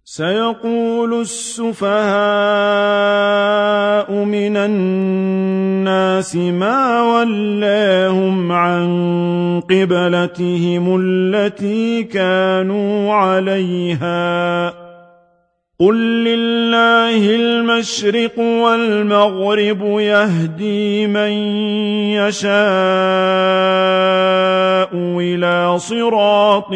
سيقول السفهاء من الناس ما ولاهم عن قبلتهم التي كانوا عليها قل لله المشرق والمغرب يهدي من يشاء إلى صراط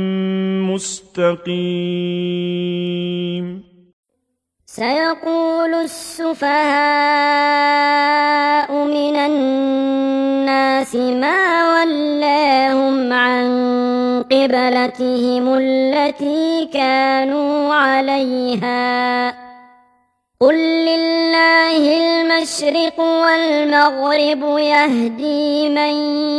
مستقيم. سيقول السفهاء من الناس ما ولاهم عن قبلتهم التي كانوا عليها قل لله المشرق والمغرب يهدي من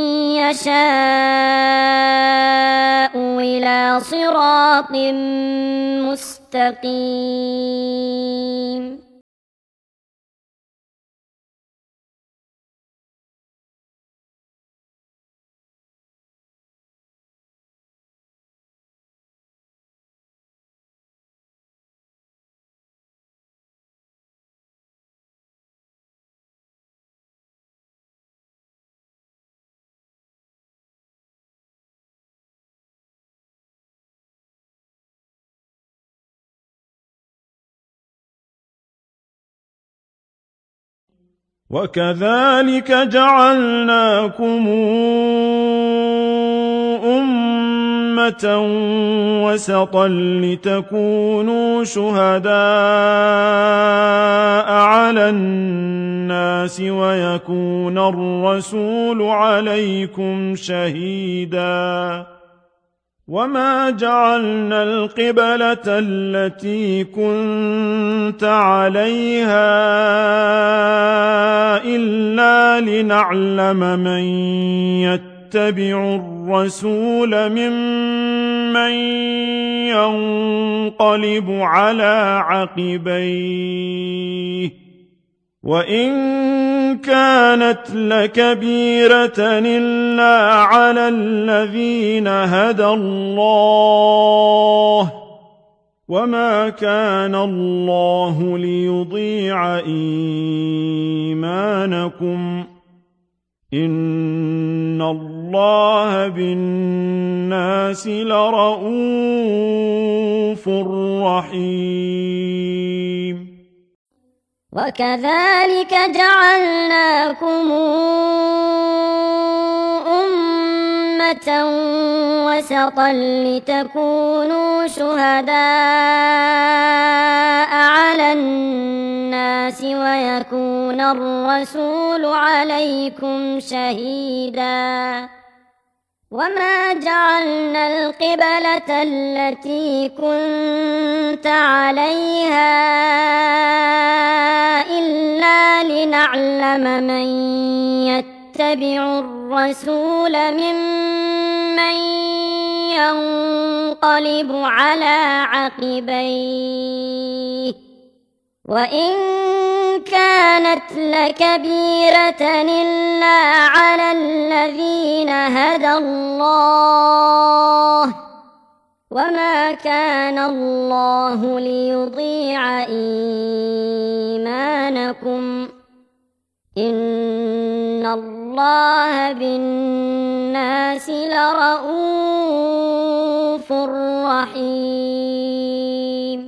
يشاء إلى صراط مستقيم. وكذلك جعلناكم أمة وسطا لتكونوا شهداء على الناس ويكون الرسول عليكم شهيدا وما جعلنا القبلة التي كنت عليها إلا لنعلم من يتبع الرسول ممن ينقلب على عقبيه وإن كانت لكبيرة إلا على الذين هدى الله وما كان الله ليضيع إيمانكم إن الله بالناس لرءوف رحيم. وكذلك جعلناكم أمة وسطا لتكونوا شهداء على الناس ويكون الرسول عليكم شهيدا وما جعلنا القبلة التي كنت عليها إلا لنعلم من يتبع الرسول ممن ينقلب على عقبيه وإن كانت لكبيرة إلا على الذين هدى الله وما كان الله ليضيع إيمانكم إن الله بالناس لرءوف رحيم.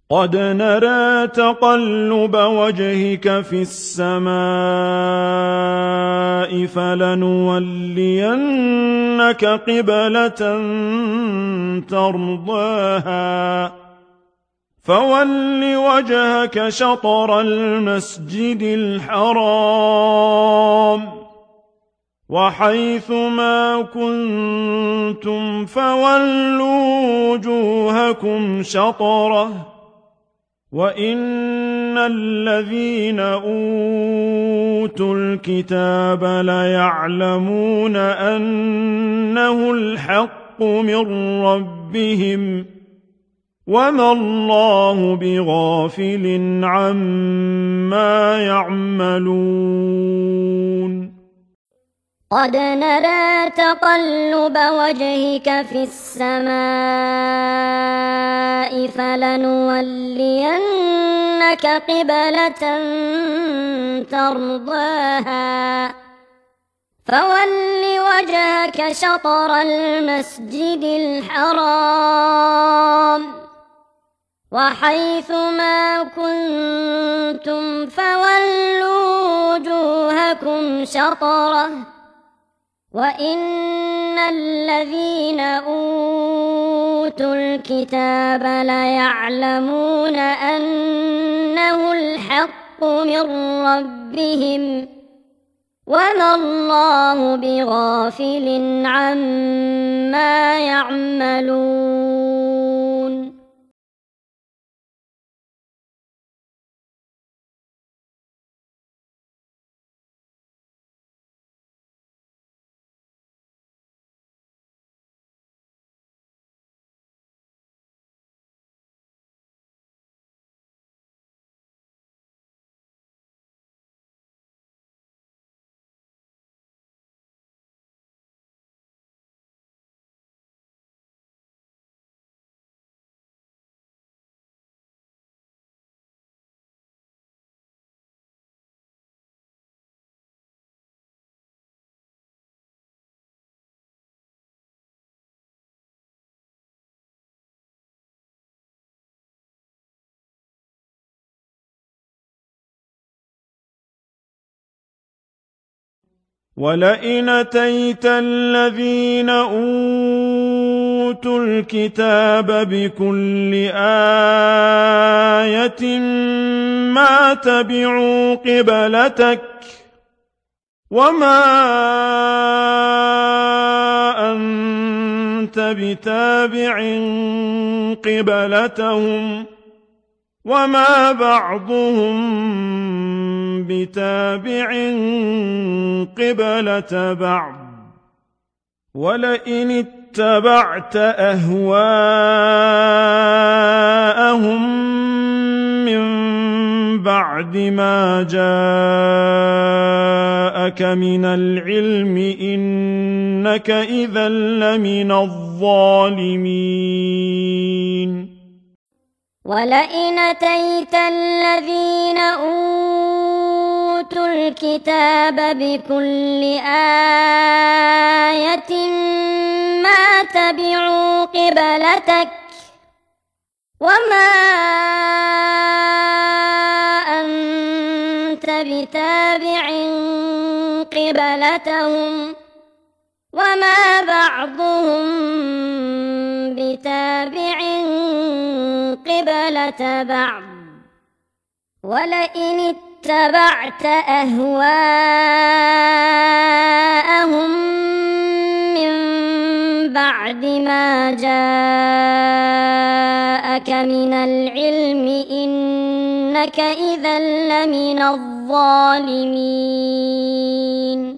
قد نرى تقلب وجهك في السماء فلنولينك قبلة ترضاها فول وجهك شطر المسجد الحرام وحيث ما كنتم فولوا وجوهكم شطره وإن الذين أوتوا الكتاب ليعلمون أنه الحق من ربهم وما الله بغافل عما يعملون قد نرى تقلب وجهك في السماء فلنولينك قبلة ترضاها فول وجهك شطر المسجد الحرام وحيث ما كنتم فولوا وجوهكم شطره وإن الذين أوتوا الكتاب ليعلمون أنه الحق من ربهم وما الله بغافل عما يعملون ولئن أتيت الذين أوتوا الكتاب بكل آية ما تبعوا قبلتك وما أنت بتابع قبلتهم وما بعضهم بتابع قبلة بعض ولئن اتبعت أهواءهم من بعد ما جاءك من العلم إنك إذا لمن الظالمين ولئن أتيت الذين أوتوا الكتاب بكل آية ما تبعوا قبلتك وما أنت بتابع قبلتهم وما بعضهم بتابع قبلة بعض ولئن اتبعت أهواءهم من بعد ما جاءك من العلم إنك إذا لمن الظالمين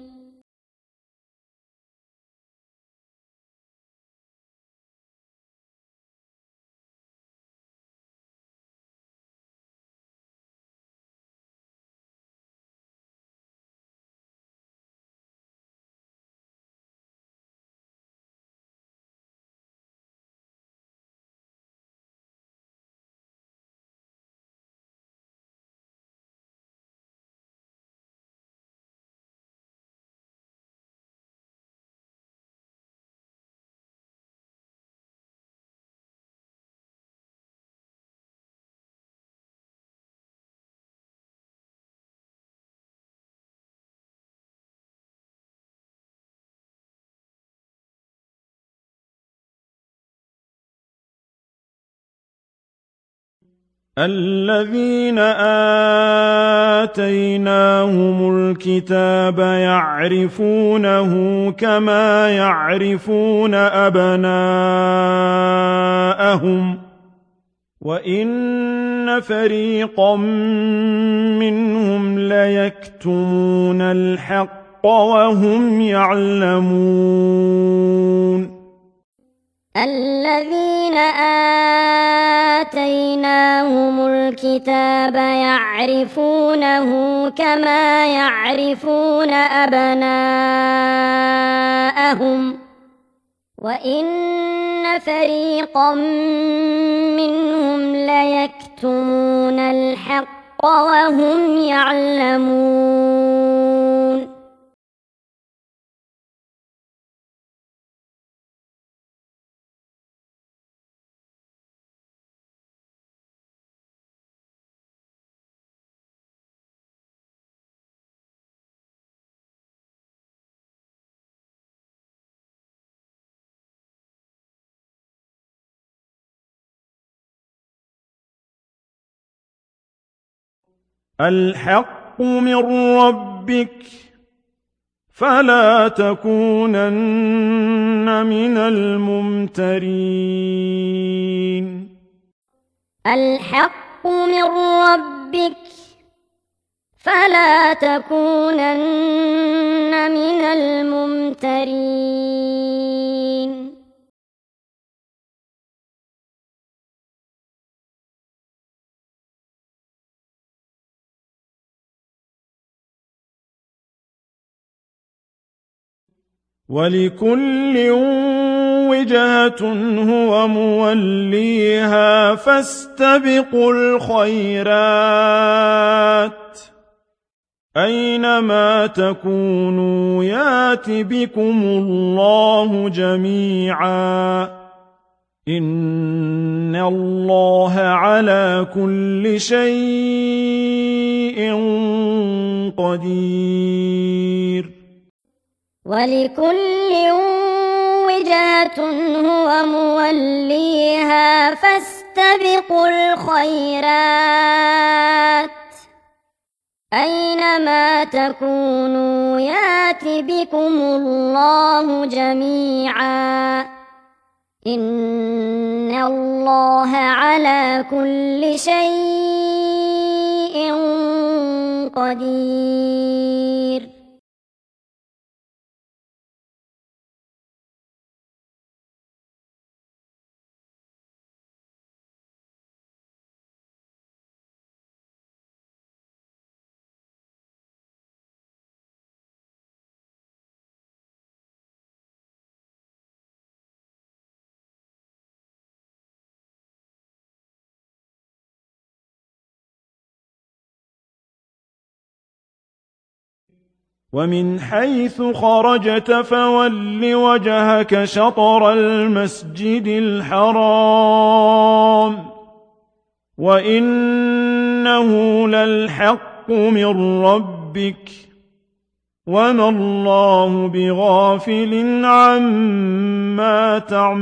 الذين آتيناهم الكتاب يعرفونه كما يعرفون أبناءهم وإن فريقا منهم ليكتمون الحق وهم يعلمون الذين آتيناهم الكتاب يعرفونه كما يعرفون أبناءهم وإن فريقا منهم ليكتمون الحق وهم يعلمون الحق من ربك فلا تكونن من الممترين الحق من ربك فلا تكونن من الممترين ولكل وجهة هو موليها فاستبقوا الخيرات أينما تكونوا يات بكم الله جميعا إن الله على كل شيء قدير ولكل وجهة هو موليها فاستبقوا الخيرات أينما تكونوا يات بكم الله جميعا إن الله على كل شيء قدير ومن حيث خرجت فول وجهك شطر المسجد الحرام وإنه للحق من ربك وما الله بغافل عما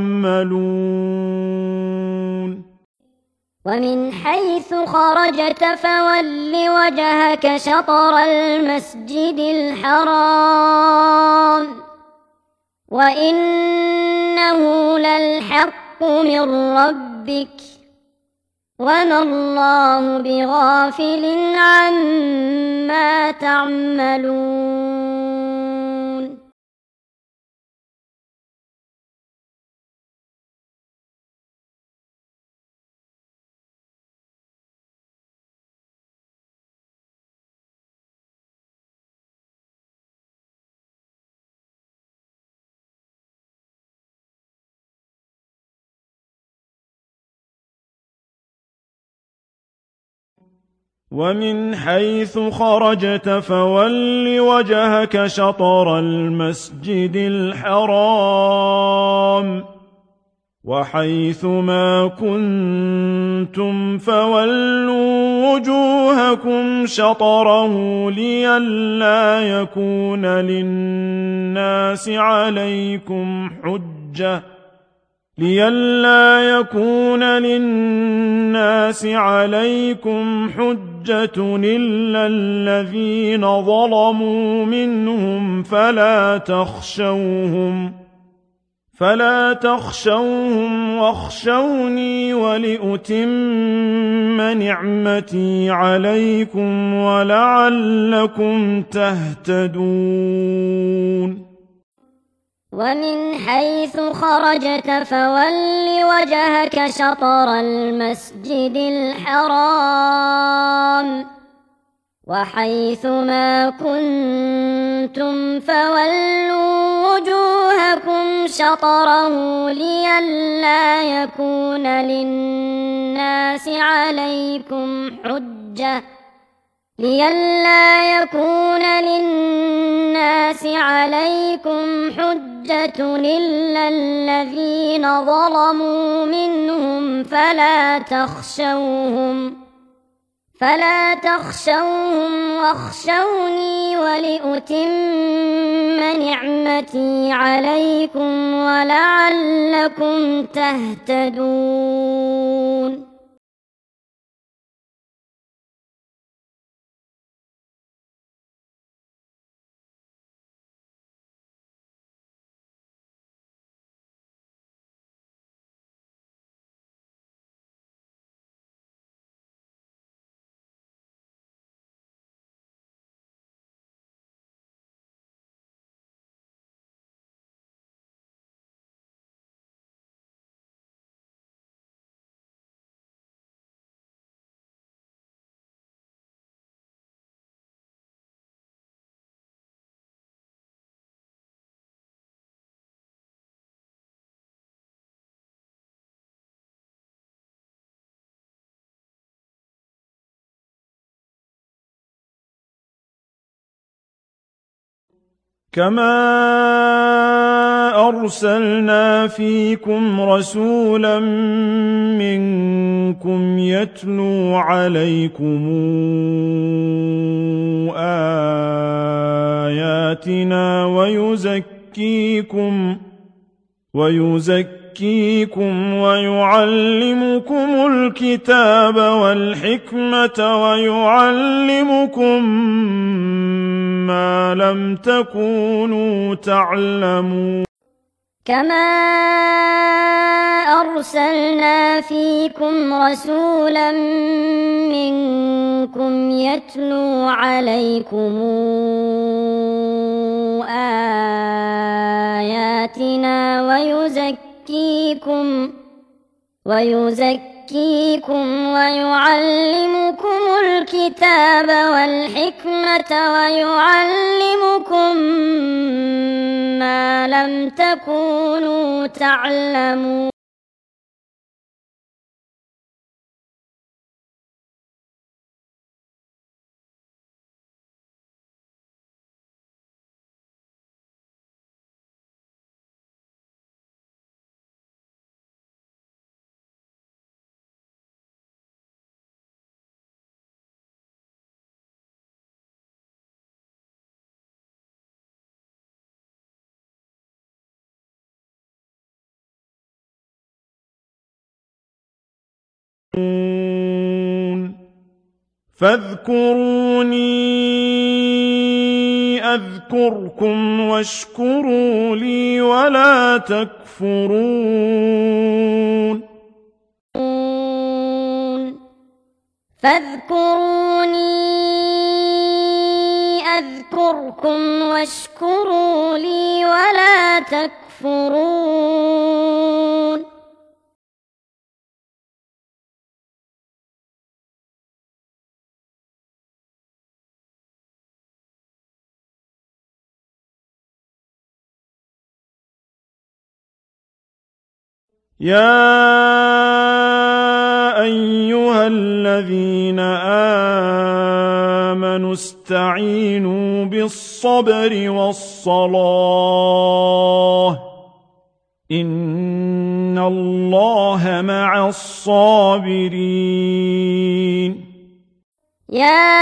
تعملون ومن حيث خرجت فول وجهك شطر المسجد الحرام وإنه للحق من ربك وما الله بغافل عما تعملون ومن حيث خرجت فول وجهك شطر المسجد الحرام وحيث ما كنتم فولوا وجوهكم شطره لئلا يكون للناس عليكم حجة لئلا يكون للناس عليكم حجة إلا الذين ظلموا منهم فلا تخشوهم واخشوني ولأتم نعمتي عليكم ولعلكم تهتدون ومن حيث خرجت فول وجهك شطر المسجد الحرام وحيث ما كنتم فولوا وجوهكم شطره لئلا يكون للناس عليكم حجة إلا الذين ظلموا منهم فلا تخشوهم واخشوني ولأتم نعمتي عليكم ولعلكم تهتدون كما أرسلنا فيكم رسولا منكم يتلو عليكم آياتنا ويزكيكم ويعلمكم الكتاب والحكمة ويعلمكم ما لم تكونوا تعلمون كما أرسلنا فيكم رسولا منكم يتلو عليكم آياتنا ويزكيكم ويعلمكم الكتاب والحكمة ويعلمكم ما لم تكونوا تعلمون فاذكروني أذكركم واشكروا لي ولا تكفرون فاذكروني أذكركم واشكروا لي ولا تكفرون يا أيها الذين آمنوا استعينوا بالصبر والصلاة إن الله مع الصابرين يا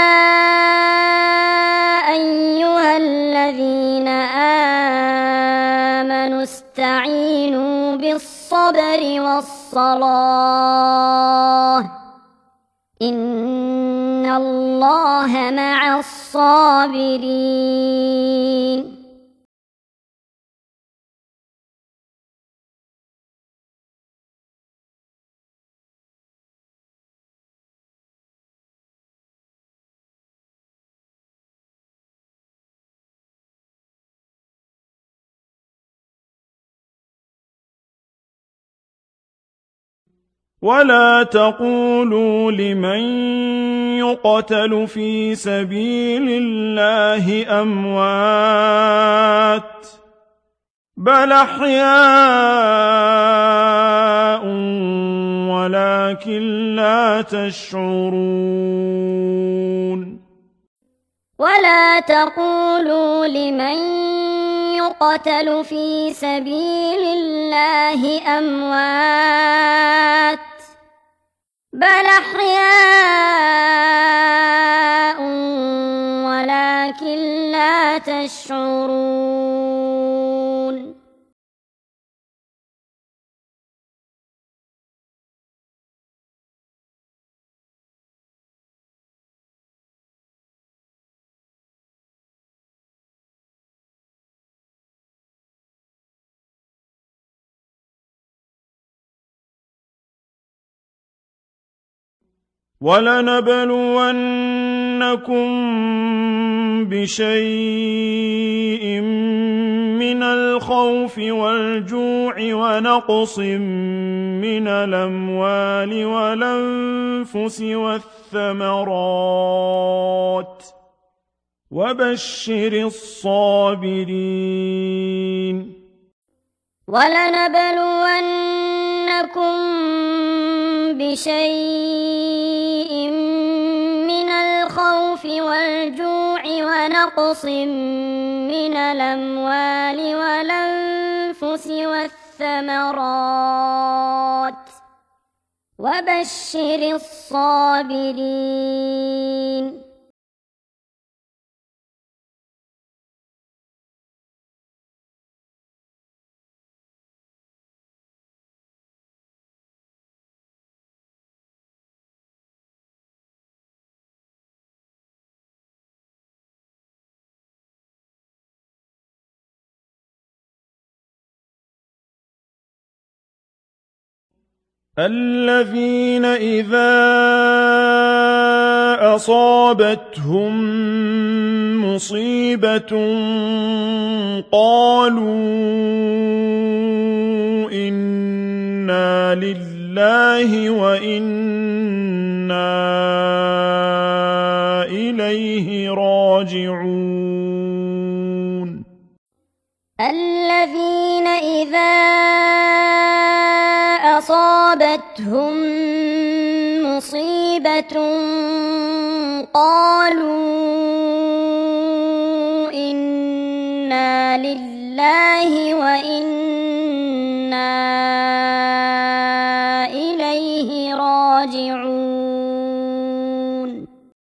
أيها الذين آمنوا استعينوا بالصبر بالصبر والصلاة إن الله مع الصابرين. ولا تقولوا لمن يقتل في سبيل الله أموات بل أحياء ولكن لا تشعرون. ولا تقولوا لمن يقتل في سبيل الله أموات بل أحياء ولكن لا تشعرون. ولنبلونكم بشيء من الخوف والجوع ونقص من الأموال والأنفس والثمرات وبشر الصابرين. ولنبلونكم بشيء من الخوف والجوع ونقص من الأموال والأنفس والثمرات وبشر الصابرين. الذين إذا أصابتهم مصيبة قالوا إنا لله وإنا إليه راجعون. الذين إذا أصابتهم مصيبة قالوا إنا لله وإنا إليه راجعون.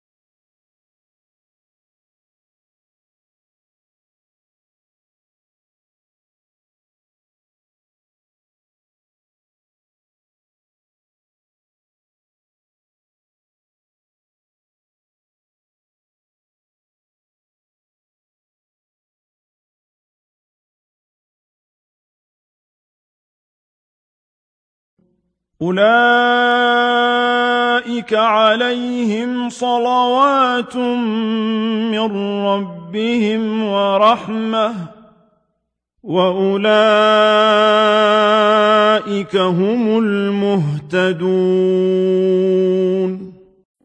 أولئك عليهم صلوات من ربهم ورحمة وأولئك هم المهتدون.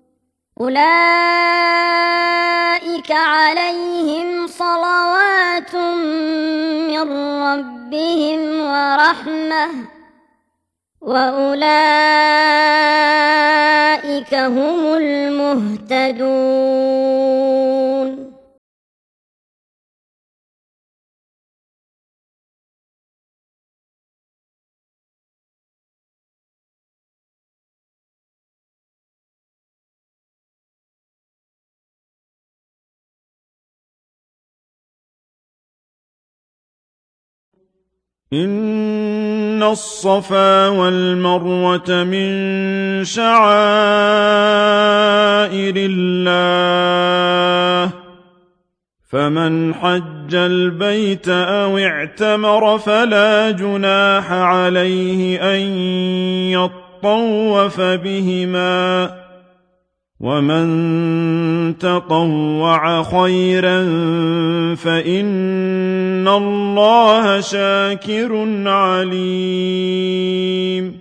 أولئك عليهم صلوات من ربهم ورحمة وأولئك هم المهتدون. إن الصفا والمروة من شعائر الله فمن حج البيت أو اعتمر فلا جناح عليه أن يطوف بهما ومن تطوع خيرا فإن الله شاكر عليم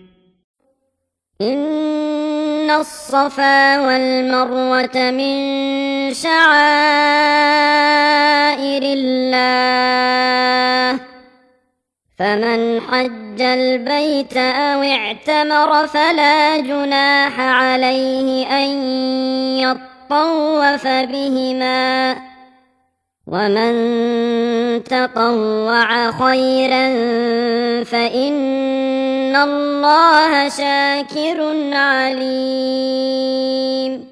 إن الصفا والمروة من شعائر الله فمن حج البيت أو اعتمر فلا جناح عليه أن يطوف بهما ومن تطوع خيرا فإن الله شاكر عليم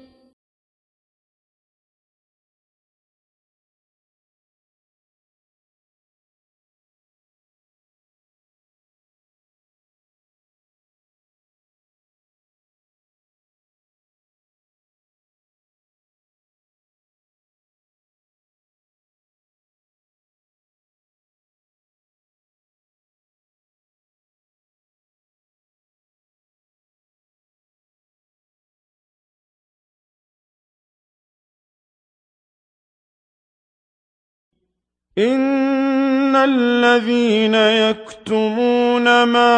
إن الذين يكتمون ما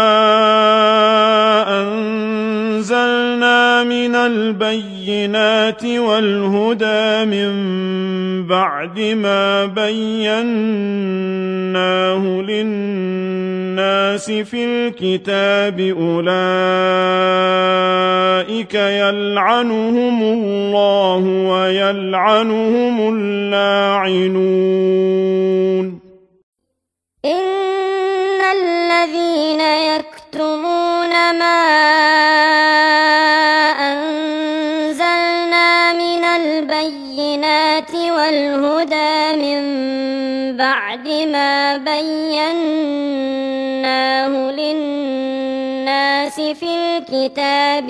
أنزلنا من البينات والهدى من بعد ما بيناه للناس في الكتاب أولئك يلعنهم الله ويلعنهم اللاعنون إن الذين يكتمون ما أنزلنا من البينات والهدى من بعد ما بيناه للناس في الكتاب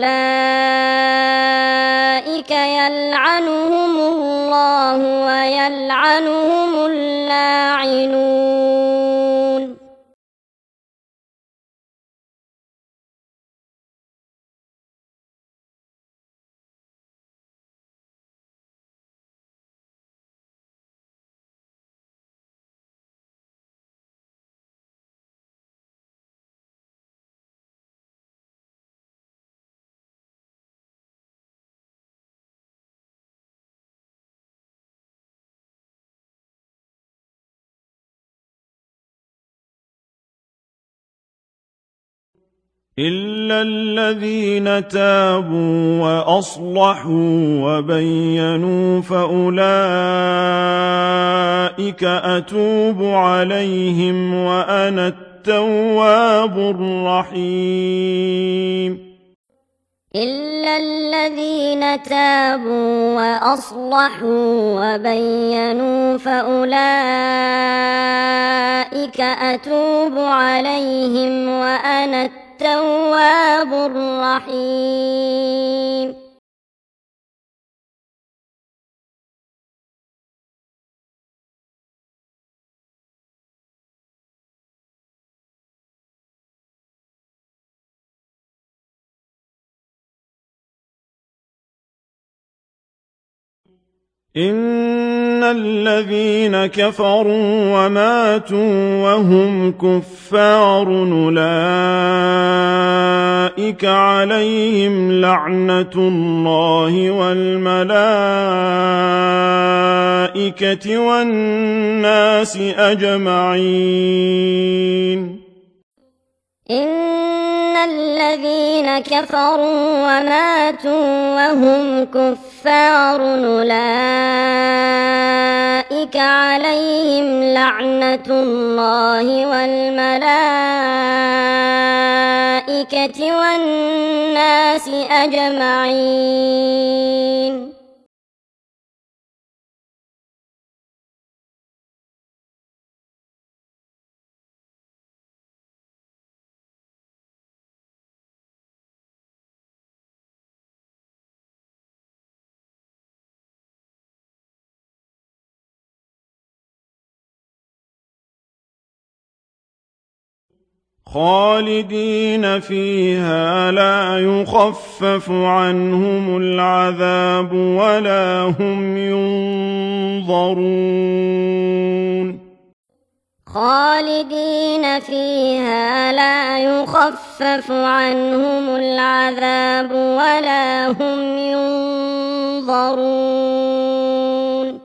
أولئك يلعنهم الله ويلعنهم اللاعنون إلا الذين تابوا وأصلحوا وبينوا فأولئك أتوب عليهم وأنا التواب الرحيم إلا الذين تابوا وأصلحوا وبينوا فأولئك أتوب عليهم وأنا التواب الرحيم إن الذين كفروا وماتوا وهم كفار أولئك عليهم لعنة الله والملائكة والناس أجمعين إن الذين كفروا وماتوا وهم كفار أولئك عليهم لعنة الله والملائكة والناس أجمعين خالدين فيها لا يخفف عنهم العذاب ولا هم ينظرون خالدين فيها لا يخفف عنهم العذاب ولا هم ينظرون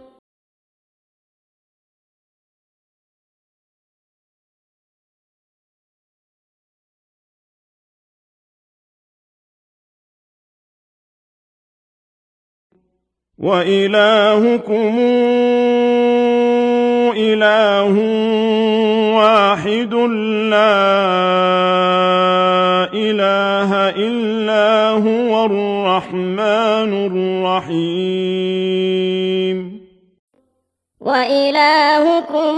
وإلهكم إله واحد لا إله إلا هو الرحمن الرحيم وإلهكم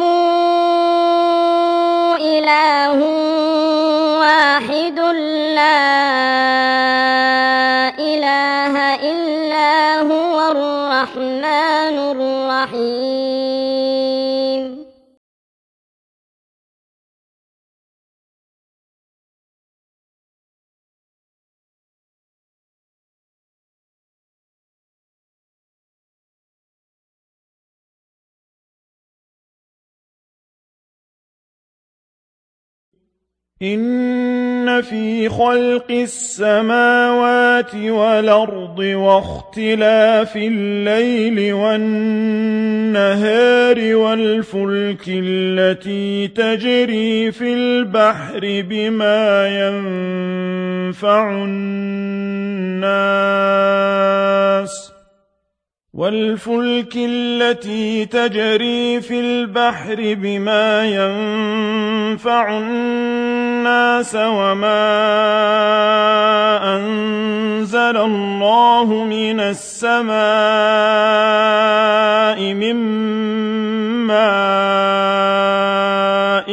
إله واحد لا إله إلا هو الرحمن الرحيم إن في خلق السماوات والأرض واختلاف الليل والنهار والفلك التي تجري في البحر بما ينفع الناس وما أنزل الله من السماء من ماء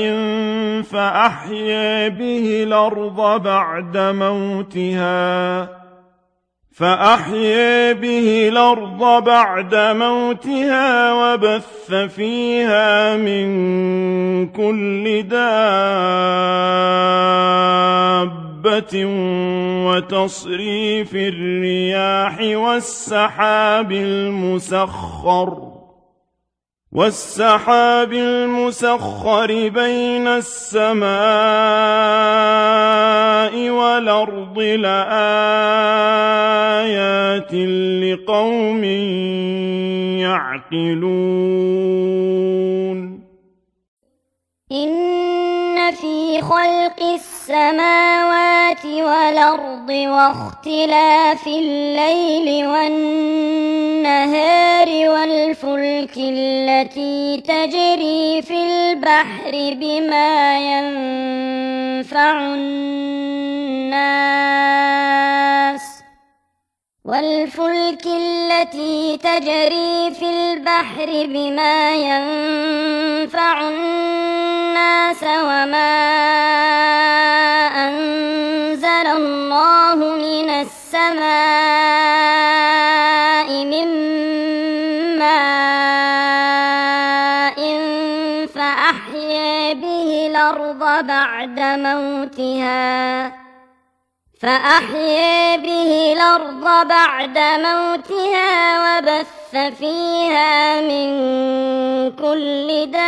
فأحيا به الأرض بعد موتها وبث فيها من كل دابة وتصريف الرياح والسحاب المسخر بين السماء والأرض لآيات لقوم يعقلون إن في خلق السماوات والأرض واختلاف الليل والنهار والفلك التي تجري في البحر بما ينفع الناس وما أنزل الله من السماء من ماء فأحيا به الأرض بعد موتها وبث فيها من كل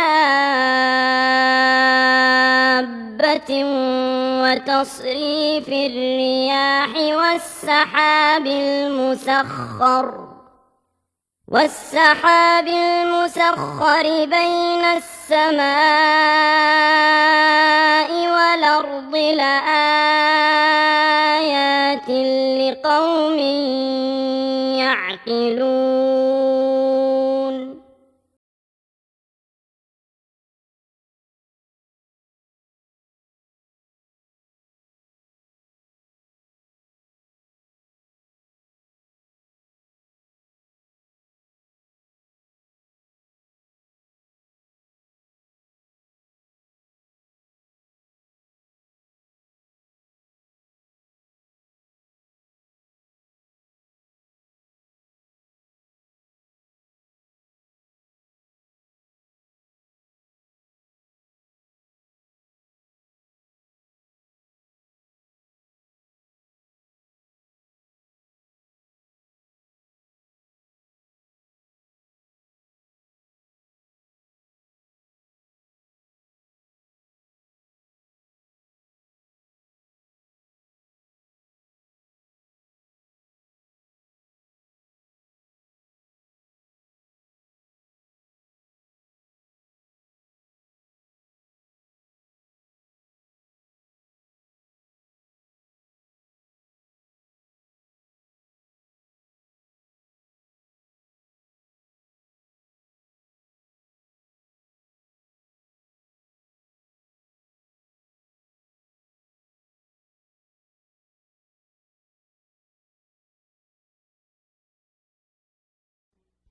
دابة وتصريف الرياح والسحاب المسخر بين السماء والأرض لآيات لقوم يعقلون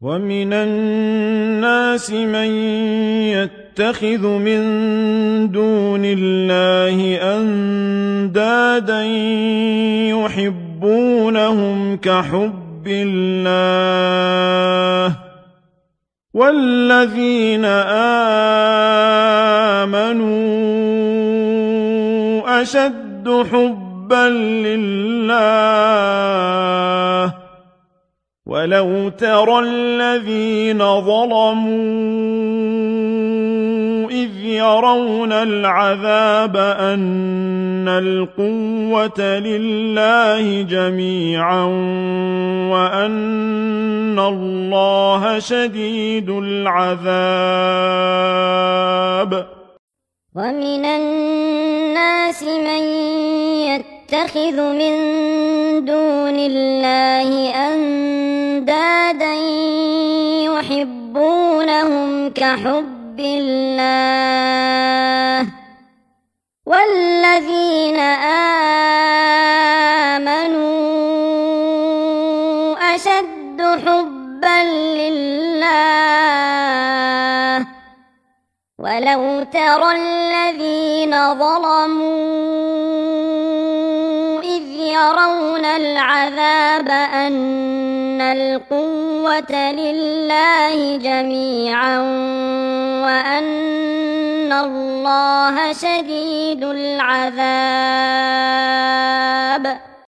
ومن الناس من يتخذ من دون الله أندادا يحبونهم كحب الله والذين آمنوا أشد حبا لله ولو ترى الذين ظلموا إذ يرون العذاب أن القوة لله جميعا وأن الله شديد العذاب ومن الناس من يتخذ من دون الله أندادا يحبونهم كحب الله والذين آمنوا أشد حبا لله ولو ترى الذين ظلموا إذ يرون العذاب أن القوة لله جميعا وأن الله شديد العذاب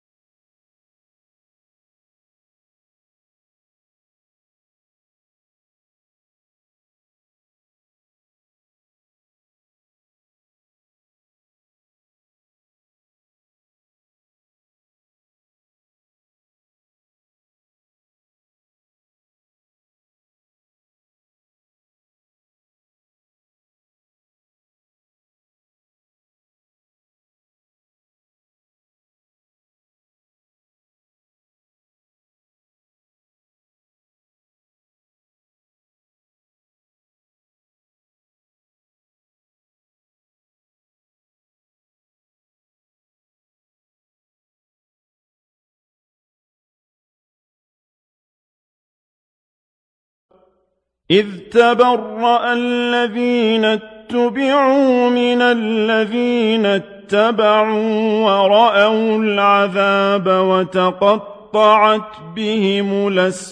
إذ تبرأ الذين اتبعوا من الذين اتبعوا ورأوا العذاب وتقطعت بهم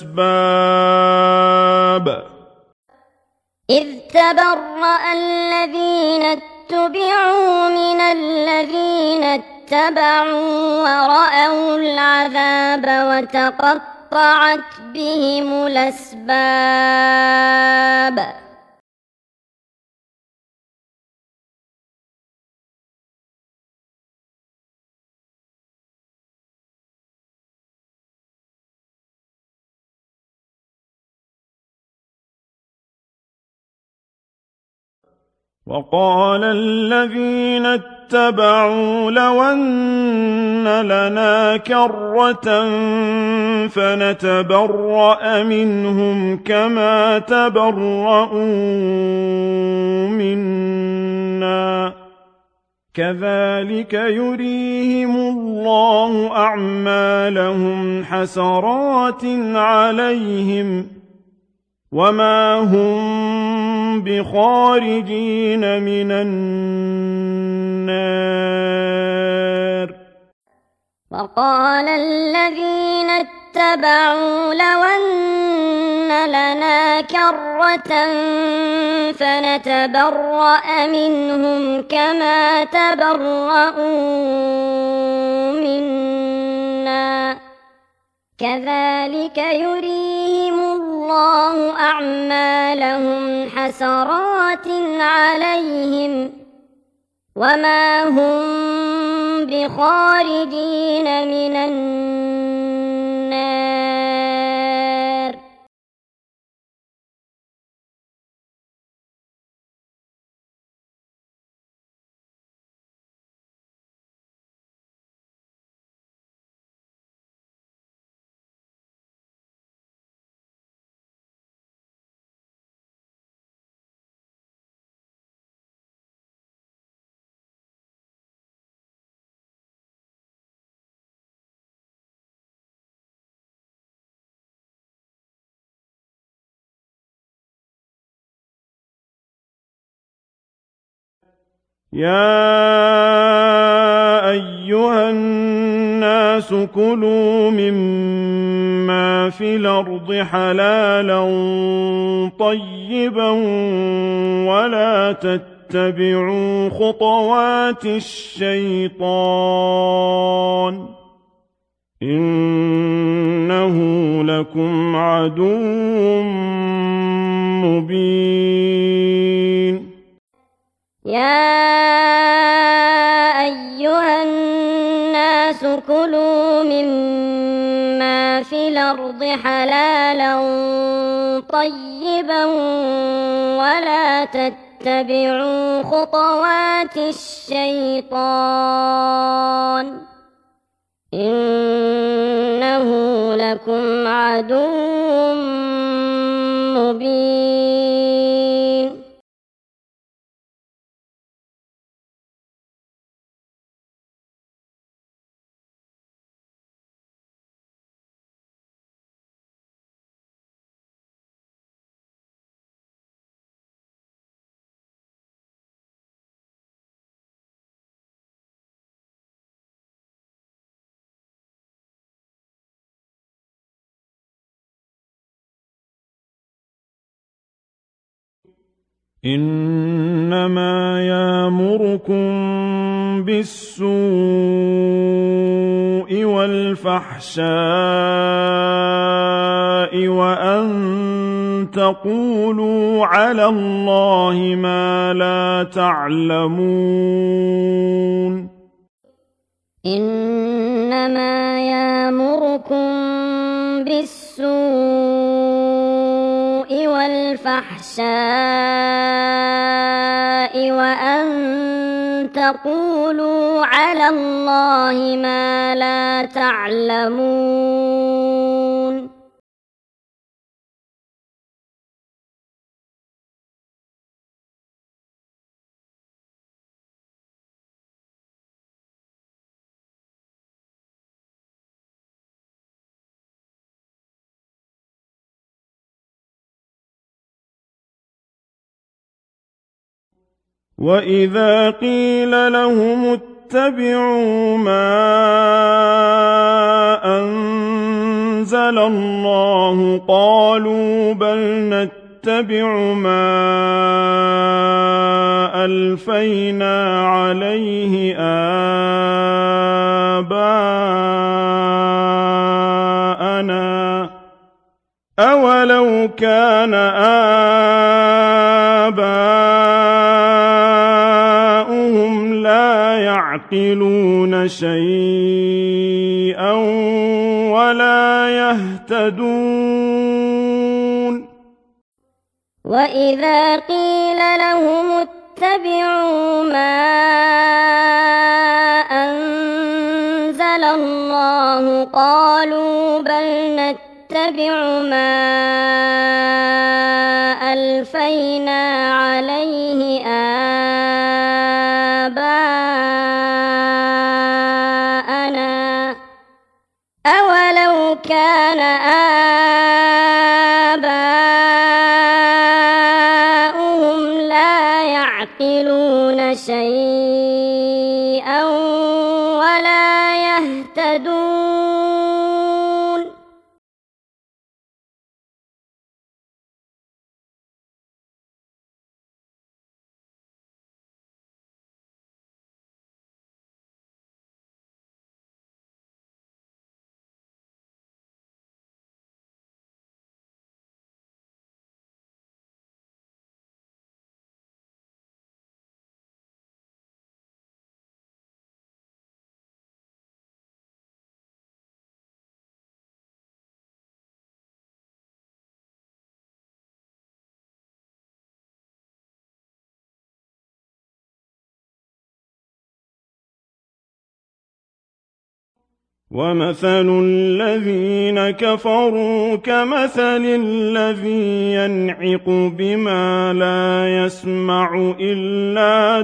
الأسباب إذ تبرأ الذين اتبعوا من الذين اتبعوا ورأوا العذاب وتقطعت بهم الأسباب وقال الذين اتبعوا لو أن لنا كرة فنتبرأ منهم كما تبرأوا منا كذلك يريهم الله أعمالهم حسرات عليهم وما هم بخارجين من النار وقال الذين اتبعوا لو أن لنا كرة فنتبرأ منهم كما تبرأوا منا كذلك يريهم الله أعمالهم حسرات عليهم وما هم بخارجين من النار يا أيها الناس كلوا مما في الأرض حلالا طيبا ولا تتبعوا خطوات الشيطان إنه لكم عدو مبين يا أيها الناس كلوا مما في الأرض حلالا طيبا ولا تتبعوا خطوات الشيطان إنه لكم عدو مبين إنما يأمركم بالسوء والفحشاء وأن تقولوا على الله ما لا تعلمون إنما يأمركم بالسوء والفحشاء وأن تقولوا على الله ما لا تعلمون وإذا قيل لهم اتبعوا ما أنزل الله قالوا بل نتبع ما ألفينا عليه آباءنا أولو كان آباؤهم لا يعقلون شيئا ولا يهتدون وإذا قيل لهم اتبعوا ما أنزل الله قالوا بل نتبع ما ألفينا عليه آباءنا أولو كان آباؤهم لا يعقلون شيئا ولا يهتدون ومثل الذين كفروا كمثل الذي ينعق بما لا يسمع إلا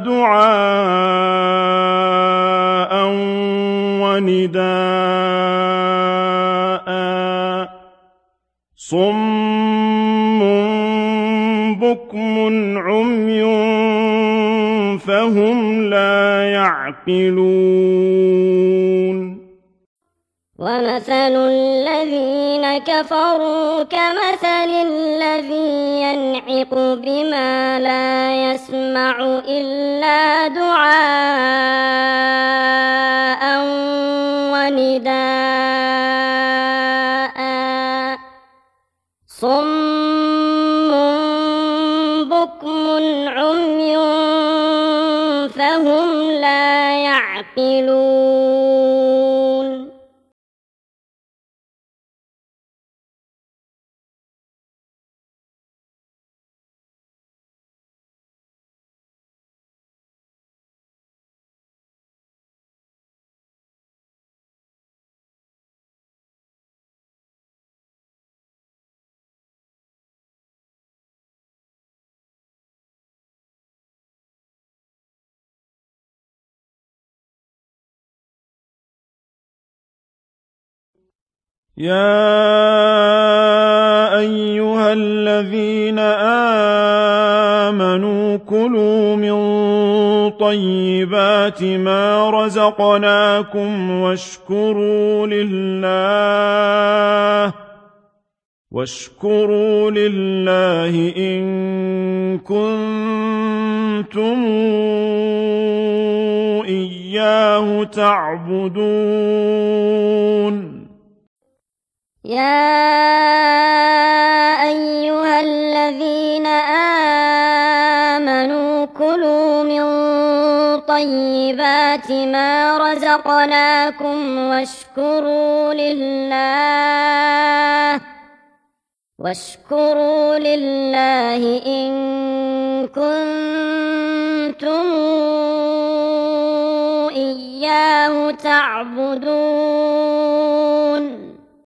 دعاء ونداء صم بكم عمي فهم لا يعقلون ومثل الذين كفروا كمثل الذي ينعق بما لا يسمع إلا دعاء ونداء صم بكم عمي فهم لا يعقلون يا أيها الذين آمنوا كلوا من طيبات ما رزقناكم واشكروا لله إن كنتم إياه تعبدون يا أيها الذين آمنوا كلوا من طيبات ما رزقناكم واشكروا لله إن كنتم إياه تعبدون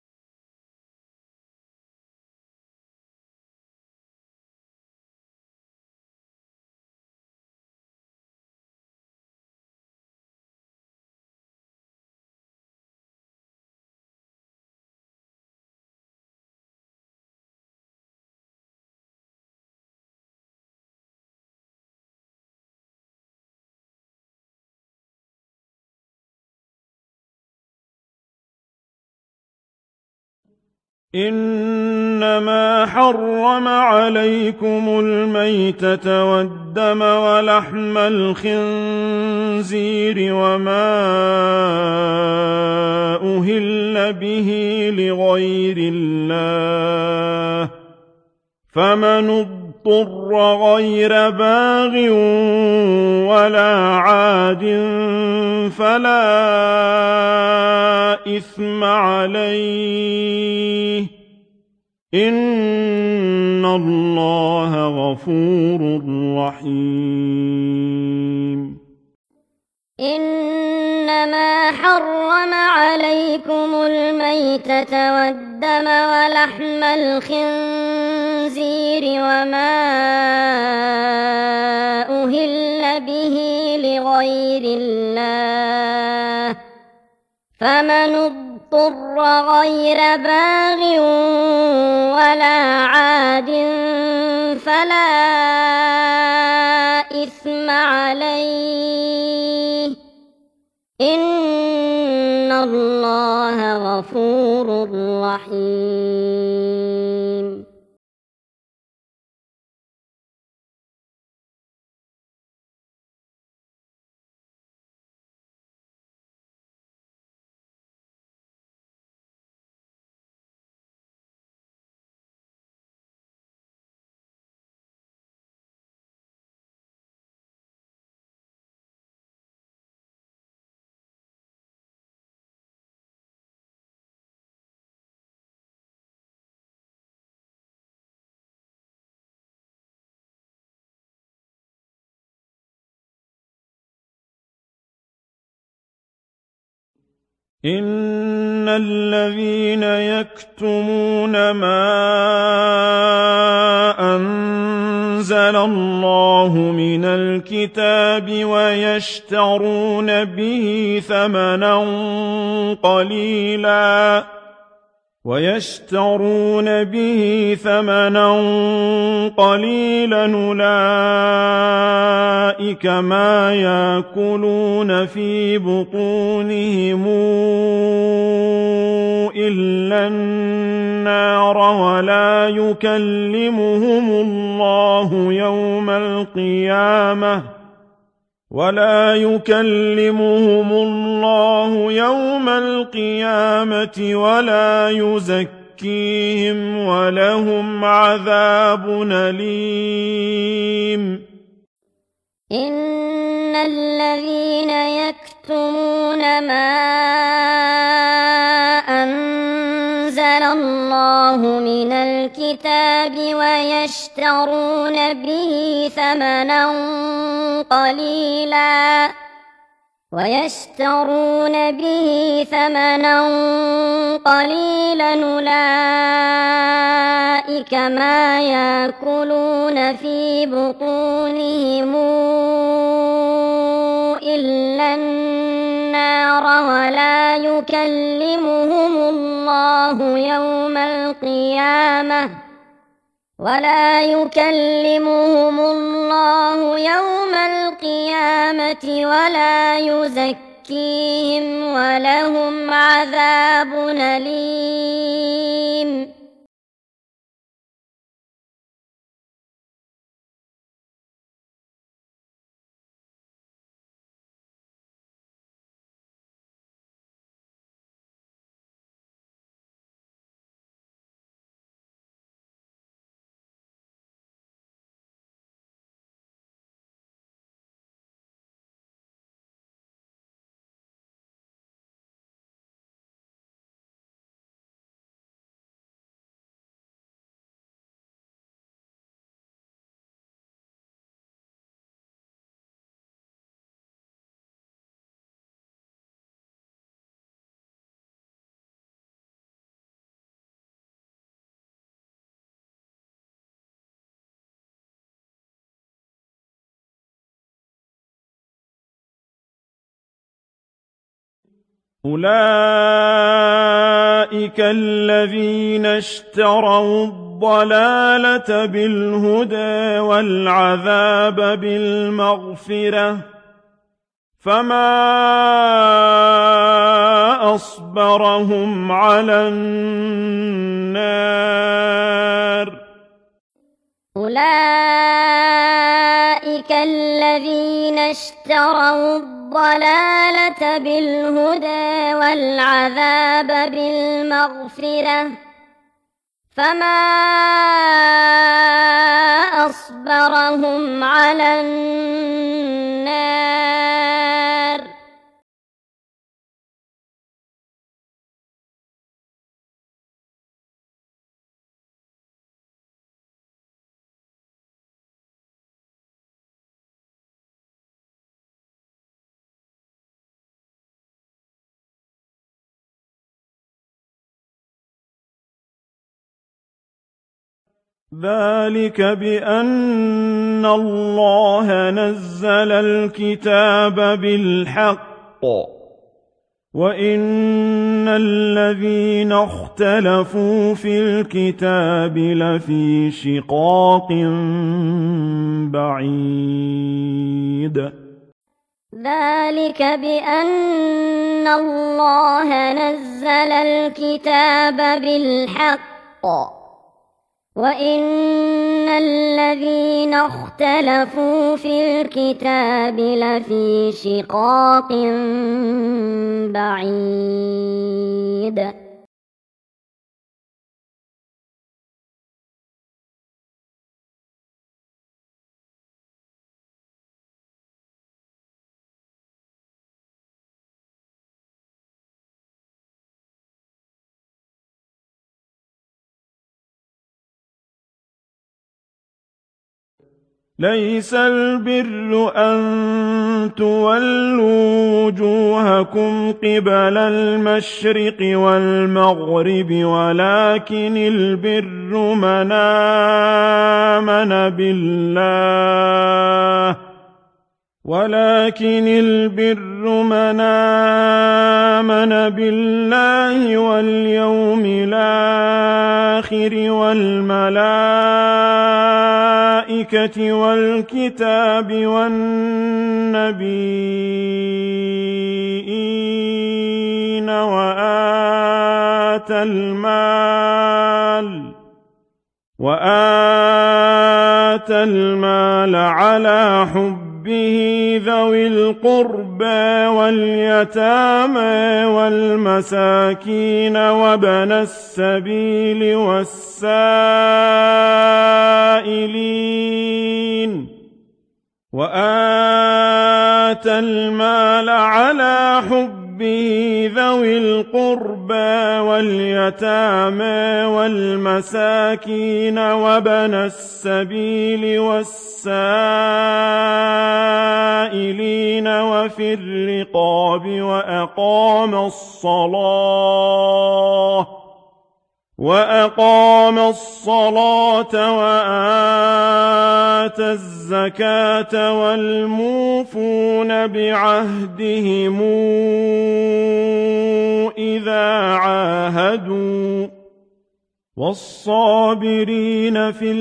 إنما حرم عليكم الميتة والدم ولحم الخنزير وما أهل به لغير الله فمن اضطر غير باغ ولا عاد فلا إثم عليه إن الله غفور رحيم إنما حرم عليكم الميتة والدم ولحم الخنزير وما أهل به لغير الله فمن اضطر غير باغ ولا عاد فلا إثم عليه إن الله غفور رحيم إن الذين يكتمون ما أنزل الله من الكتاب ويشترون به ثمنا قليلا ويشترون به ثمنا قليلا أولئك ما يأكلون في بطونهم إلا النار ولا يكلمهم الله يوم القيامة ولا يزكيهم ولهم عذاب أليم. إن الذين يكتمون ما أنزل الله من الكتاب ويشترون به ثمنا قليلا أولئك ما يأكلون في بطونهم إلا النار ولا يكلمهم الله يوم القيامة ولا يزكيهم ولهم عذاب أليم. أولئك الذين اشتروا الضلالة بالهدى والعذاب بالمغفرة فما أصبرهم على النار. أولئك الذين اشتروا الضلالة بالهدى والعذاب بالمغفرة فما أصبرهم على النار. ذلك بأن الله نزل الكتاب بالحق وإن الذين اختلفوا في الكتاب لفي شقاق بعيد. ذلك بأن الله نزل الكتاب بالحق وإن الذين اختلفوا في الكتاب لفي شقاق بعيد. ليس البر أن تولوا وجوهكم قبل المشرق والمغرب ولكن البر من آمن بالله ولكن البر من آمن بالله واليوم الآخر والملائكة والكتاب والنبيين وآتى المال على حبه ذوي القربى واليتامى والمساكين وابن السبيل والسائلين وفي الرقاب وأقام الصلاة وآتى الزكاة والموفون بعهدهم إذا عاهدوا والصابرين في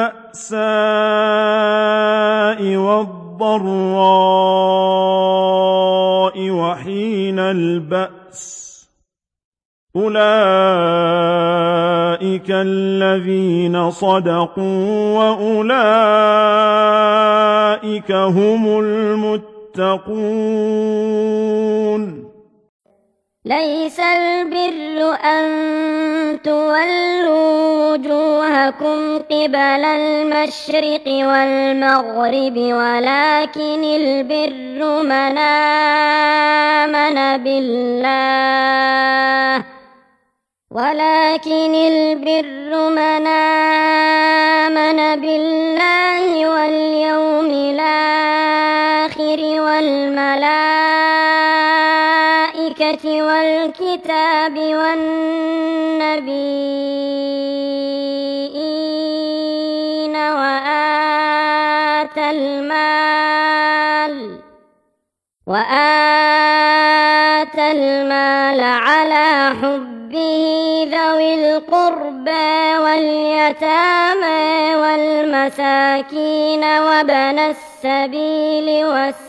البأساء والضراء وحين البأس أولئك الذين صدقوا وأولئك هم المتقون. ليس البر أن تولوا وجوهكم قبل المشرق والمغرب ولكن البر من آمن بالله واليوم الآخر والملائكة والكتاب والنبيين وآتى المال على حبه ذوي القربى واليتامى والمساكين وابن السبيل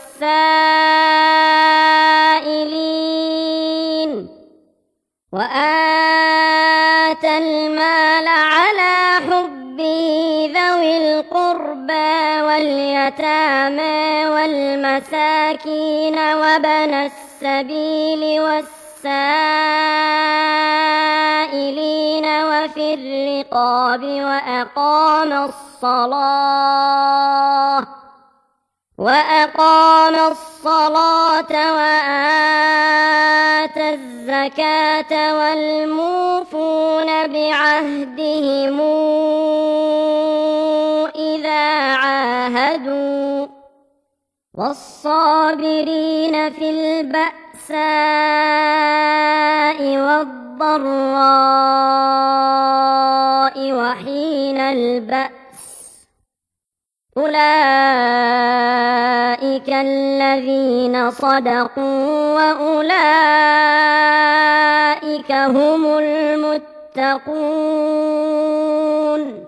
والسائلين وفي الرقاب وأقام الصلاة وآتى الزكاة والموفون بعهدهم إذا عاهدوا والصابرين في البأساء والضراء وحين البأس أولئك الذين صدقوا وأولئك هم المتقون.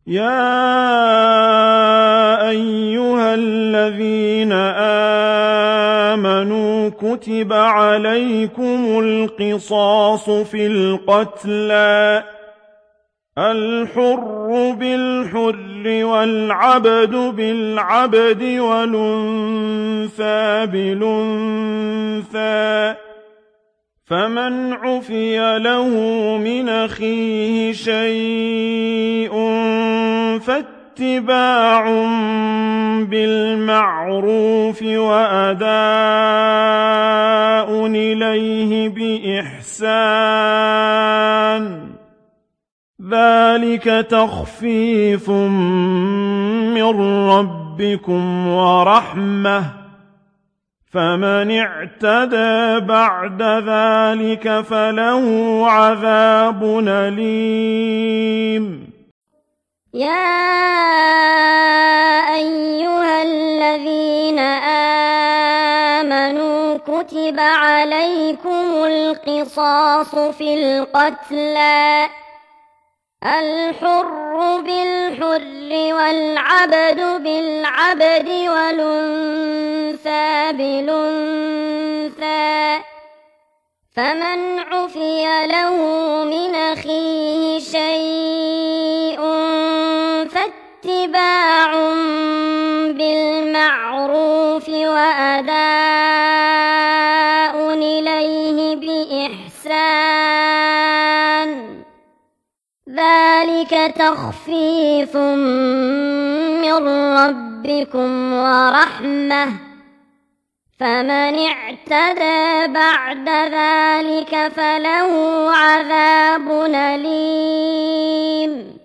يا أيها الذين آمنوا كتب عليكم القصاص في القتلى الحر بالحر والعبد بالعبد والأنثى بالأنثى فمن عفي له من أخيه شيء فاتباع بالمعروف وأداء إليه بإحسان ذلك تخفيف من ربكم ورحمة فمن اعتدى بعد ذلك فله عذاب أليم يا أيها الذين آمنوا كتب عليكم القصاص في القتلى الحر بالحر والعبد بالعبد والأنثى بالأنثى فمن عفي له من أخيه شيء فاتباع بالمعروف وأداء إليه بإحسان ذلك تخفيف من ربكم ورحمة فمن اعتدى بعد ذلك فله عذاب أليم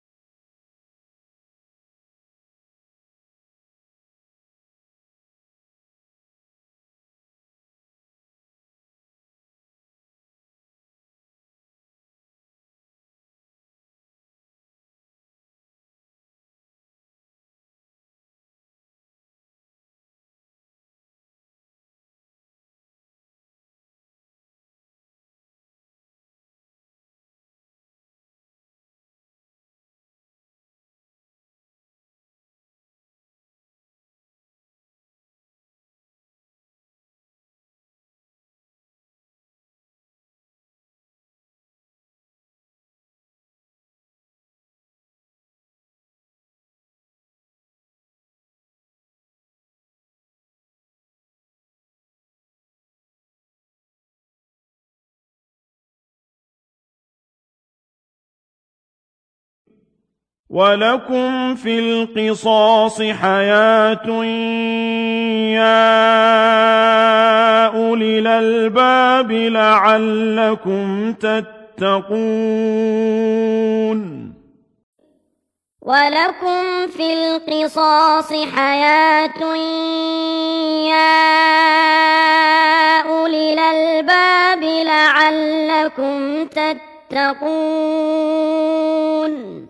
ولكم في القصاص حياة يا أولي الألباب لعلكم تتقون ولكم في القصاص حياة يا أولي الألباب لعلكم تتقون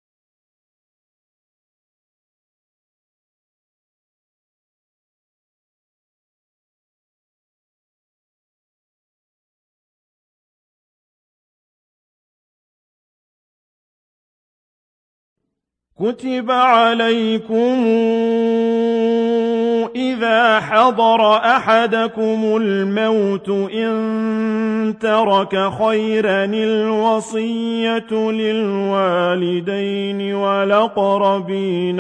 كتب عليكم إذا حضر أحدكم الموت إن ترك خيرا الوصية للوالدين والأقربين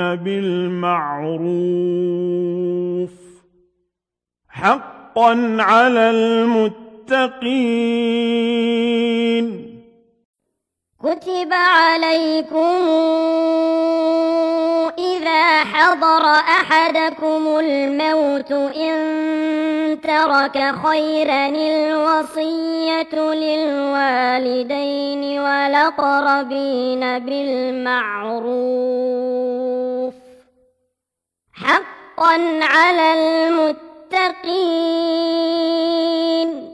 بالمعروف حقا على المتقين كتب عليكم إذا حضر أحدكم الموت إن ترك خيرا الوصية للوالدين والأقربين بالمعروف حقا على المتقين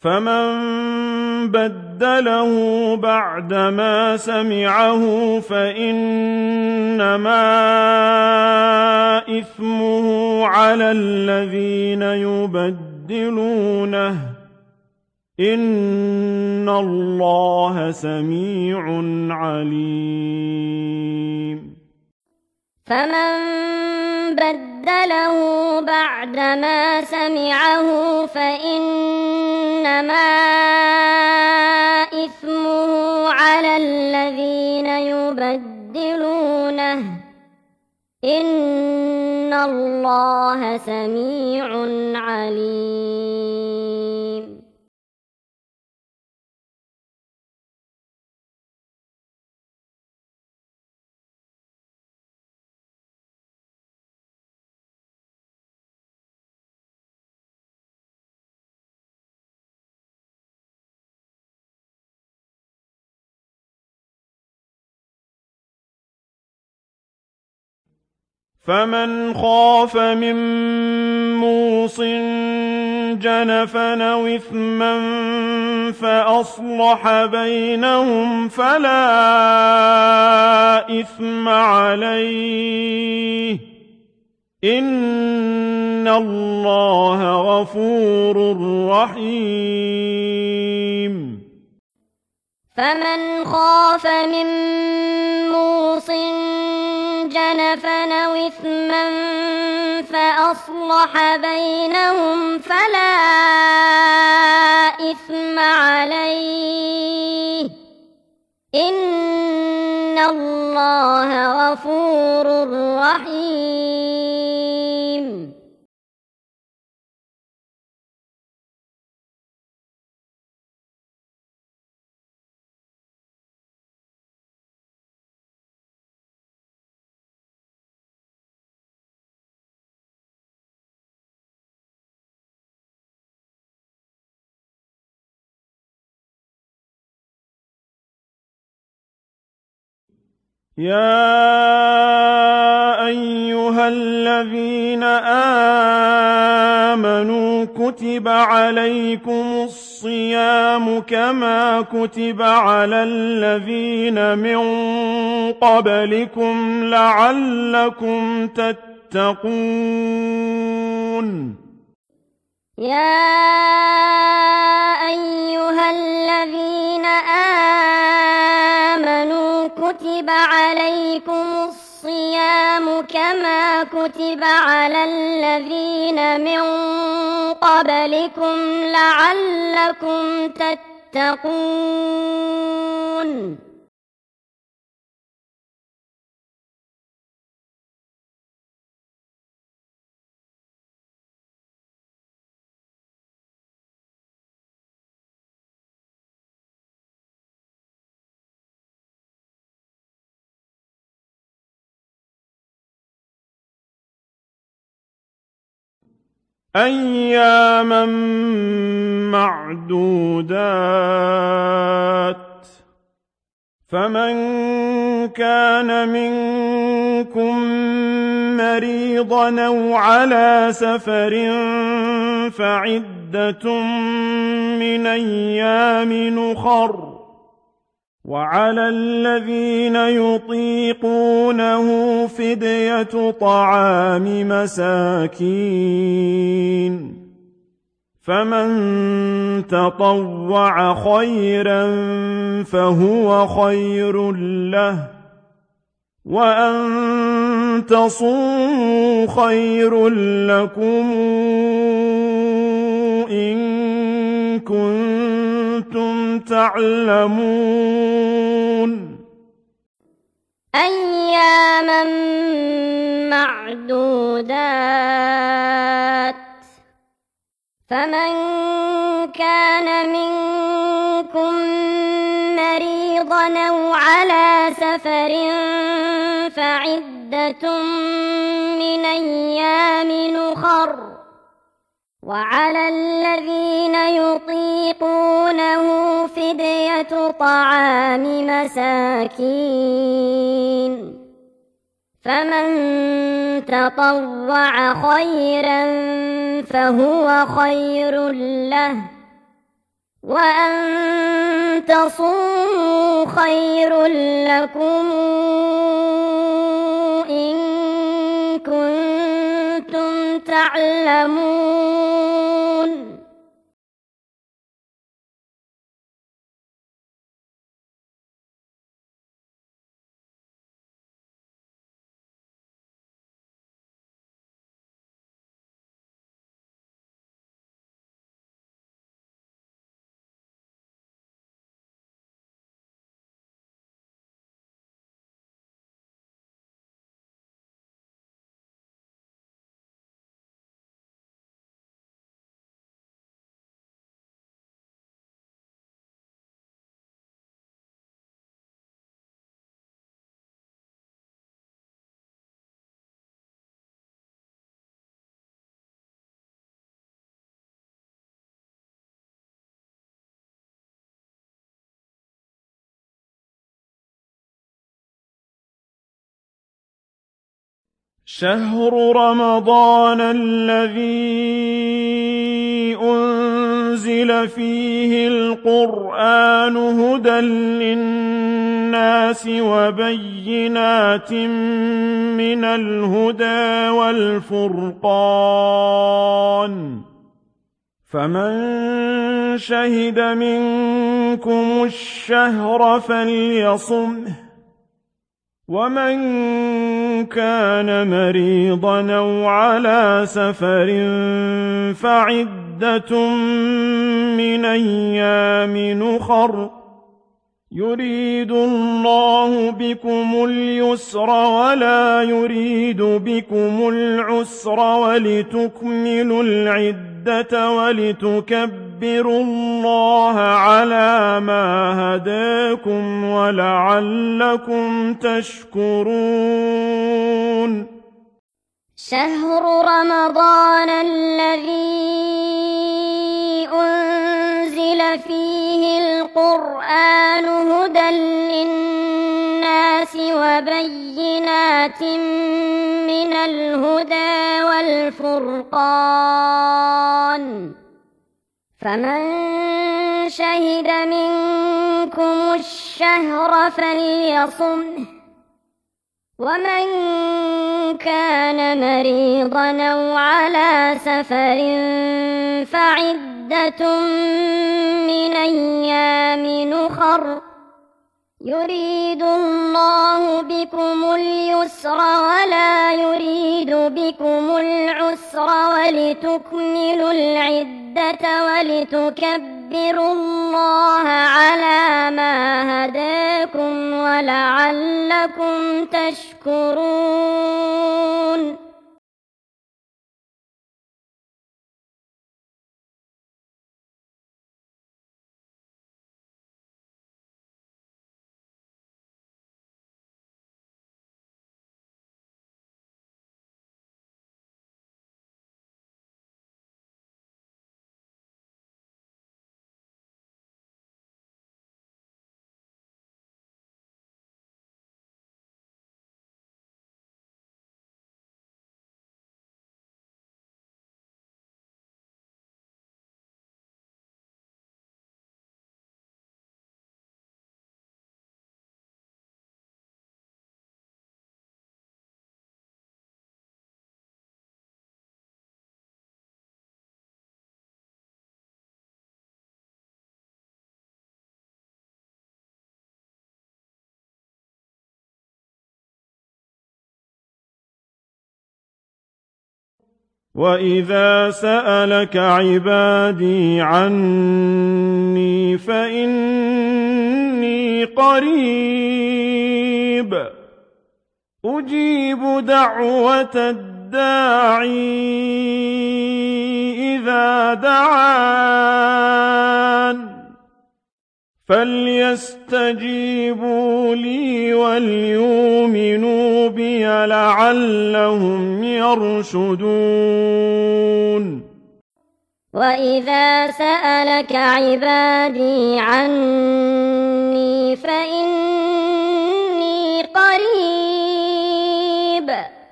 فمن بدله بعدما سمعه فإنما إثمه على الذين يبدلونه إن الله سميع عليم فمن بدله بعدما سمعه فإنما إثمه على الذين يبدلونه إن الله سميع عليم فمن خاف من موص جنفا أو إثما فأصلح بينهم فلا إثم عليه إن الله غفور رحيم فمن خاف من موص جنفا أو إثما فأصلح بينهم فلا إثم عليه إن الله غفور رحيم يا أيها الذين آمنوا كتب عليكم الصيام كما كتب على الذين من قبلكم لعلكم تتقون يا أيها الذين آمنوا كتب عليكم الصيام كما كتب على الذين من قبلكم لعلكم تتقون أياما معدودات فمن كان منكم مريضا أو على سفر فعدة من أيام أخر وعلى الذين يطيقونه فدية طعام مساكين فمن تطوع خيرا فهو خير له وأن تصوموا خير لكم إن كنتم تعلمون أياما معدودات فمن كان منكم مريضا أو على سفر فعدة من أيام أخر وعلى الذين يطيقونه فدية طعام مساكين فمن تطوع خيرا فهو خير له وأن تصوموا خير لكم إن كنتم تعلمون. شهر رمضان الذي أنزل فيه القرآن هدى للناس وبينات من الهدى والفرقان، فمن شهد منكم الشهر فليصمه، ومن كان مريضا أو على سفر فعدة من أيام أخر، يريد الله بكم اليسر ولا يريد بكم العسر ولتكملوا العدة ولتكبروا الله على ما هداكم ولعلكم تشكرون. شهر رمضان الذي أنزل فيه القرآن هدى للناس وبينات من الهدى والفرقان، فمن شهد منكم الشهر فليصمه، ومن كان مريضا أو على سفر فعدة من أيام أخر، يريد الله بكم اليسر ولا يريد بكم العسر ولتكملوا العدة ولتكبروا الله على ما هداكم ولعلكم تشكرون. وإذا سألك عبادي عني فإني قريب أجيب دعوة الداعي إذا دعان، فليستجيبوا لي وليؤمنوا بي لعلهم يرشدون. وإذا سألك عبادي عني فإني قريب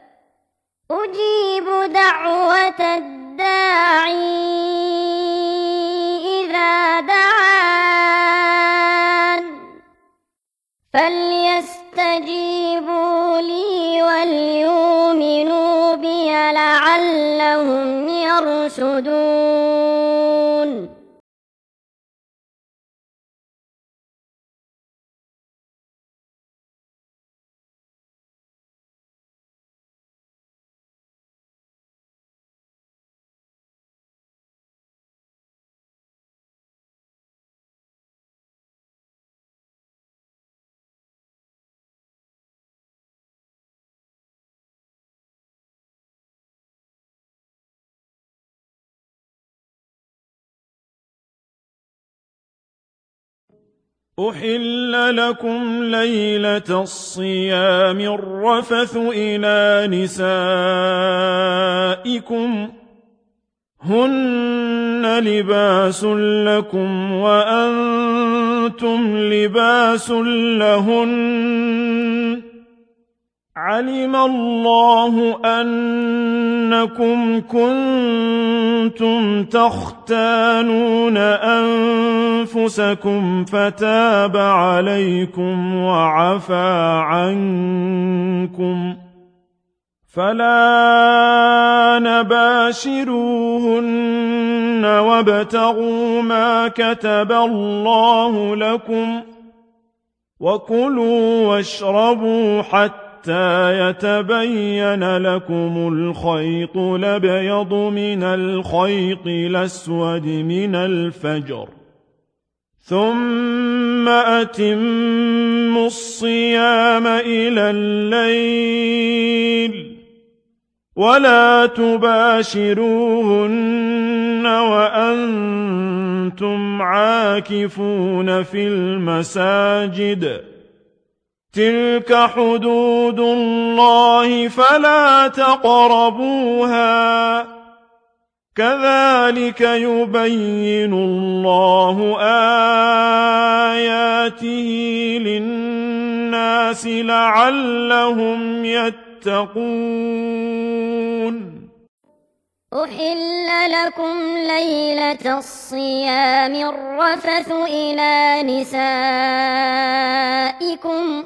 أجيب دعوة الداعي إذا دعان، فليستجيبوا لي وليؤمنوا بي لعلهم يرشدون أحل لكم ليلة الصيام الرفث إلى نسائكم هن لباس لكم وأنتم لباس لهن علم الله أنكم كنتم تختانون أنفسكم فتاب عليكم وعفى عنكم فلا نباشروهن وابتغوا ما كتب الله لكم وكلوا واشربوا حتى يتبين لكم الخيط الأبيض من الخيط الأسود من الفجر ثم أتموا الصيام إلى الليل ولا تباشروهن وأنتم عاكفون في المساجد تلك حدود الله فلا تقربوها كذلك يبين الله آياته للناس لعلهم يتقون أحل لكم ليلة الصيام الرفث إلى نسائكم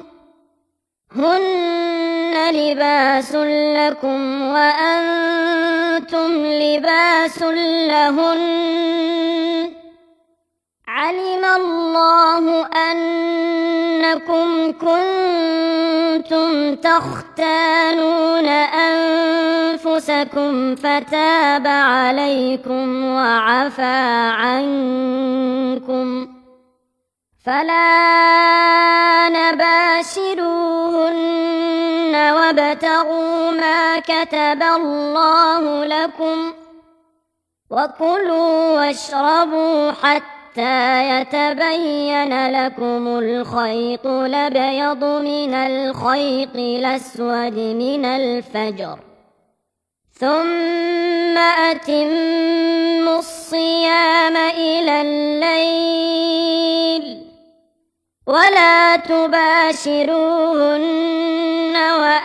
هن لباس لكم وأنتم لباس لهن علم الله أنكم كنتم تختانون أنفسكم فتاب عليكم وعفى عنكم فلا نباشروهن وابتغوا ما كتب الله لكم وكلوا واشربوا حتى يتبين لكم الخيط الأبيض من الخيط الأسود من الفجر ثم أتموا الصيام إلى الليل ولا تباشروهن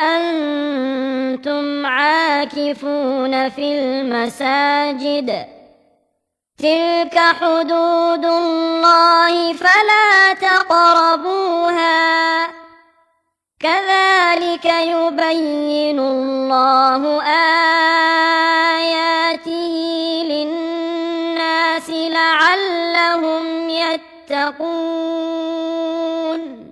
وأنتم عاكفون في المساجد تلك حدود الله فلا تقربوها كذلك يبين الله آياته للناس لعلهم يتقون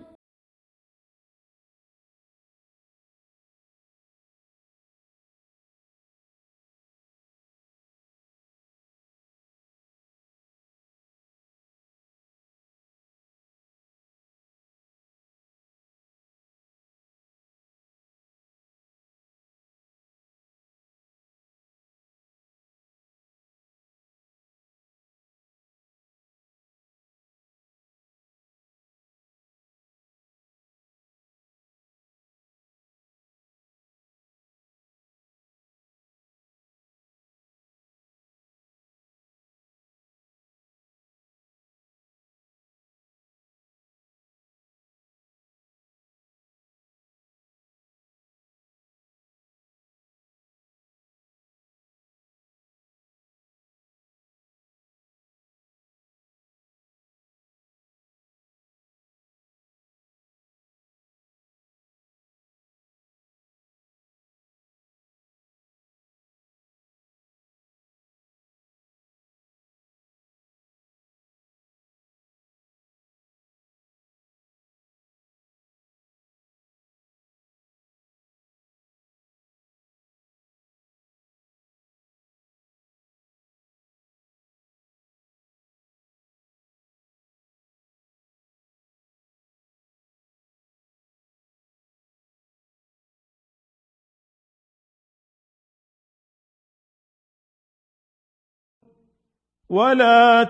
ولا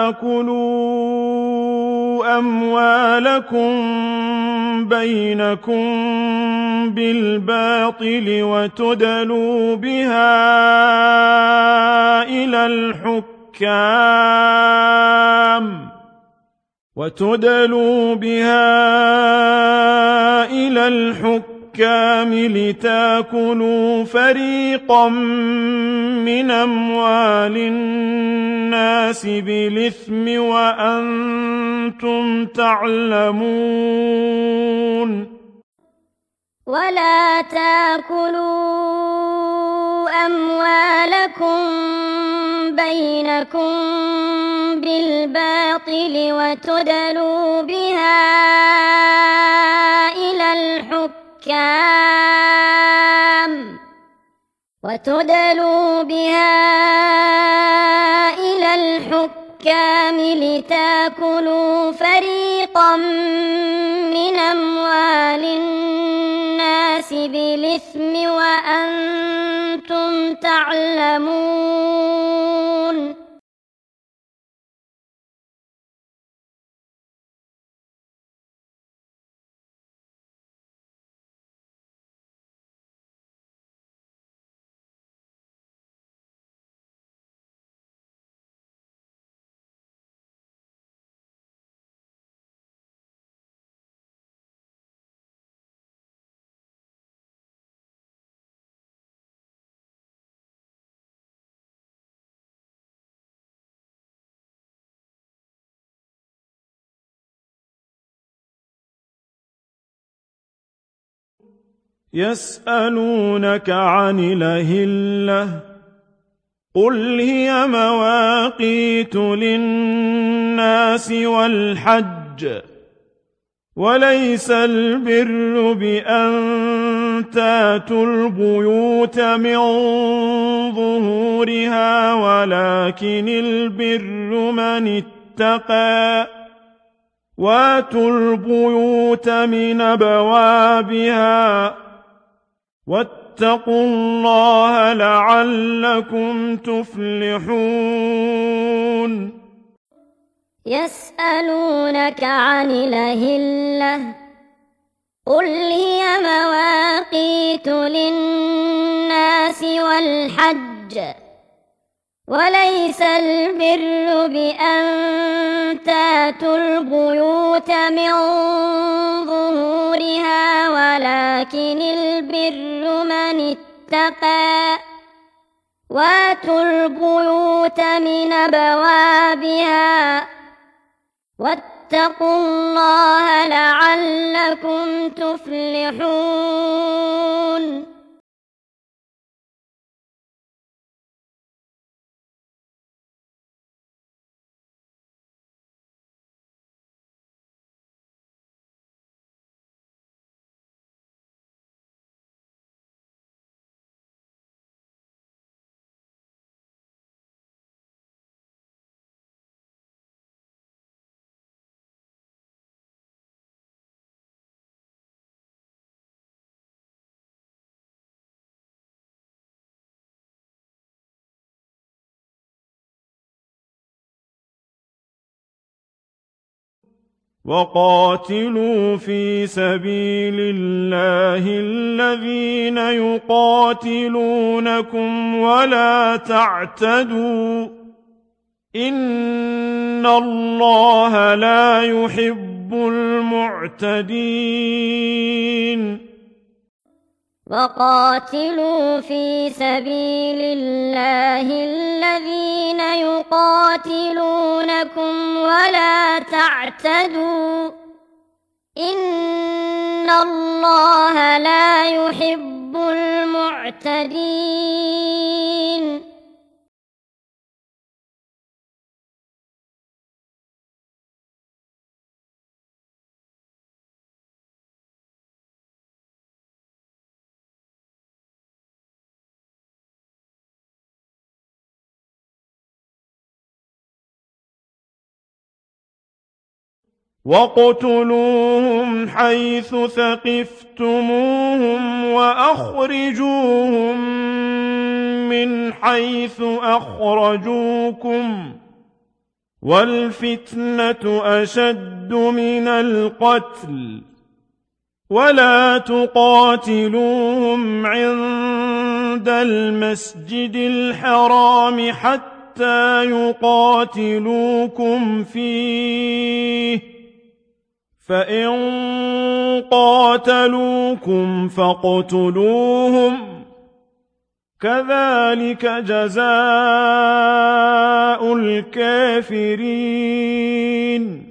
تاكلوا أموالكم بينكم بالباطل وتدلوا بها إلى الحكام لتاكلوا فريقا من أموال الناس بالإثم وأنتم تعلمون. ولا تاكلوا أموالكم بينكم بالباطل وتدلوا بها إلى الحكام لتاكلوا فريقا من أموال الناس بالإثم وأنتم تعلمون. يسألونك عن الأهلة قل هي مواقيت للناس والحج وليس البر بأن تاتوا البيوت من ظهورها ولكن البر من اتقى واتوا البيوت من أبوابها واتقوا الله لعلكم تفلحون. يسألونك عن الأهلة قل هي مواقيت للناس والحج وليس البر بأن تاتوا البيوت من ظهورها ولكن البر من اتقى واتوا البيوت من أبوابها واتقوا الله لعلكم تفلحون. وقاتلوا في سبيل الله الذين يقاتلونكم ولا تعتدوا إن الله لا يحب المعتدين. وقاتلوا في سبيل الله الذين يقاتلونكم ولا تعتدوا إن الله لا يحب المعتدين. واقتلوهم حيث ثقفتموهم وأخرجوهم من حيث أخرجوكم وَالْفِتْنَةُ أَشَدُّ مِنَ الْقَتْلِ وَلَا تُقَاتِلُوهُمْ عِندَ الْمَسْجِدِ الْحَرَامِ حَتَّىٰ يُقَاتِلُوكُمْ فِيهِ ۖ فَإِن قَاتَلُوكُمْ فَاقْتُلُوهُمْ ۗ كَذَٰلِكَ جَزَاءُ الْكَافِرِينَ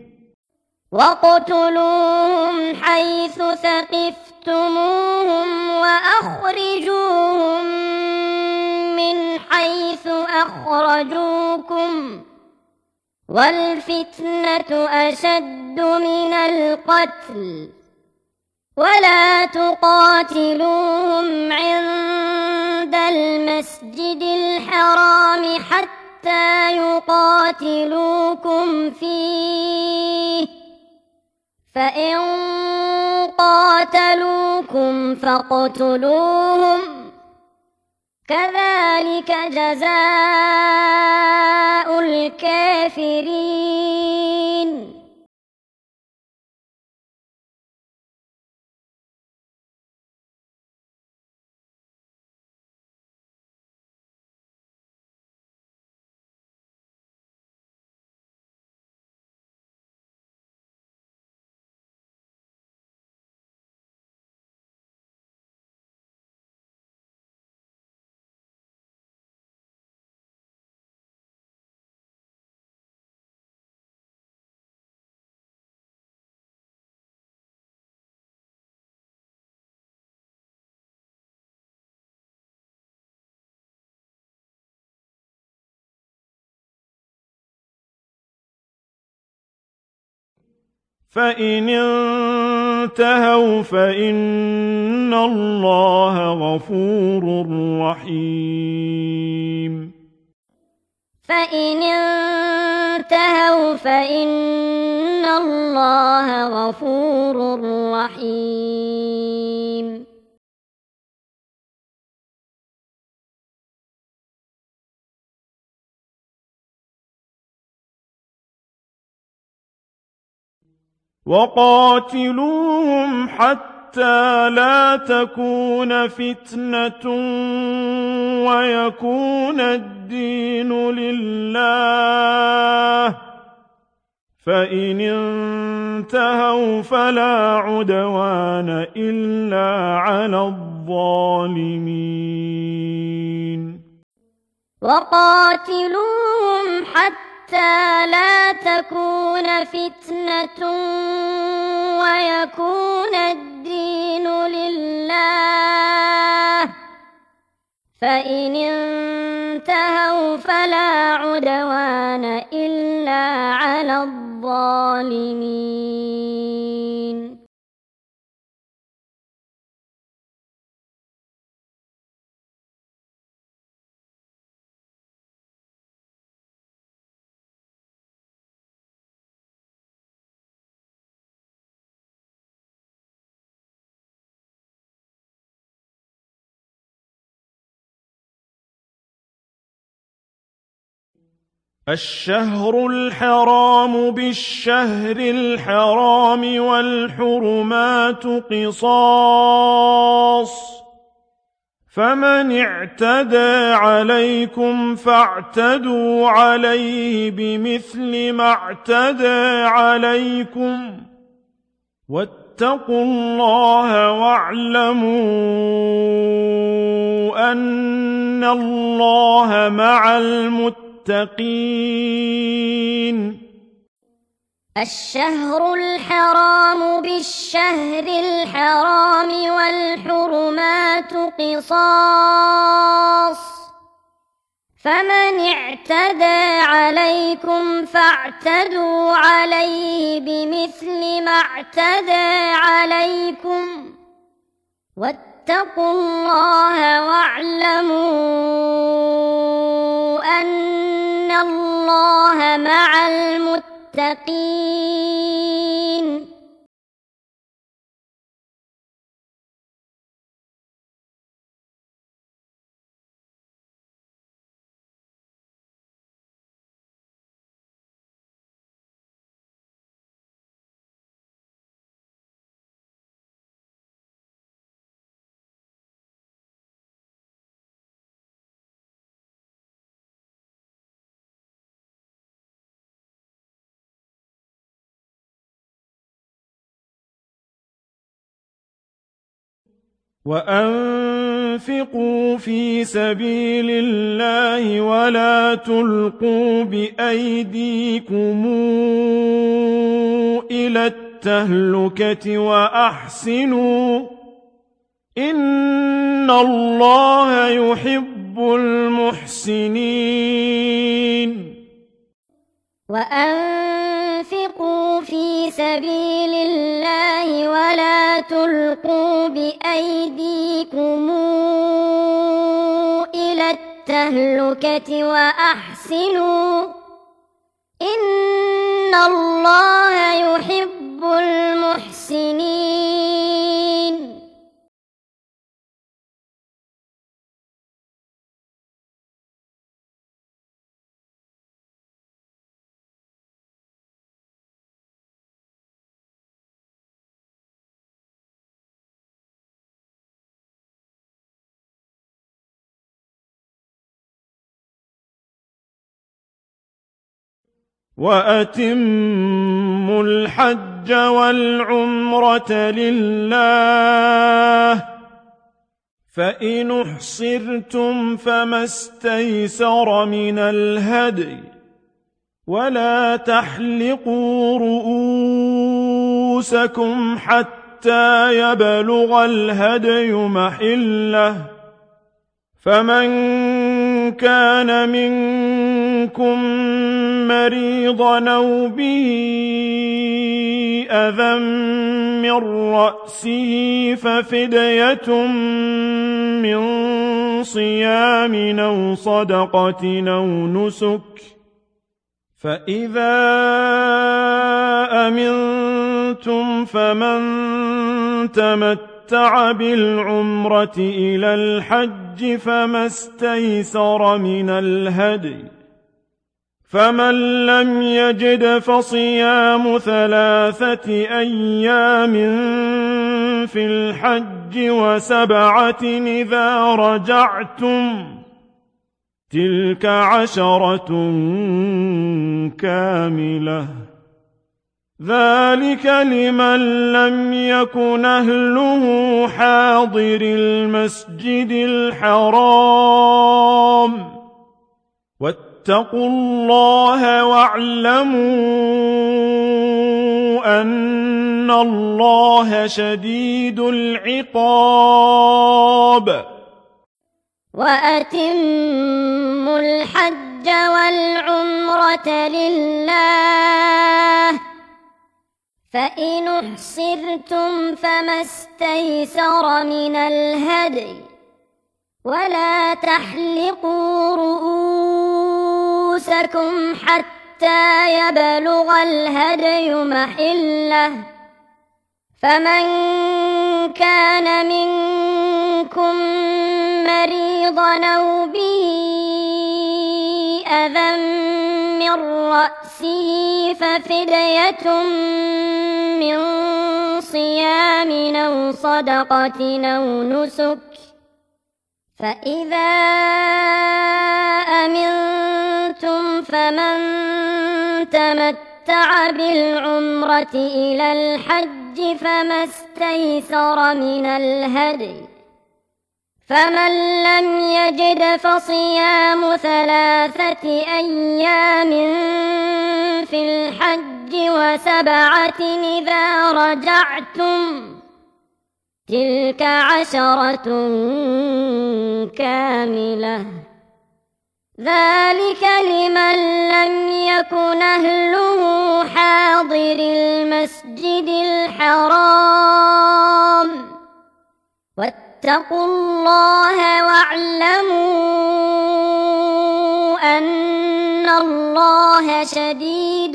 واقتلوهم حيث ثقفتموهم وأخرجوهم من حيث أخرجوكم والفتنة أشد من القتل ولا تقاتلوهم عند المسجد الحرام حتى يقاتلوكم فيه، فإن قاتلوكم فاقتلوهم، كذلك جزاء الكافرين. فَإِنِ انتَهَوْا فَإِنَّ اللَّهَ غَفُورٌ رَّحِيمٌ فإن انتهوا فإن الله غفور رحيم. وَقَاتِلُوهُمْ حَتَّىٰ لَا تَكُونَ فِتْنَةٌ وَيَكُونَ الدِّينُ لِلَّهِ ۖ فَإِنِ انتَهَوْا فَلَا عُدْوَانَ إِلَّا عَلَى الظَّالِمِينَ وقاتلوهم حتى لا تكون فتنة ويكون الدين لله، فإن انتهوا فلا عدوان إلا على الظالمين. الشهر الحرام بالشهر الحرام والحرمات قصاص، فمن اعتدى عليكم فاعتدوا عليه بمثل ما اعتدى عليكم، واتقوا الله واعلموا أن الله مع المتقين. الشهر الحرام بالشهر الحرام والحرمات قصاص، فمن اعتدى عليكم فاعتدوا عليه بمثل ما اعتدى عليكم، واتقوا الله واعلموا أن الله مع المتقين. وأنفقوا في سبيل الله ولا تلقوا بأيديكم إلى التهلكة وأحسنوا إن الله يحب المحسنين. وأنفقوا في سبيل الله ولا تلقوا بأيديكم إلى التهلكة وأحسنوا إن الله يحب المحسنين. وأتموا الحج والعمرة لله فإن احصرتم فما استيسر من الهدي ولا تحلقوا رؤوسكم حتى يبلغ الهدي محله فمن كان منكم مريضا أو به أذى من رأسه ففدية من صيام أو صدقة أو نسك فإذا أمنتم فمن تمتع بالعمرة إلى الحج فما استيسر من الهدي فمن لم يجد فصيام 3 أيام في الحج و7 إذا رجعتم تلك 10 كاملة ذلك لمن لم يكن أهله حاضر المسجد الحرام واتقوا الله واعلموا أن الله شديد العقاب. وأتموا الحج والعمرة لله فإن احصرتم فما استيسر من الهدي ولا تحلقوا رؤوسكم حتى يبلغ الهدي محله فمن كان منكم مريضا أو به أذى من رأسه ففدية من صيام أو صدقة أو نسك فإذا أمنتم فمن تمتع بالعمرة إلى الحج فما استيسر من الهدي فمن لم يجد فصيام 3 أيام في الحج و7 إذا رجعتم تلك 10 كاملة ذلك لمن لم يكن أهله حاضر المسجد الحرام واتقوا الله واعلموا أن الله شديد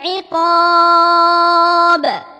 العقاب.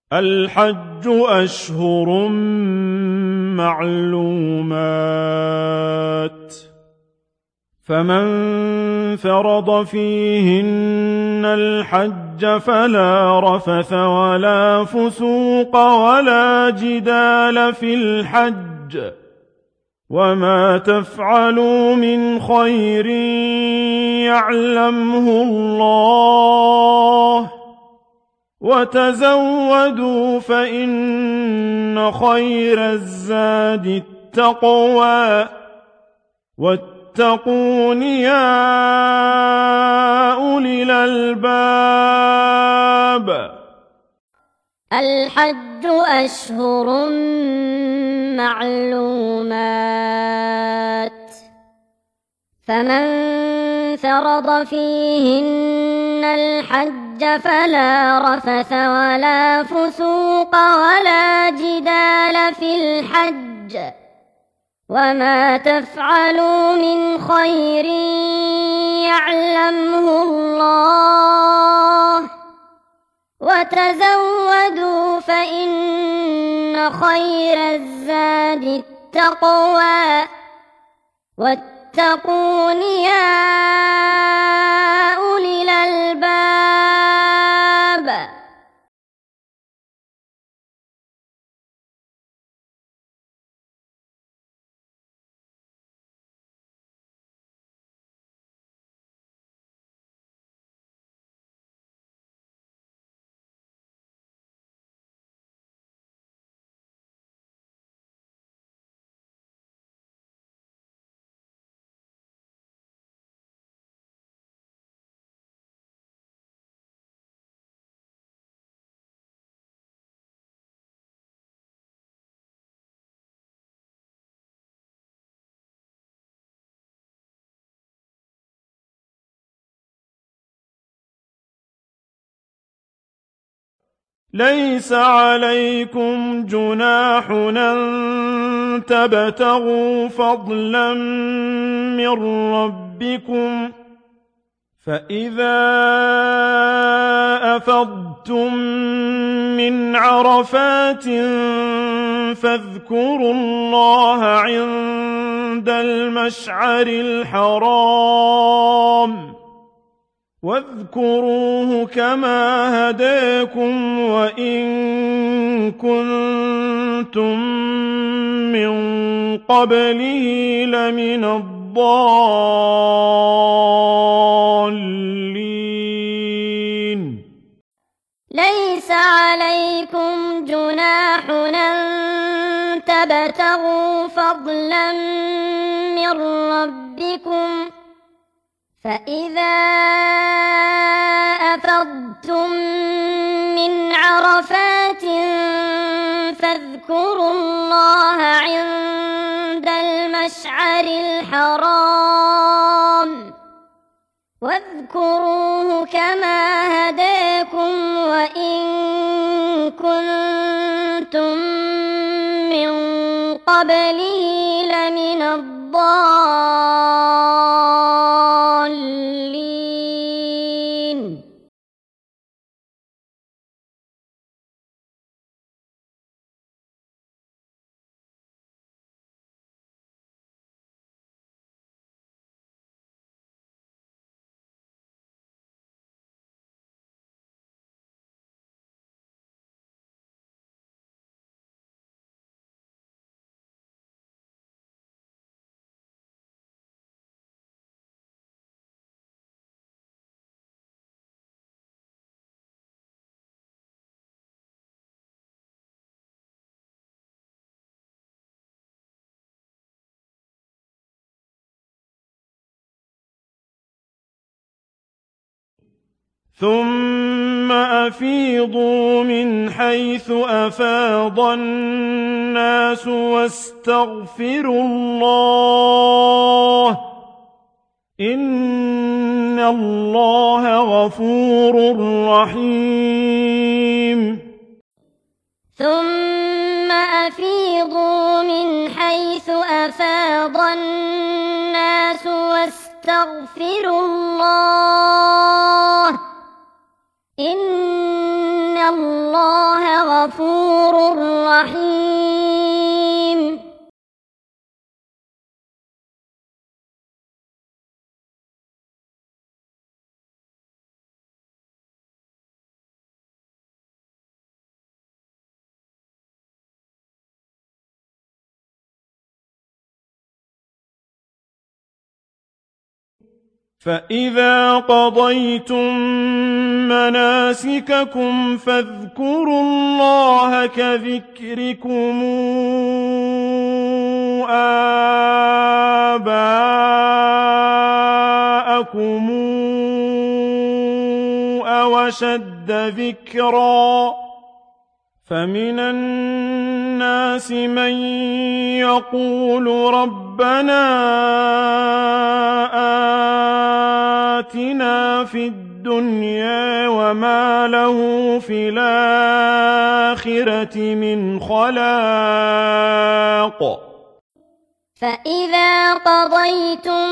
الحج أشهر معلومات، فمن فرض فيهن الحج فلا رفث ولا فسوق ولا جدال في الحج، وما تفعلوا من خير يعلمه الله، وتزودوا فإن خير الزاد التقوى، واتقون يا أولي الألباب. الحج أشهر معلومات، فمن فرض فيهن الحج فلا رفث ولا فسوق ولا جدال في الحج، وما تفعلوا من خير يعلمه الله، وتزودوا فإن خير الزاد التقوى، واتقون يا أولي الألباب. ليس عليكم جناح أن تبتغوا فضلا من ربكم، فإذا أفضتم من عرفات فاذكروا الله عند المشعر الحرام، واذكروه كما هداكم وإن كنتم من قبله لمن الضالين. ليس عليكم جناح أن تبتغوا فضلا من ربكم، فإذا أفضتم من عرفات فاذكروا الله عند المشعر الحرام، واذكروه كما هداكم وإن كنتم من قبله لمن الضالين. ثم أفيضوا من حيث أفاض الناس واستغفروا الله، إن الله غفور رحيم. ثم أفيضوا من حيث أفاض الناس واستغفروا الله، إن الله الله غفور رحيم. فإذا قضيتم مناسككم فاذكروا الله كذكركم آباءكم أو أشد ذكرا. فمن الناس من يقول ربنا آتنا في الدنيا وما له في الآخرة من خلاق. فإذا قضيتم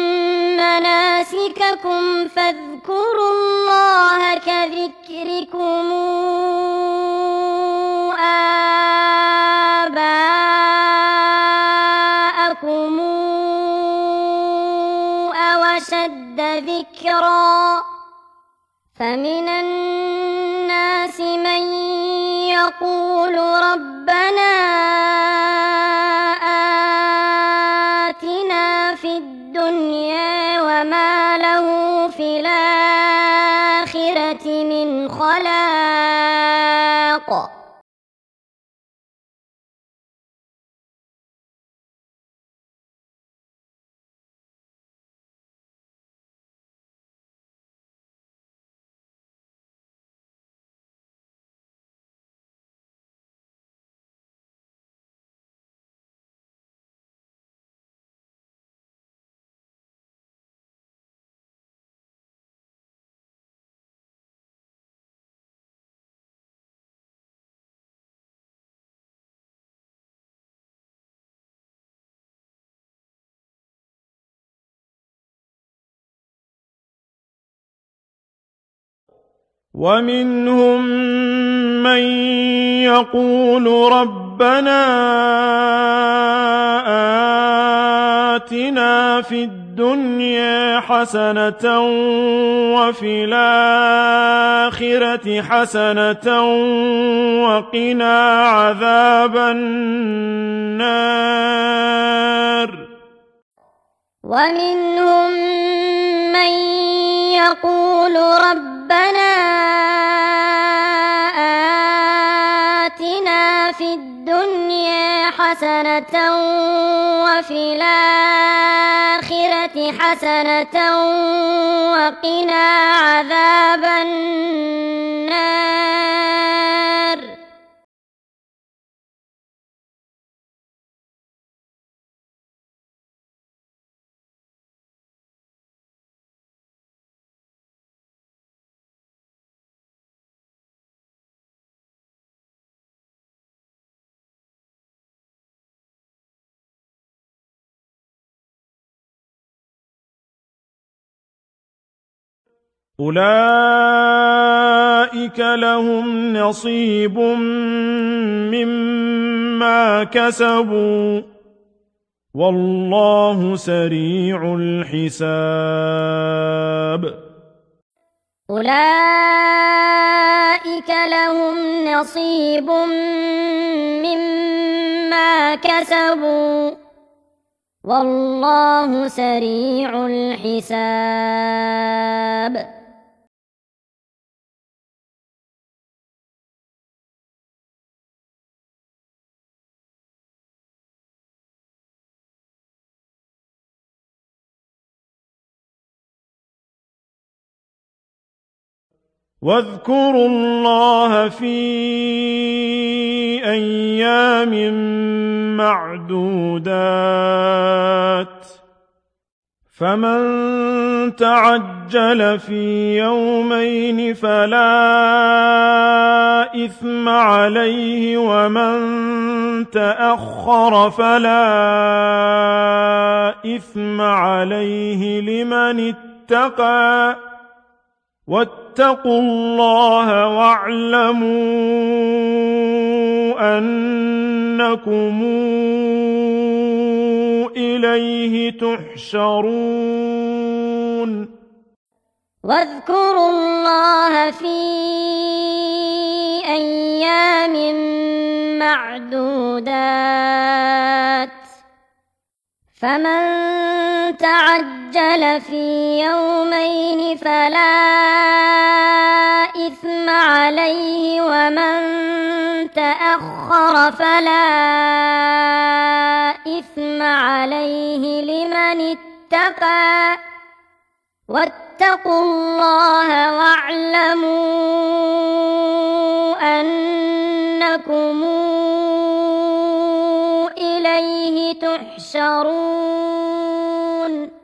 مناسككم فاذكروا الله كذكركم آباءكم أو أشد ذكرا. فمن الناس من يقول ربنا آتنا في الدنيا وما له في الآخرة من خلاق. ومنهم من يقول ربنا آتنا في الدنيا حسنة وفي الآخرة حسنة وقنا عذاب النار. ومنهم من يقول ربنا آتنا في الدنيا حسنة وفي الآخرة حسنة وقنا عذاب النار. أولئك لهم نصيب مما كسبوا والله سريع الحساب. أولئك لهم نصيب مما كسبوا والله سريع الحساب. واذكروا الله في أيام معدودات فمن تعجل في يومين فلا إثم عليه ومن تأخر فلا إثم عليه لمن اتقى واتقوا الله واعلموا أنكم إليه تحشرون واذكروا الله في أيام معدودات فمن تعجل في يومين فلا إثم عليه ومن تأخر فلا إثم عليه لمن اتقى واتقوا الله واعلموا أنكم إليه تحشرون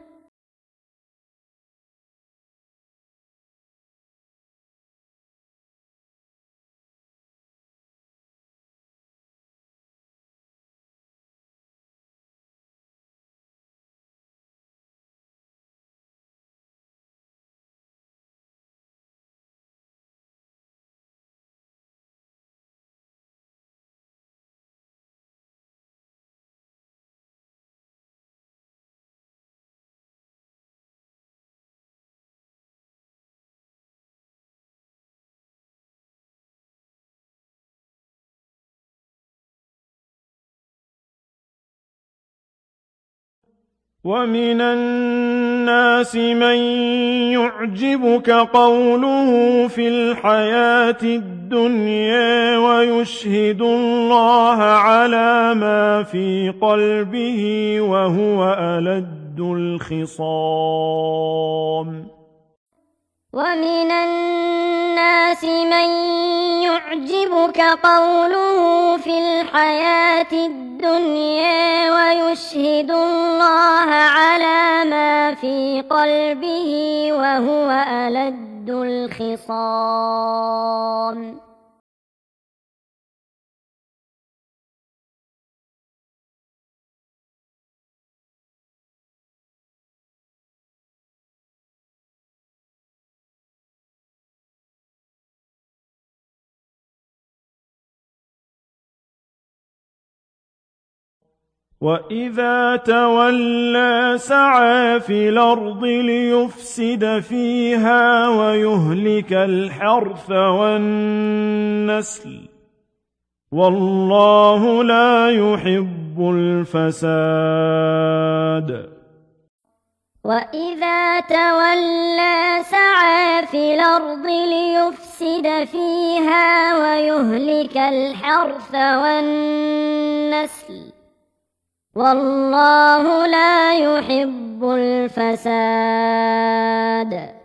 ومن الناس من يعجبك قوله في الحياة الدنيا ويشهد الله على ما في قلبه وهو ألد الخصام ومن الناس من يعجبك قوله في الحياة الدنيا ويشهد الله على ما في قلبه وهو ألد الخصام وإذا تولى سعى في الأرض ليفسد فيها ويهلك الحرث والنسل والله لا يحب الفساد وإذا تولى سعى في الأرض ليفسد فيها ويهلك الحرث والنسل والله لا يحب الفساد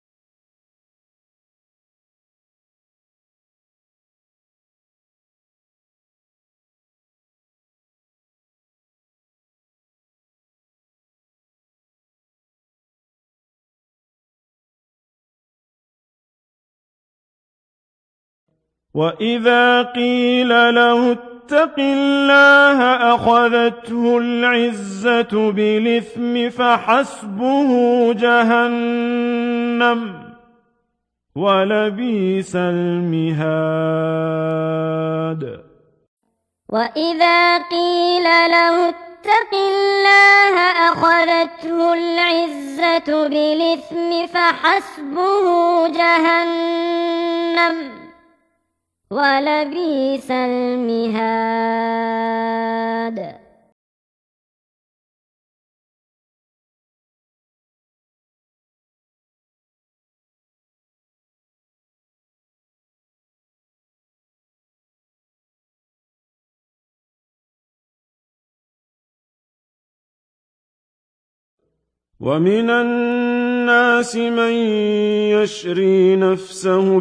وإذا قيل له اتق الله أخذته العزة بالإثم فحسبه جهنم ولبئس المهاد وإذا قيل له اتق الله أخذته العزة بالإثم فحسبه جهنم ولبئس المهاد ومن الناس من يشري نفسه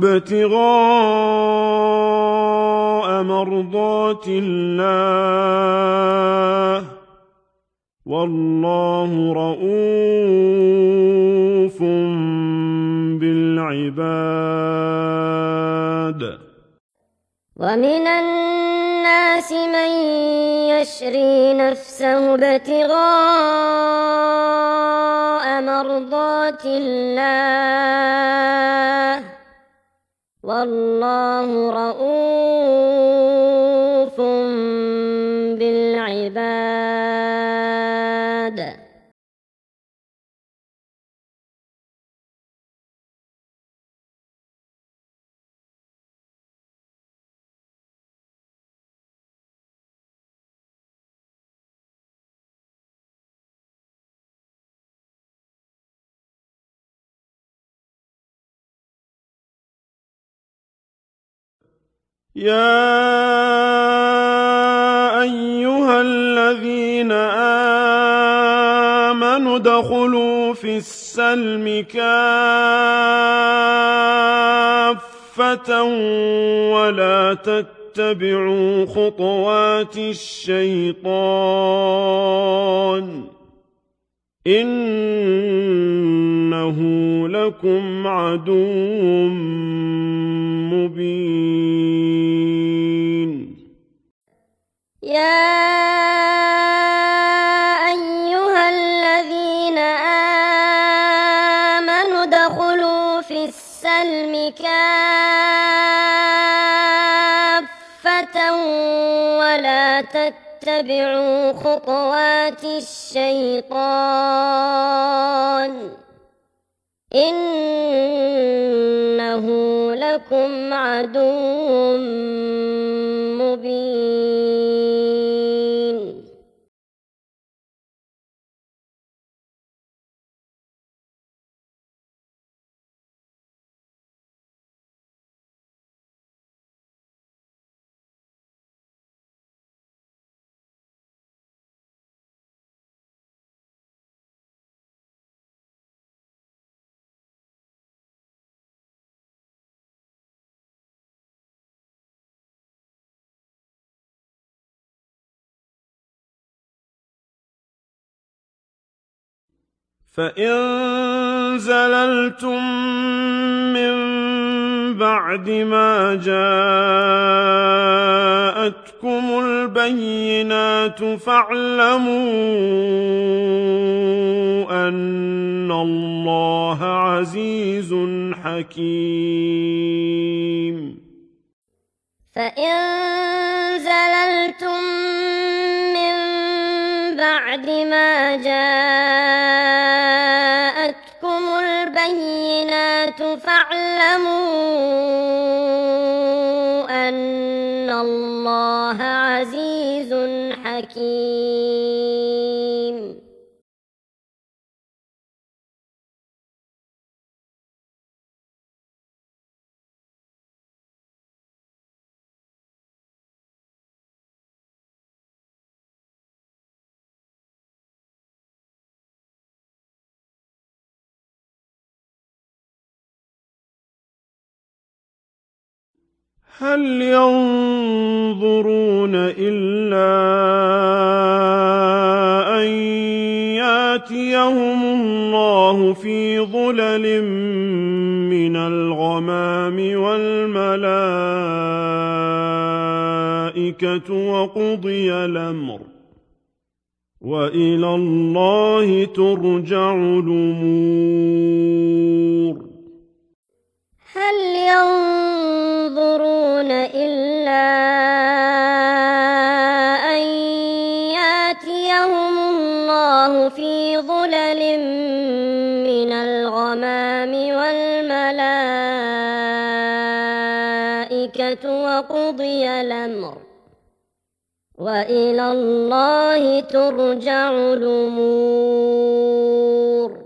ابتغاء مرضات الله والله رءوف بالعباد ومن الناس الناس من يشري نفسه ابتغاء مرضات الله والله رءوف بالعباد. يا أيها الذين آمنوا ادخلوا في السلم كافة ولا تتبعوا خطوات الشيطان إنه لكم عدو مبين. يا أيها الذين آمنوا ادخلوا في السلم كافة ولا تتبعوا خطوات الشيطان إنه لكم عدو مبين. فإن زللتم من بعد ما جاءتكم البينات فاعلموا أن الله عزيز حكيم. فإن زللتم من بعد ما جاءتكم البينات فاعلموا أن الله عزيز حكيم. هل ينظرون إلا أن يأتيهم الله في ظلل من الغمام والملائكة وقضي الأمر وإلى الله ترجع الأمور. هل ينظرون إلا أن يأتيهم الله في ظلل من الغمام والملائكة وقضي الأمر وإلى الله ترجع الأمور.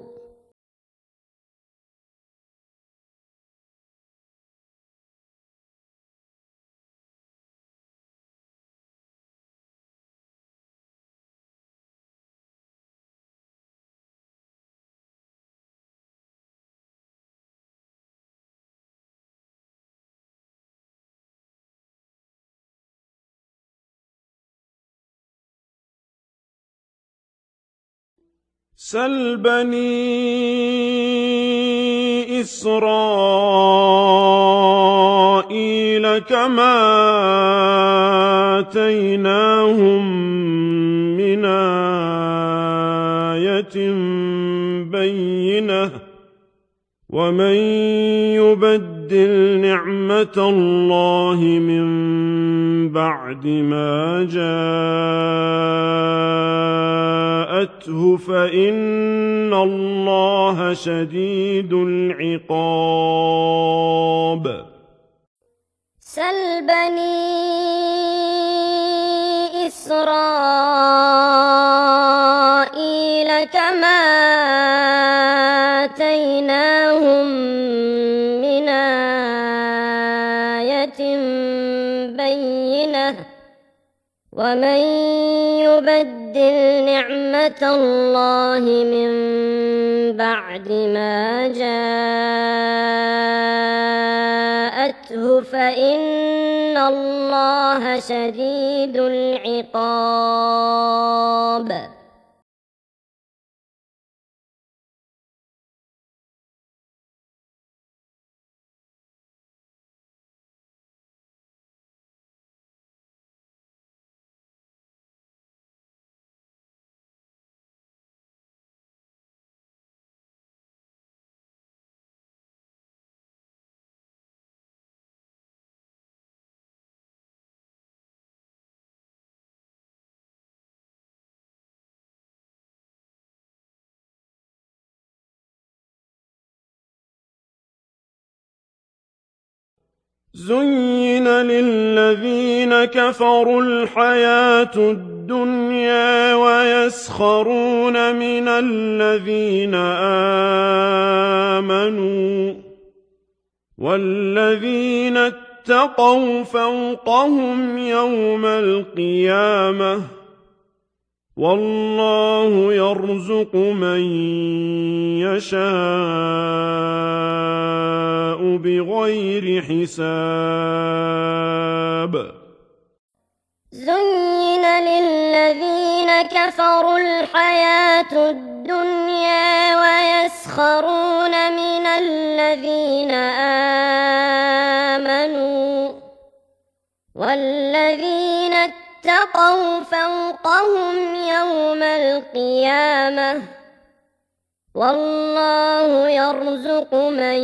سل بني إسرائيل كما آتيناهم من آية بينة ومن يبدل نعمة الله من بعد ما جاءته فإن الله شديد العقاب سل بني إسرائيل كما آتيناهم من آية بينة ومن يبدل نعمة الله من بعد ما جاءته فإن الله شديد العقاب زين للذين كفروا الحياة الدنيا ويسخرون من الذين آمنوا والذين اتقوا فوقهم يوم القيامة والله يرزق من يشاء بغير حساب زين للذين كفروا الحياة الدنيا ويسخرون من الذين آمنوا والذين اتقوا فوقهم يوم القيامة والله يرزق من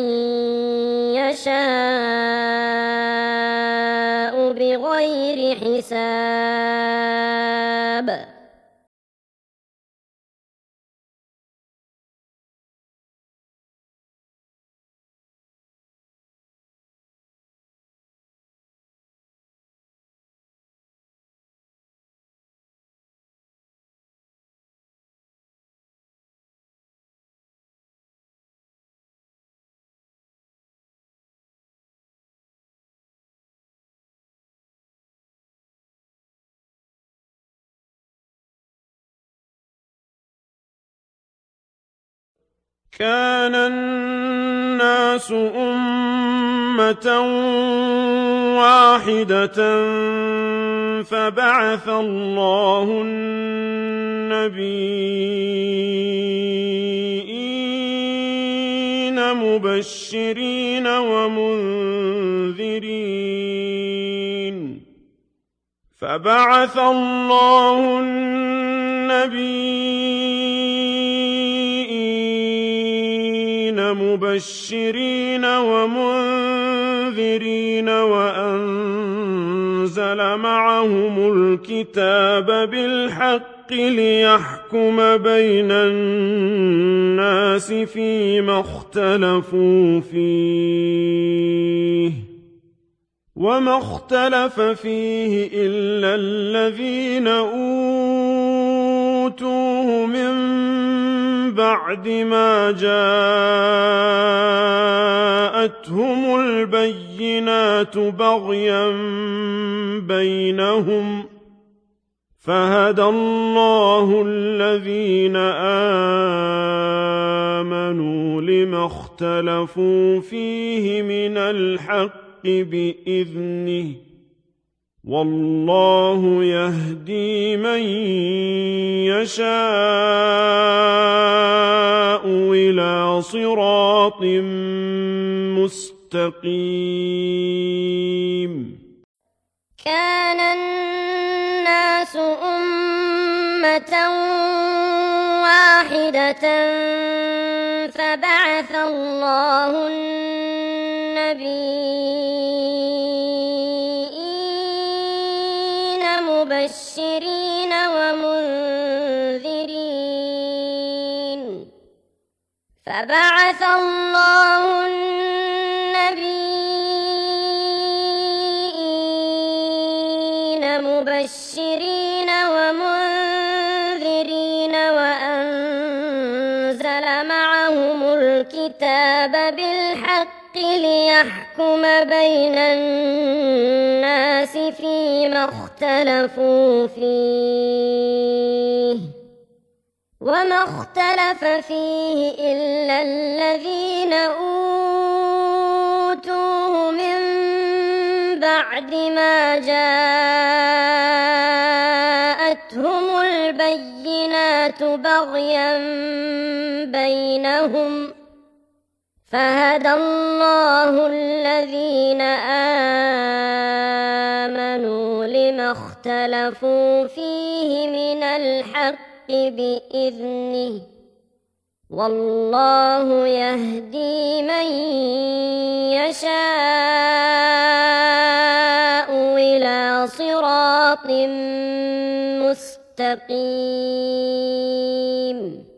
يشاء بغير حساب كان الناس أمة واحدة فبعث الله النبيين مبشرين ومنذرين فبعث الله مبشرين ومنذرين وأنزل معهم الكتاب بالحق ليحكم بين الناس فيما اختلفوا فيه وما اختلف فيه إلا الذين أوتوه من بعد ما جاءتهم البينات بغيا بينهم فهدى الله الذين آمنوا لما اختلفوا فيه من الحق بإذنه والله يهدي من يشاء إلى صراط مستقيم. كان الناس أمة واحدة فبعث الله النبيين مبشرين ومنذرين فبعث الله النبيين مبشرين ومنذرين وأنزل معهم الكتاب بالحق ليحكم بين الناس فيما اختلفوا فيه وما اختلف فيه إلا الذين أوتوه من بعد ما جاءتهم البينات بغيا بينهم فهدى الله الذين آمنوا لما اختلفوا فيه من الحق بإذنه والله يهدي من يشاء إلى صراط مستقيم.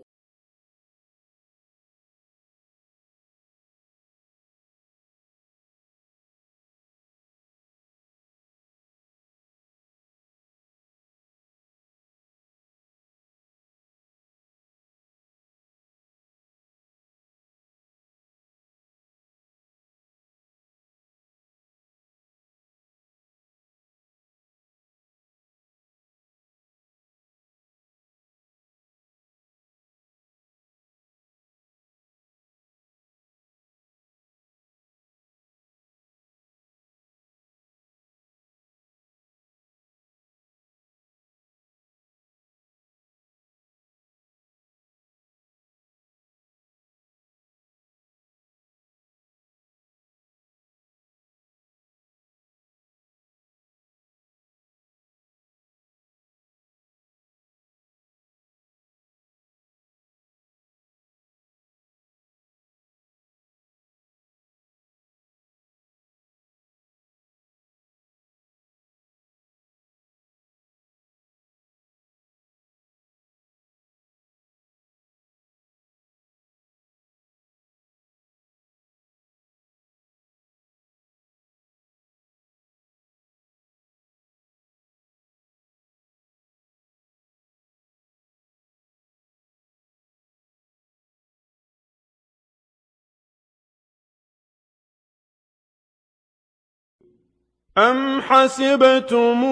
أم حسبتم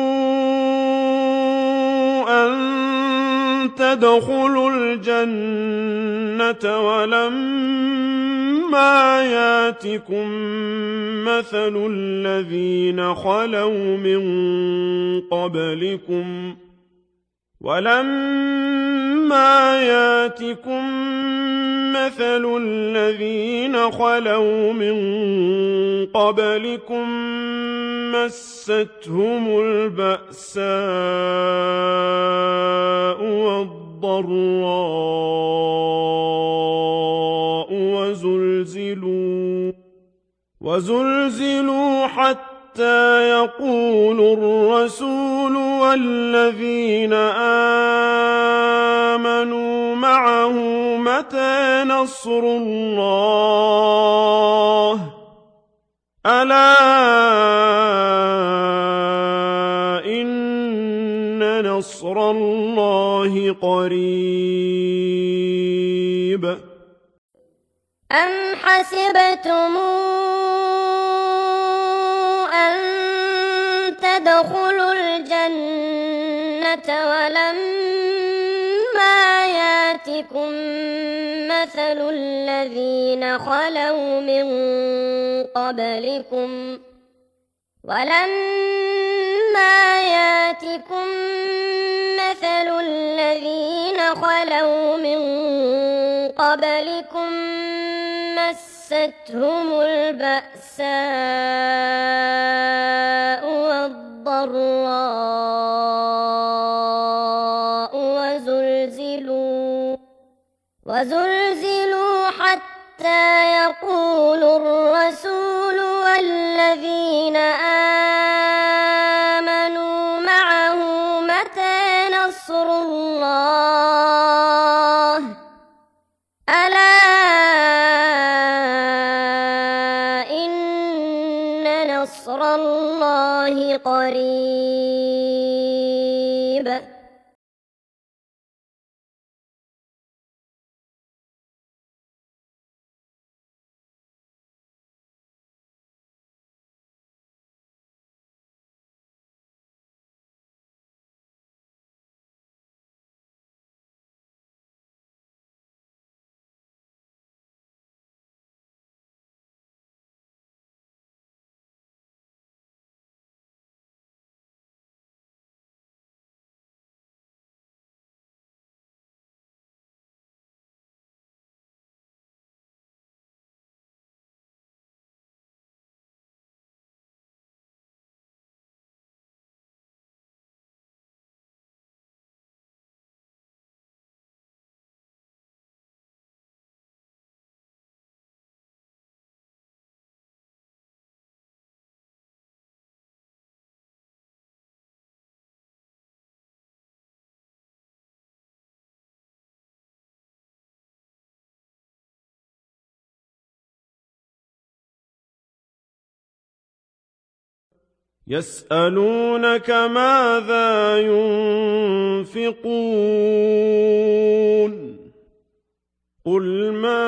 أن تدخلوا الجنة ولما ياتكم مثل الذين خلوا من قبلكم مستهم البأساء والضراء وزلزلوا حتى يقول الرسول والذين آمنوا معه متى نصر الله ألا إن نصر الله قريب. أم حسبتم أن تدخلوا الجنة ولما ياتكم مثل الذين خلوا من قبلكم مستهم مستهم البأساء والضراء وزلزلوا حتى يقول الرسول والذين آمنوا معه متى نصر الله ألا إن نصر الله قريب. يسألونك ماذا ينفقون قل ما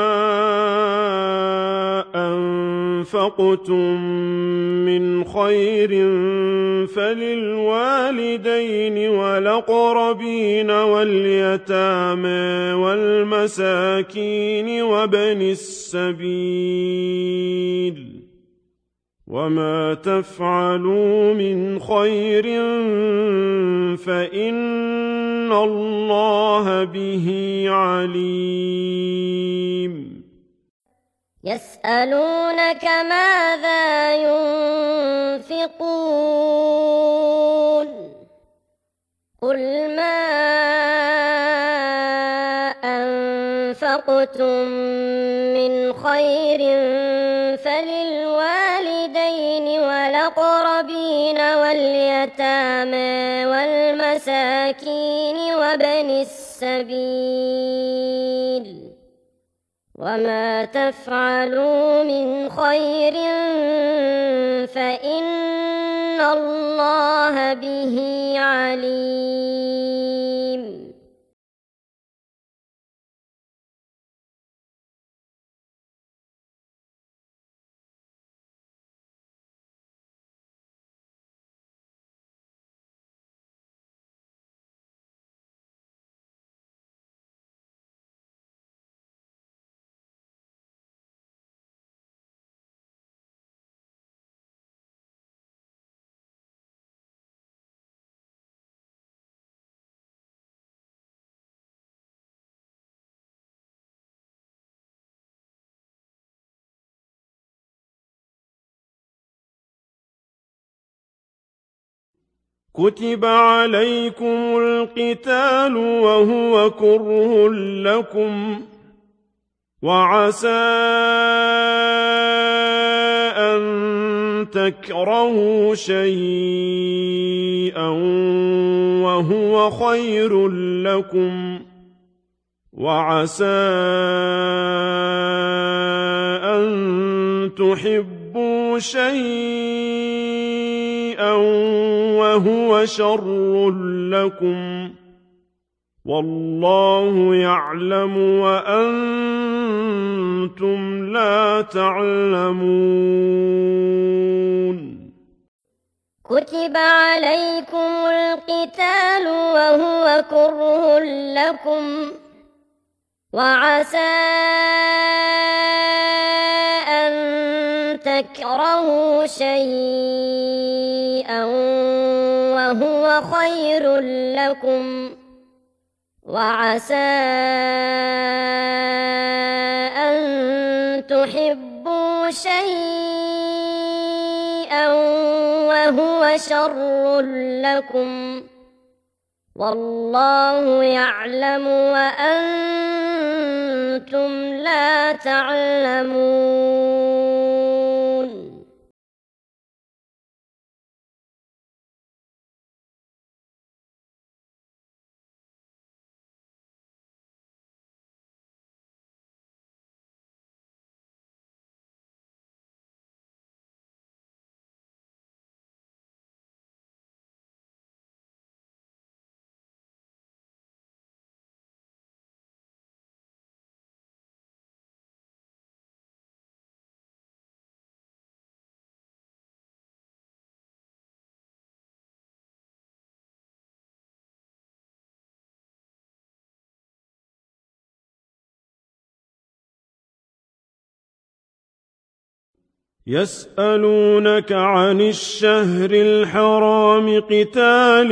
أنفقتم من خير فللوالدين والأقربين واليتامى والمساكين وابن السبيل وما تفعلوا من خير فإن الله به عليم. يسألونك ماذا ينفقون قل ما أنفقتم من خير فللوالدين والأقربين واليتامى والمساكين وابن السبيل وما تفعلوا من خير فإن الله به عليم. كتب عليكم القتال وهو كره لكم وعسى أن تكرهوا شيئا وهو خير لكم وعسى أن تحبوا شيئا وهو شر لكم والله يعلم وأنتم لا تعلمون. كتب عليكم القتال وهو كره لكم وعسى أن تكرهوا شيئا وهو خير لكم وعسى أن شيئا وهو شر لكم والله يعلم وأنتم لا تعلمون. يسألونك عن الشهر الحرام قتال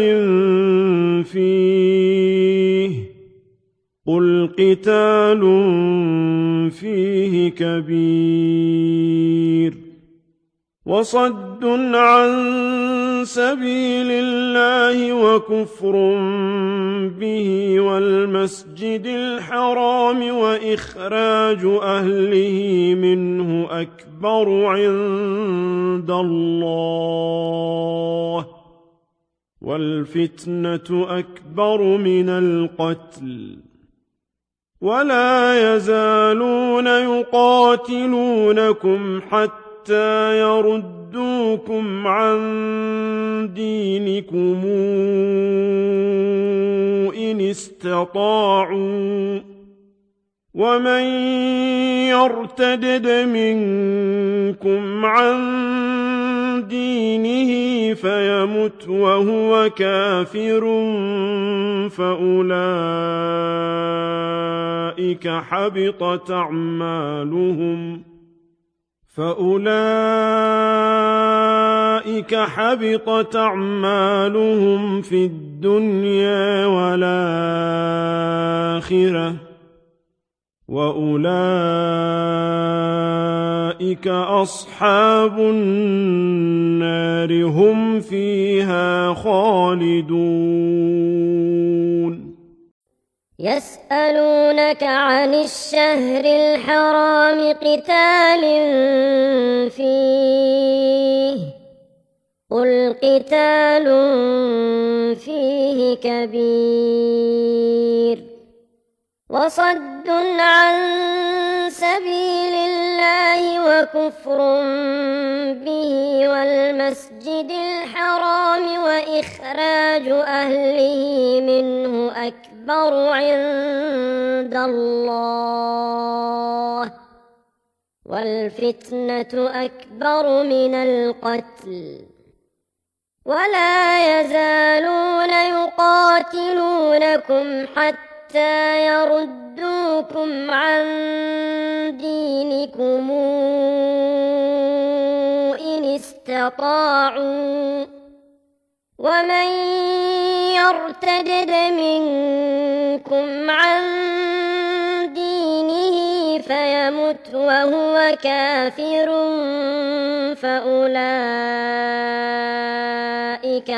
فيه قل قتال فيه كبير وصد عن سبيل الله وكفر به والمسجد الحرام وإخراج أهله منه أكبر عند الله والفتنة أكبر من القتل ولا يزالون يقاتلونكم حتى يردوكم عن دينكم إن استطاعوا ومن يرتدد منكم عن دينه فيمت وهو كافر فأولئك حبطت أعمالهم في الدنيا والآخرة وأولئك أصحاب النار هم فيها خالدون. يسألونك عن الشهر الحرام قتال فيه قل قتال فيه كبير وصد عن سبيل الله وكفر به والمسجد الحرام وإخراج أهله منه أكبر عند الله والفتنة أكبر من القتل ولا يزالون يقاتلونكم حتى يردوكم عن دينكم إن استطاعوا ومن يرتدد منكم عن دينه فيمت وهو كافر فأولئك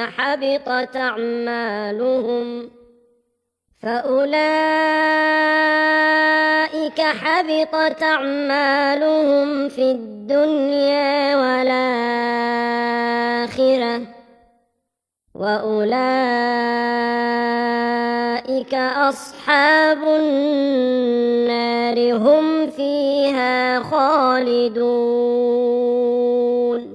حبطت أعمالهم في الدنيا والآخرة وأولئك أصحاب النار هم فيها خالدون.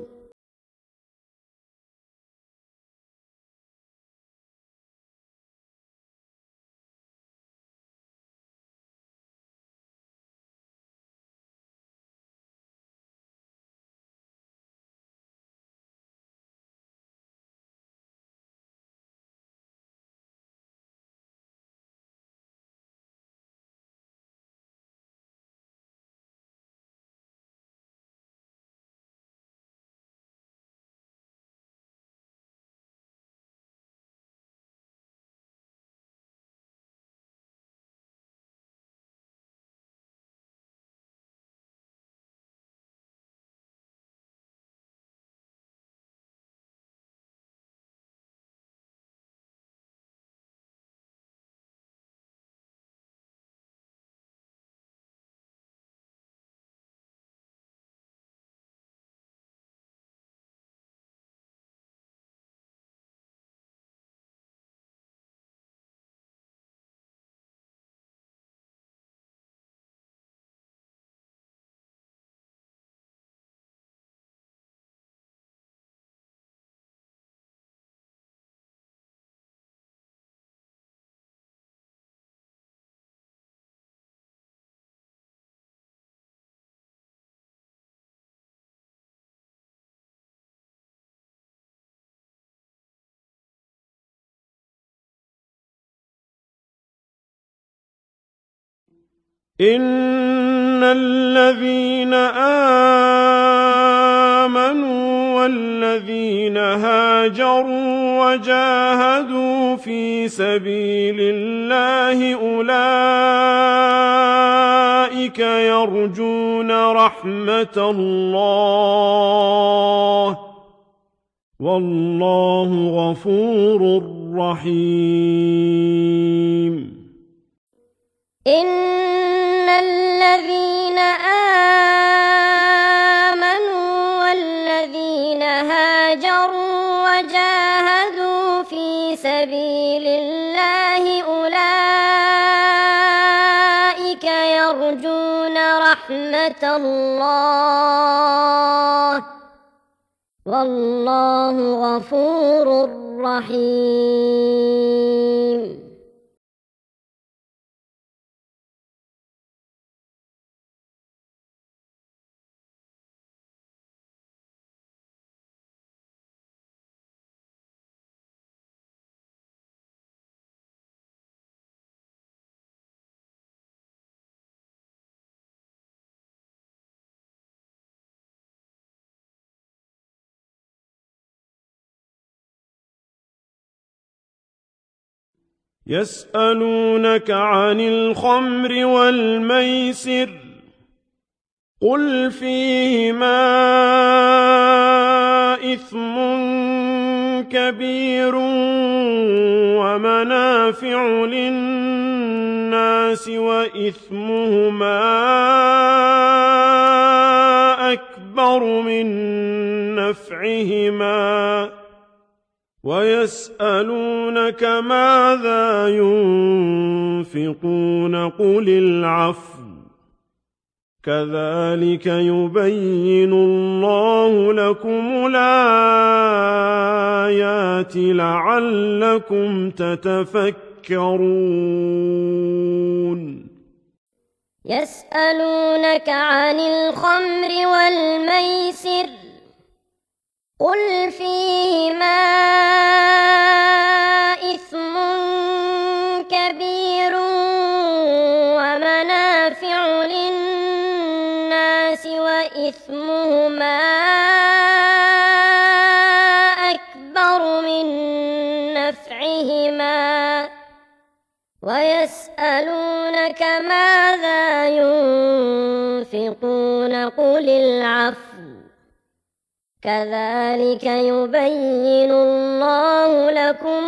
إن الذين آمنوا والذين هاجروا وجاهدوا في سبيل الله أولئك يرجون رحمة الله والله غفور رحيم إن الذين آمنوا والذين هاجروا وجاهدوا في سبيل الله أولئك يرجون رحمة الله والله غفور رحيم يسألونك عن الخمر والميسر قل فيهما إثم كبير ومنافع للناس وإثمهما أكبر من نفعهما ويسألونك ماذا ينفقون قل العفو كذلك يبين الله لكم الآيات لعلكم تتفكرون يسألونك عن الخمر والميسر قل فيهما إثم كبير ومنافع للناس وإثمهما أكبر من نفعهما ويسألونك ماذا ينفقون قل العفو كذلك يبين الله لكم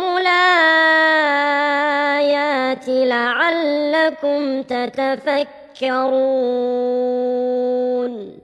الآيات لعلكم تتفكرون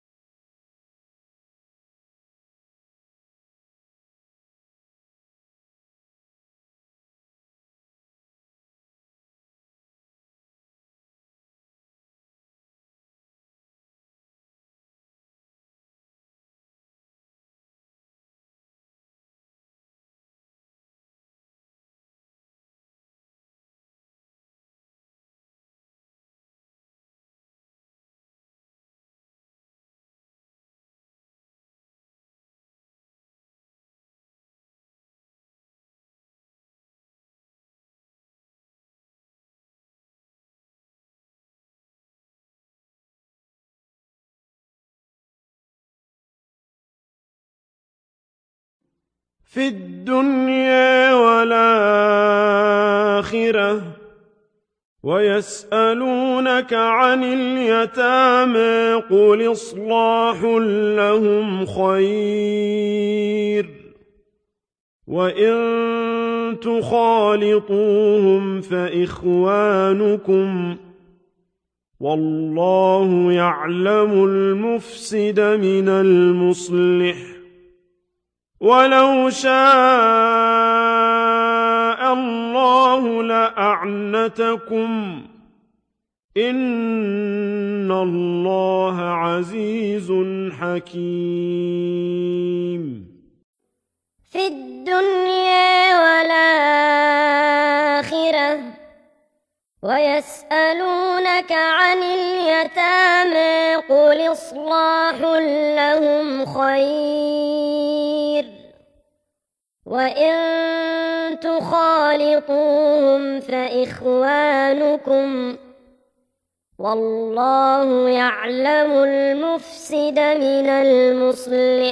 في الدنيا والآخرة ويسألونك عن اليتامى قل إصلاح لهم خير وإن تخالطوهم فإخوانكم والله يعلم المفسد من المصلح ولو شاء الله لأعنتكم إن الله عزيز حكيم في الدنيا والآخرة ويسألونك عن اليتامى قل إصلاح لهم خير وإن تخالطوهم فإخوانكم والله يعلم المفسد من المصلح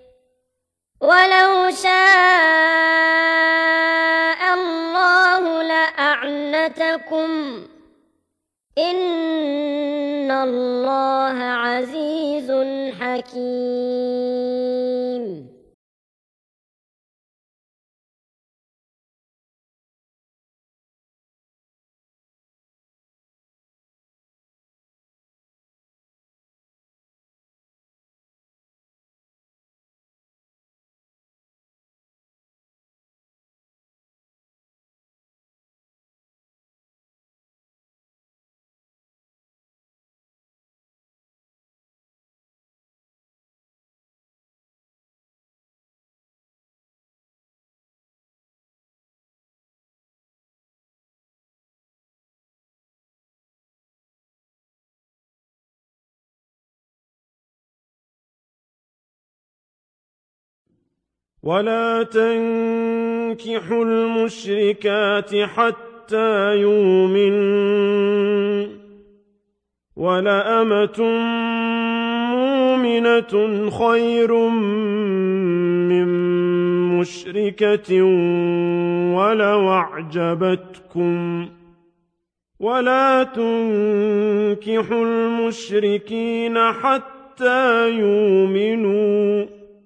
ولو شاء الله لأعنتكم إن الله عزيز حكيم. ولا تنكحوا المشركات حتى يؤمنوا ولأمة مؤمنة خير من مشركة ولو أعجبتكم ولا تنكحوا المشركين حتى يؤمنوا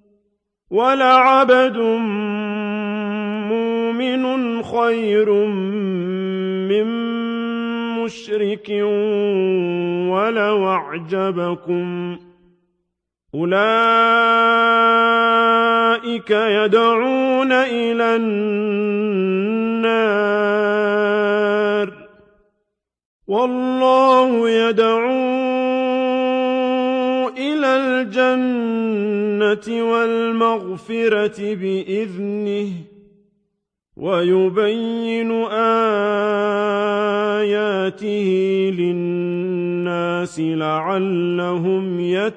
ولعبد مؤمن خير من مشرك ولو أعجبكم أولئك يدعون إلى النار والله يدعو إلى الجنة والمغفرة بإذنه ويبين آياته للناس لعلهم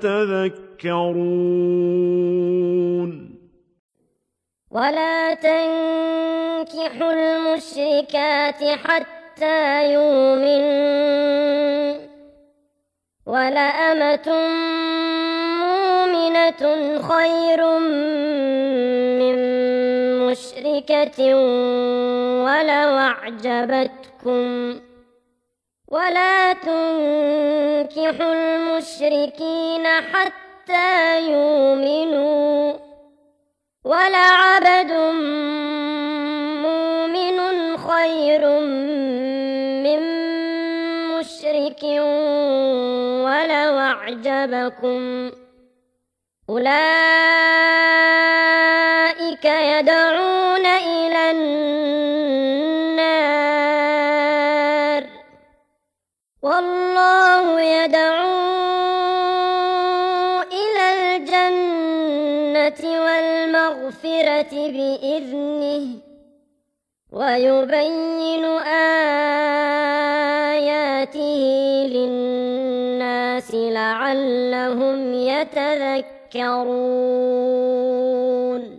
يتذكرون. ولا تنكحوا المشركات حتى يؤمنوا ولأمة مؤمنة خير من مشركة ولو أعجبتكم ولا تنكحوا المشركين حتى يؤمنوا ولعبد مؤمن خير من مشرك ولو أعجبكم أولئك يدعون إلى النار والله يدعو إلى الجنة والمغفرة بإذنه ويبين آياته للناس لعلهم يتذكرون.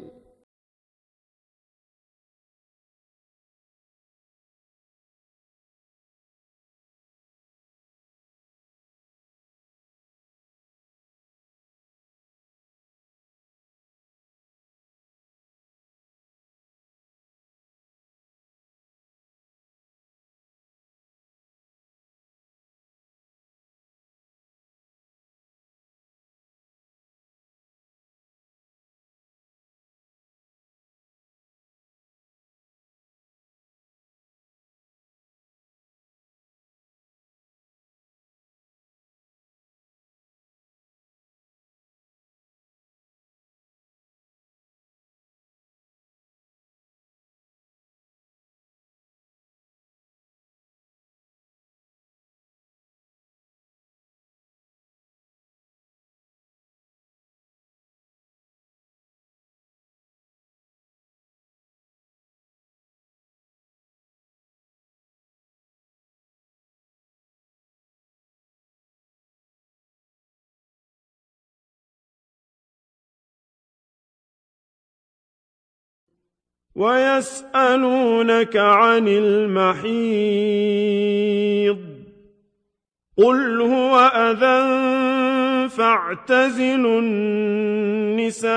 ويسألونك عن المحيض قل هو أذى فاعتزلوا النساء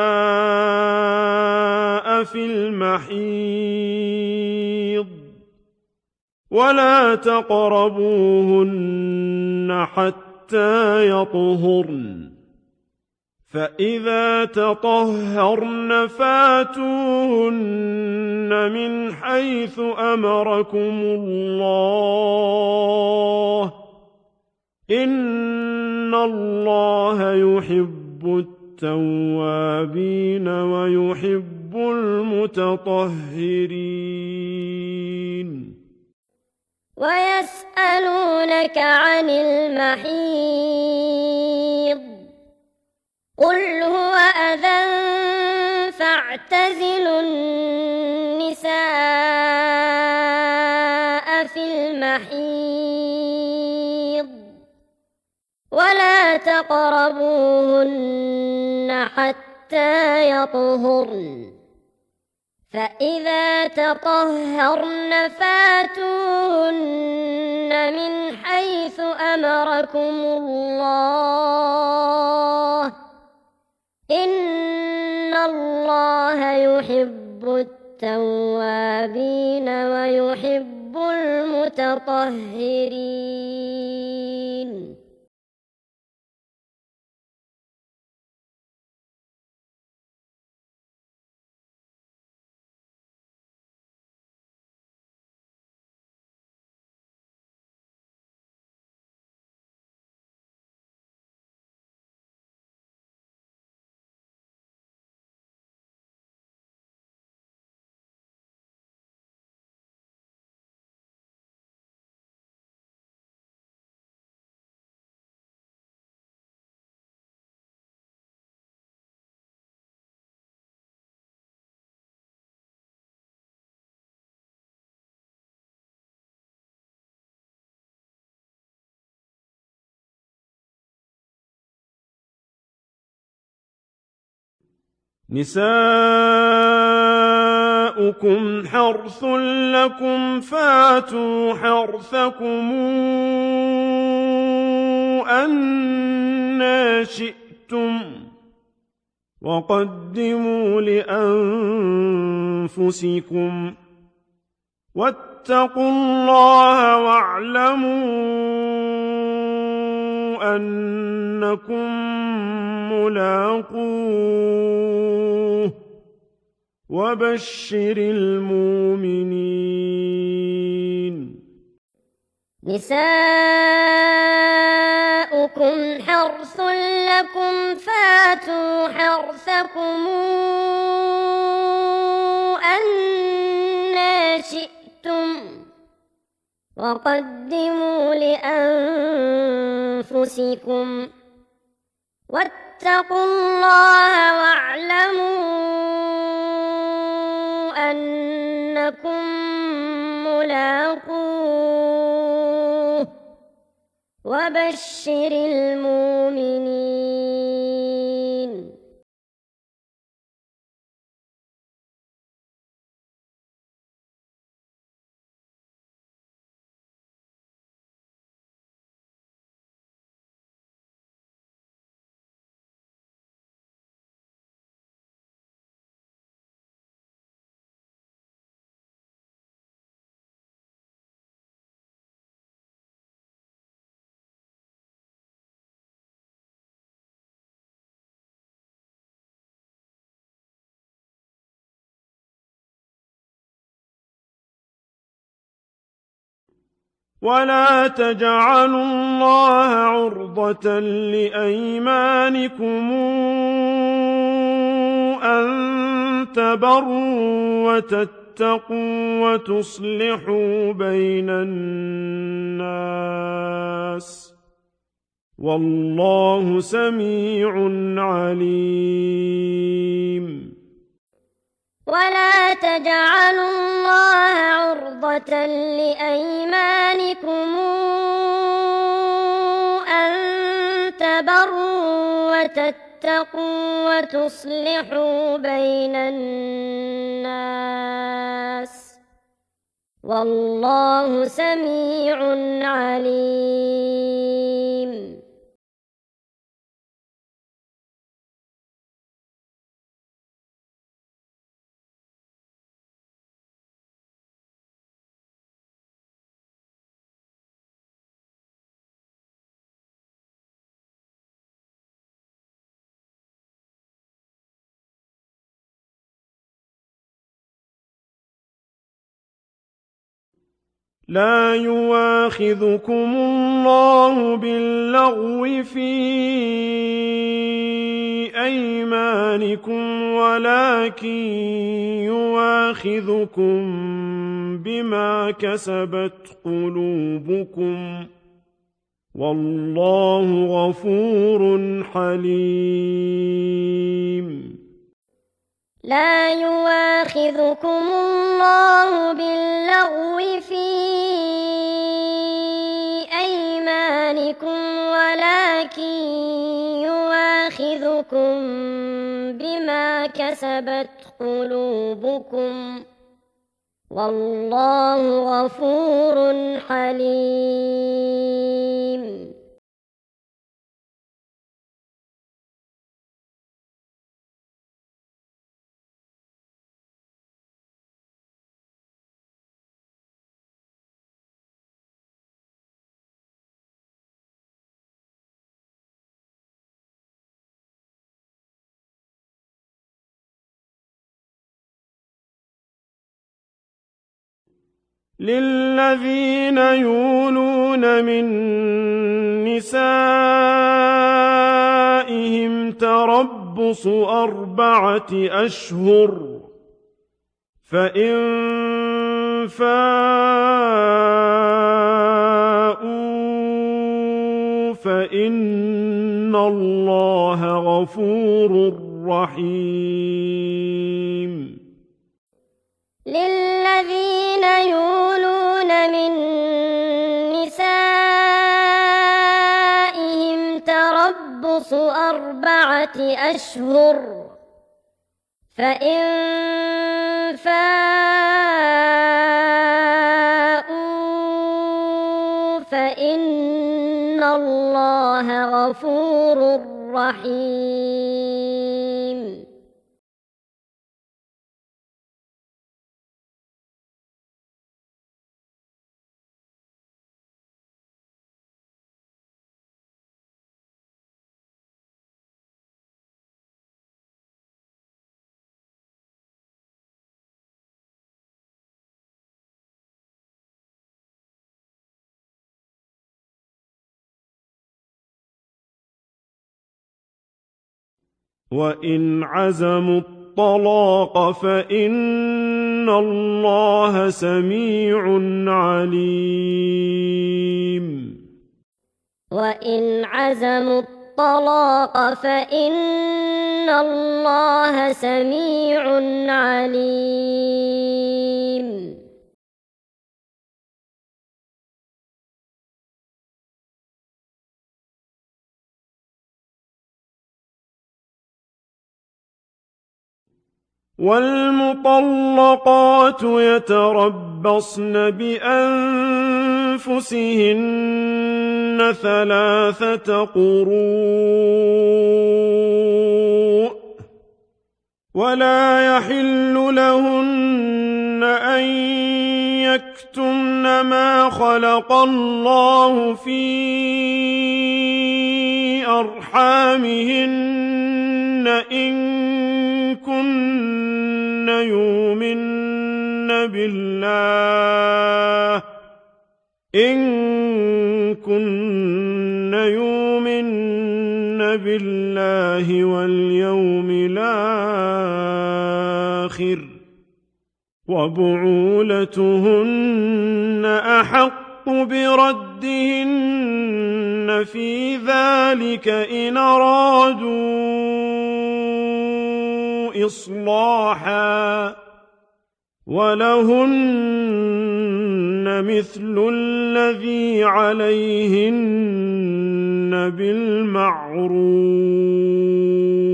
في المحيض ولا تقربوهن حتى يطهرن فإذا تطهرن فاتوهن من حيث أمركم الله إن الله يحب التوابين ويحب المتطهرين ويسألونك عن المحيض قل هو أذى فاعتزلوا النساء في المحيض ولا تقربوهن حتى يطهرن فإذا تطهرن فاتوهن من حيث أمركم الله إن الله يحب التوابين ويحب المتطهرين نساؤكم حرث لكم فاتوا حرثكم أنى شئتم وقدموا لأنفسكم واتقوا الله واعلموا أنكم ملاقوه وبشر المؤمنين نساؤكم حرث لكم فاتوا حرثكم أنى شئتم وقدموا لأنفسكم واتقوا الله واعلموا أنكم ملاقوه وبشر المؤمنين ولا تجعلوا الله عرضة لأيمانكم أن تبروا وتتقوا وتصلحوا بين الناس والله سميع عليم ولا تجعلوا الله عرضة لأيمانكم أن تبروا وتتقوا وتصلحوا بين الناس والله سميع عليم. لا يواخذكم الله باللغو في أيمانكم ولكن يواخذكم بما كسبت قلوبكم والله غفور حليم. لا يواخذكم الله باللغو في أيمانكم ولكن يواخذكم بما كسبت قلوبكم والله غفور حليم. للذين يولون من نسائهم تربص 4 أشهر فإن فاءوا فإن الله غفور رحيم. للذين يولون من نسائهم تربص 4 أشهر فإن فاءوا فإن الله غفور رحيم. وإن عزموا الطلاق فإن الله سميع عليم. وإن عزموا الطلاق فإن الله سميع عليم. والمطلقات يتربصن بأنفسهن 3 قروء ولا يحل لهن أن يكتمن ما خلق الله في أرحامهن إن كن يؤمن بالله واليوم الآخر وبعولتهن أحق بردهن في ذلك إن أرادوا إصلاحا ولهن مثل الذي عليهن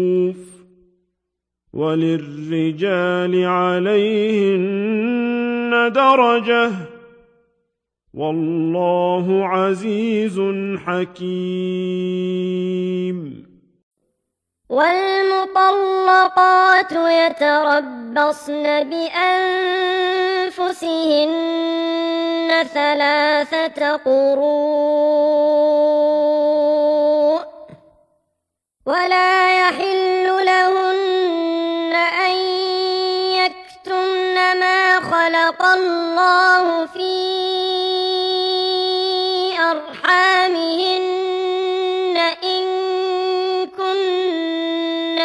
بالمعروف وللرجال عليهن درجة والله عزيز حكيم. والمطلقات يتربصن بأنفسهن 3 قروء ولا يحل لهن أن يكتمن ما خلق الله في أرحامهن إن كن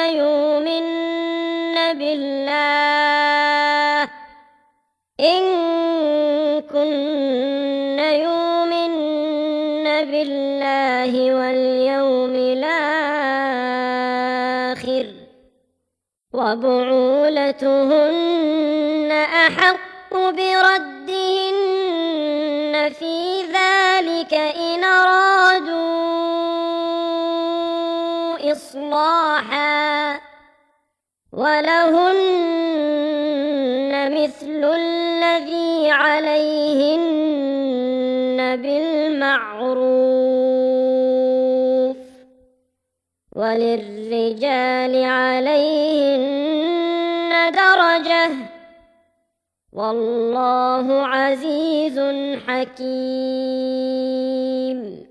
يؤمن بالله واليوم الآخر وبعولتهن أحق بردهن في ذلك إن أرادوا إصلاحا ولهن مثل الذي عليهن بالمعروف وللرجال عليهن درجة والله عزيز حكيم.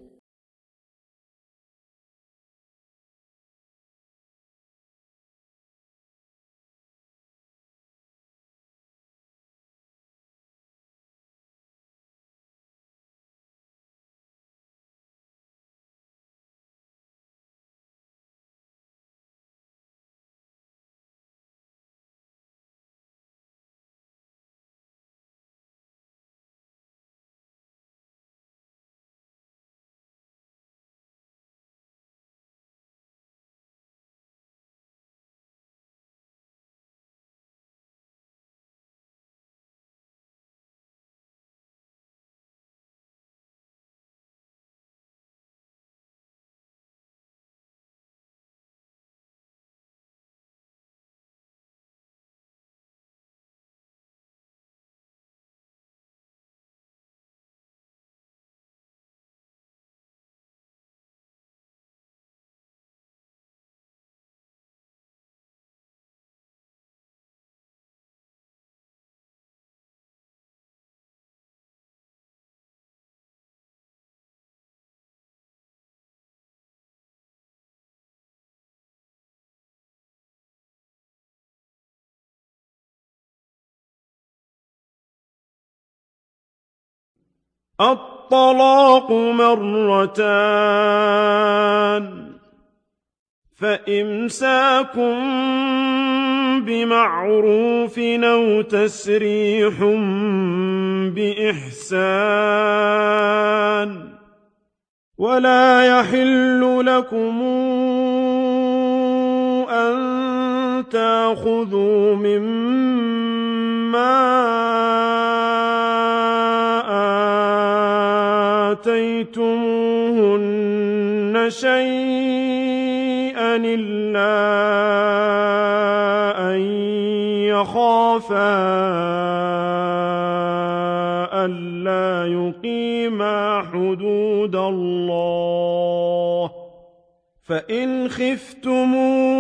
الطلاق مرتان فإمساك بمعروف أو تسريح بإحسان ولا يحل لكم أن تأخذوا مما آتيتموهن شيئا إلا أن يخافا ألا يقيما حدود الله فإن خفتم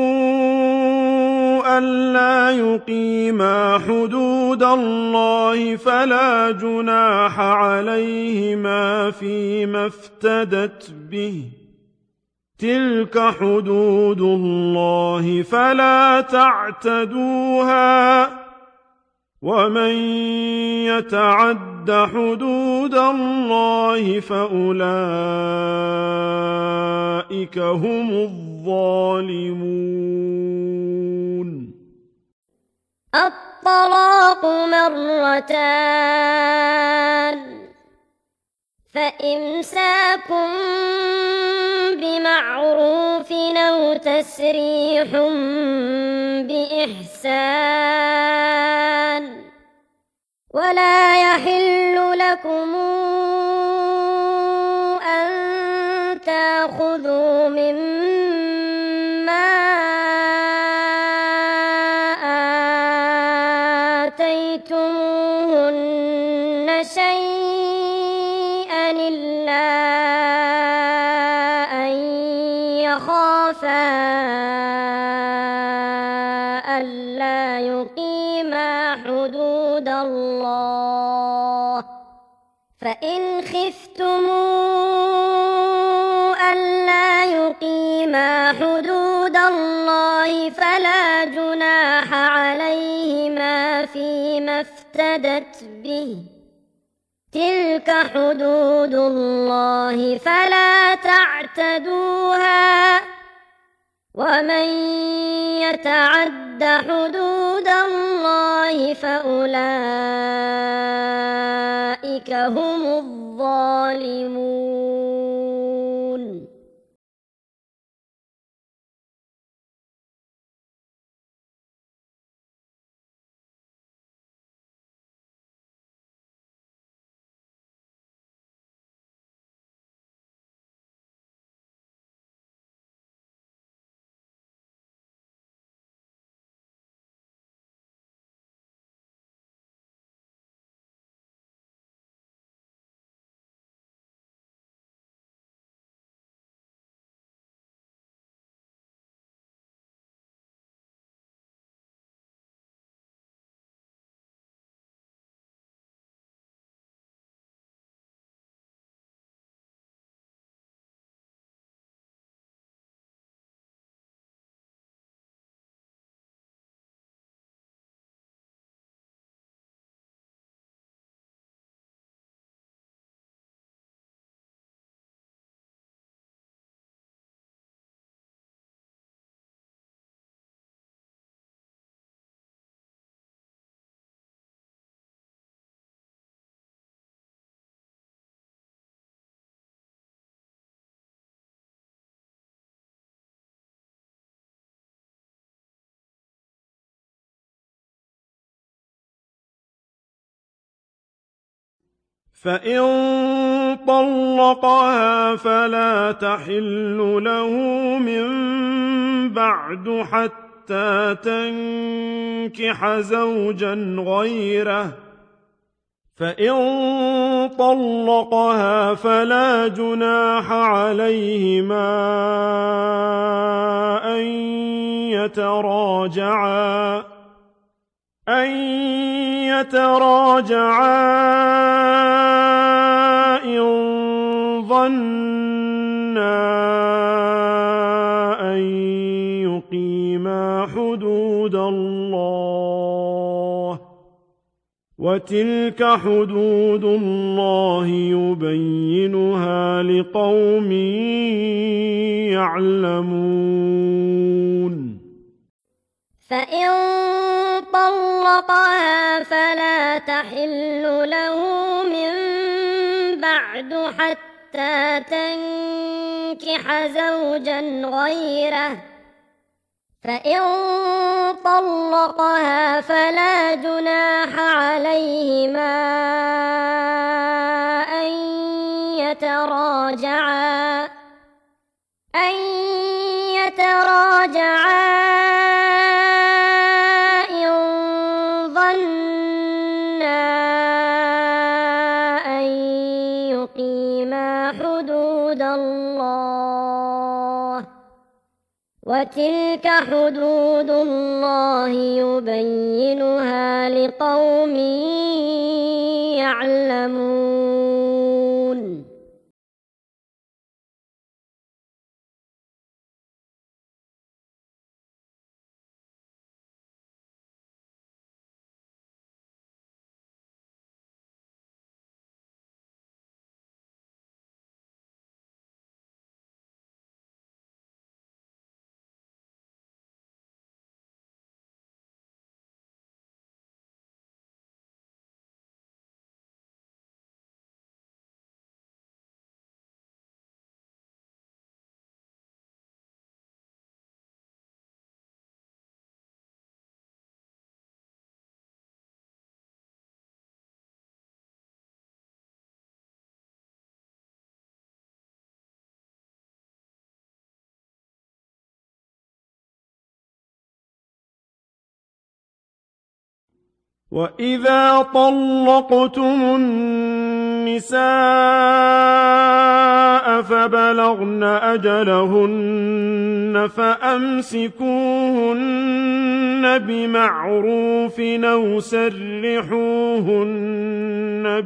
ألا يقيما حدود الله فلا جناح عليهما فيما افتدت به تلك حدود الله فلا تعتدوها ومن يتعد حدود الله فأولئك هم الظالمون. الطلاق مرتان فإمساك بمعروف أو تسريح بإحسان ولا يحل لكم أن تأخذوا مما آتيتموهن خافا ألا يقيما حدود الله فإن خفتم ألا يقيما حدود الله فلا جناح عليهما فيما افتدت به تلك حدود الله فلا تعتدوها ومن يتعد حدود الله فأولئك هم الظالمون. فإن طلقها فلا تحل له من بعد حتى تنكح زوجا غيره فإن طلقها فلا جناح عليهما أن يتراجعا إن ظنا أن يقيما حدود الله وتلك حدود الله يبينها لقوم يعلمون. فإن طلقها فلا تحل له من بعد حتى تنكح زوجا غيره فإن طلقها فلا جناح عليهما أن يتراجعا إن ظنا أن يقيما حدود الله وتلك حدود الله يبينها لقوم يعلمون. وإذا طلقتم النساء فبلغن أجلهن فأمسكوهن بمعروف أو سرحوهن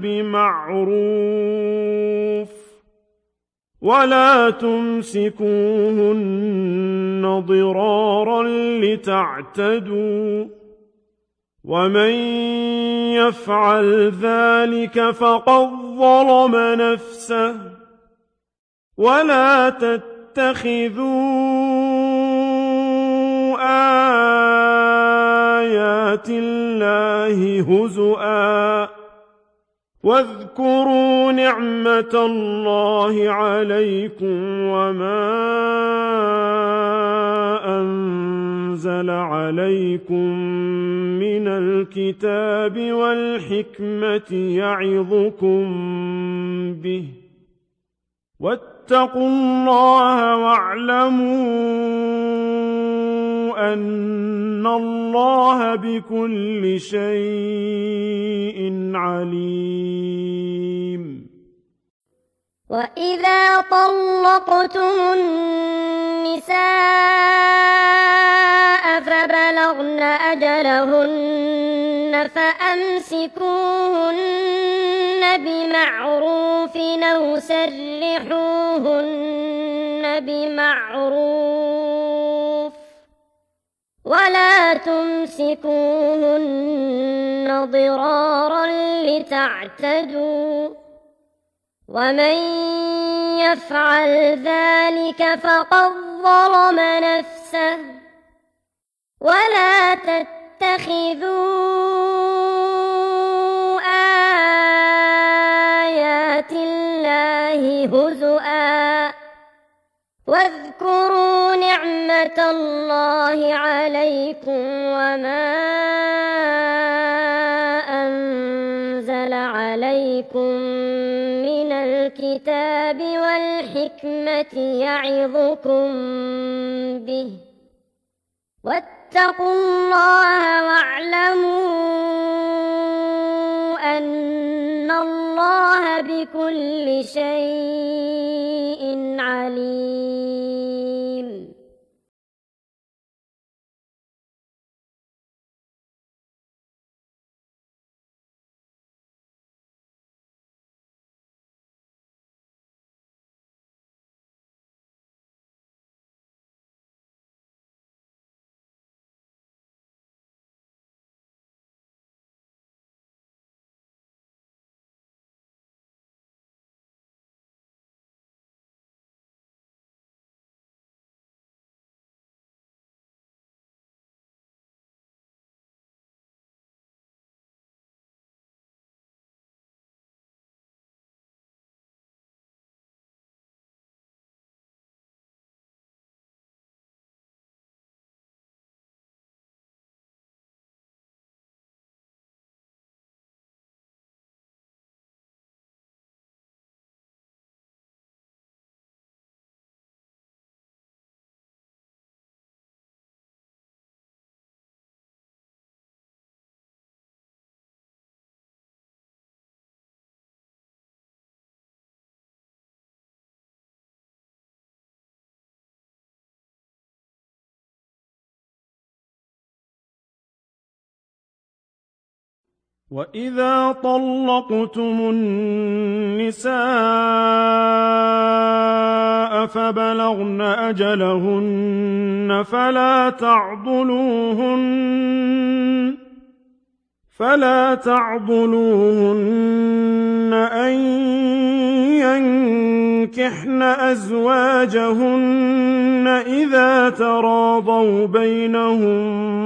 بمعروف ولا تمسكوهن ضرارا لتعتدوا ومن يفعل ذلك فقد ظلم نفسه ولا تتخذوا آيات الله هزؤا واذكروا نعمة الله عليكم وما أنزل عليكم من الكتاب والحكمة يعظكم به واتقوا الله واعلموا أن الله بكل شيء عليم. وإذا طلقتم النساء فبلغن أجلهن فأمسكوهن بمعروف أو سرحوهن بمعروف ولا تمسكوهن ضرارا لتعتدوا ومن يفعل ذلك فقد ظلم نفسه ولا تتخذوا آيات الله هزؤا واذكروا نعمة الله عليكم وما أنزل عليكم من الكتاب والحكمة يعظكم به واتقوا الله واعلموا أن الله بكل شيء عليم. وإذا طلقتم النساء فبلغن أجلهن فلا تعضلوهن أن ينكحن أزواجهن إذا تراضوا بينهم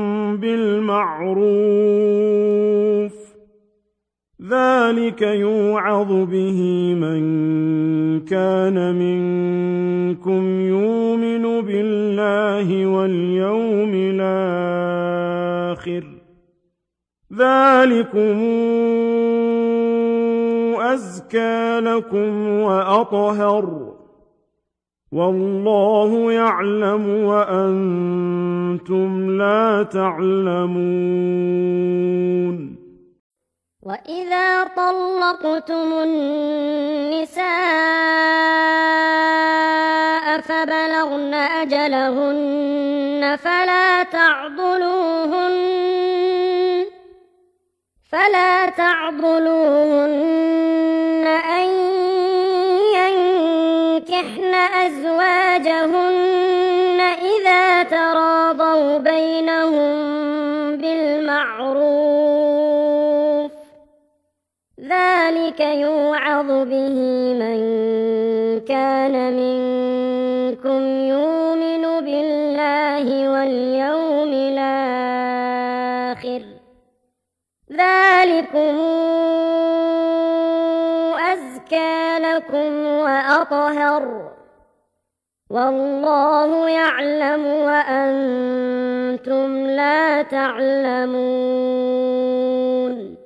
بالمعروف ذلك يوعظ به من كان منكم يؤمن بالله واليوم الآخر ذلكم أزكى لكم وأطهر والله يعلم وأنتم لا تعلمون. وإذا طلقتم النساء فبلغن أجلهن فلا تعضلوهن أن ينكحن أزواجهن إذا تراضوا بينهم بالمعروف، ذلك يوعظ به من كان منكم يؤمن بالله واليوم الآخر، ذلكم أزكى لكم وأطهر، والله يعلم وأنتم لا تعلمون.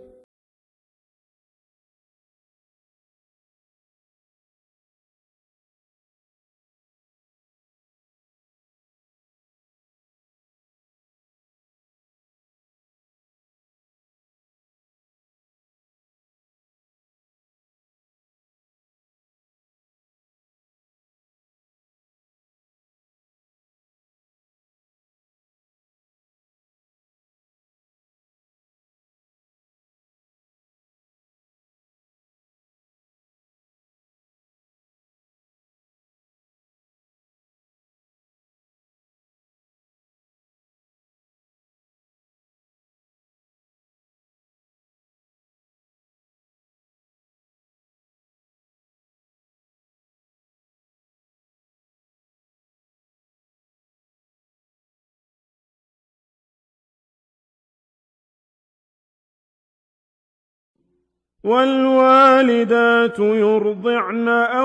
والوالدات يرضعن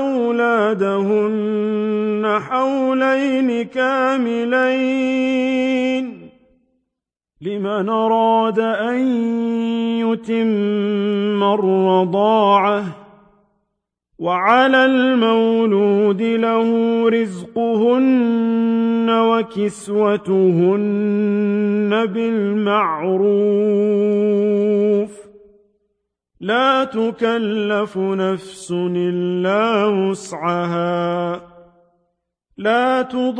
أولادهن حولين كاملين لمن أراد أن يتم الرضاعة، وعلى المولود له رزقهن وكسوتهن بالمعروف، لا تكلف نفس إلا وسعها، لا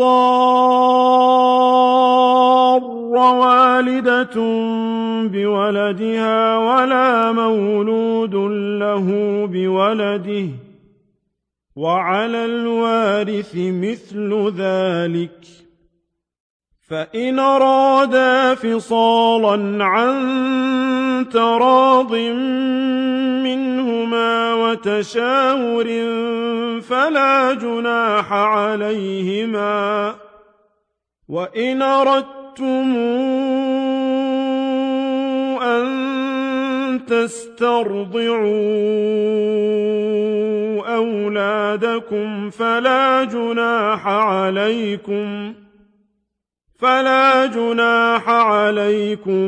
تضار والدة بولدها ولا مولود له بولده، وعلى الوارث مثل ذلك، فإن أرادا فصالا عن تراض منهما وتشاور فلا جناح عليهما، وإن أردتم أن تسترضعوا أولادكم فلا جناح عليكم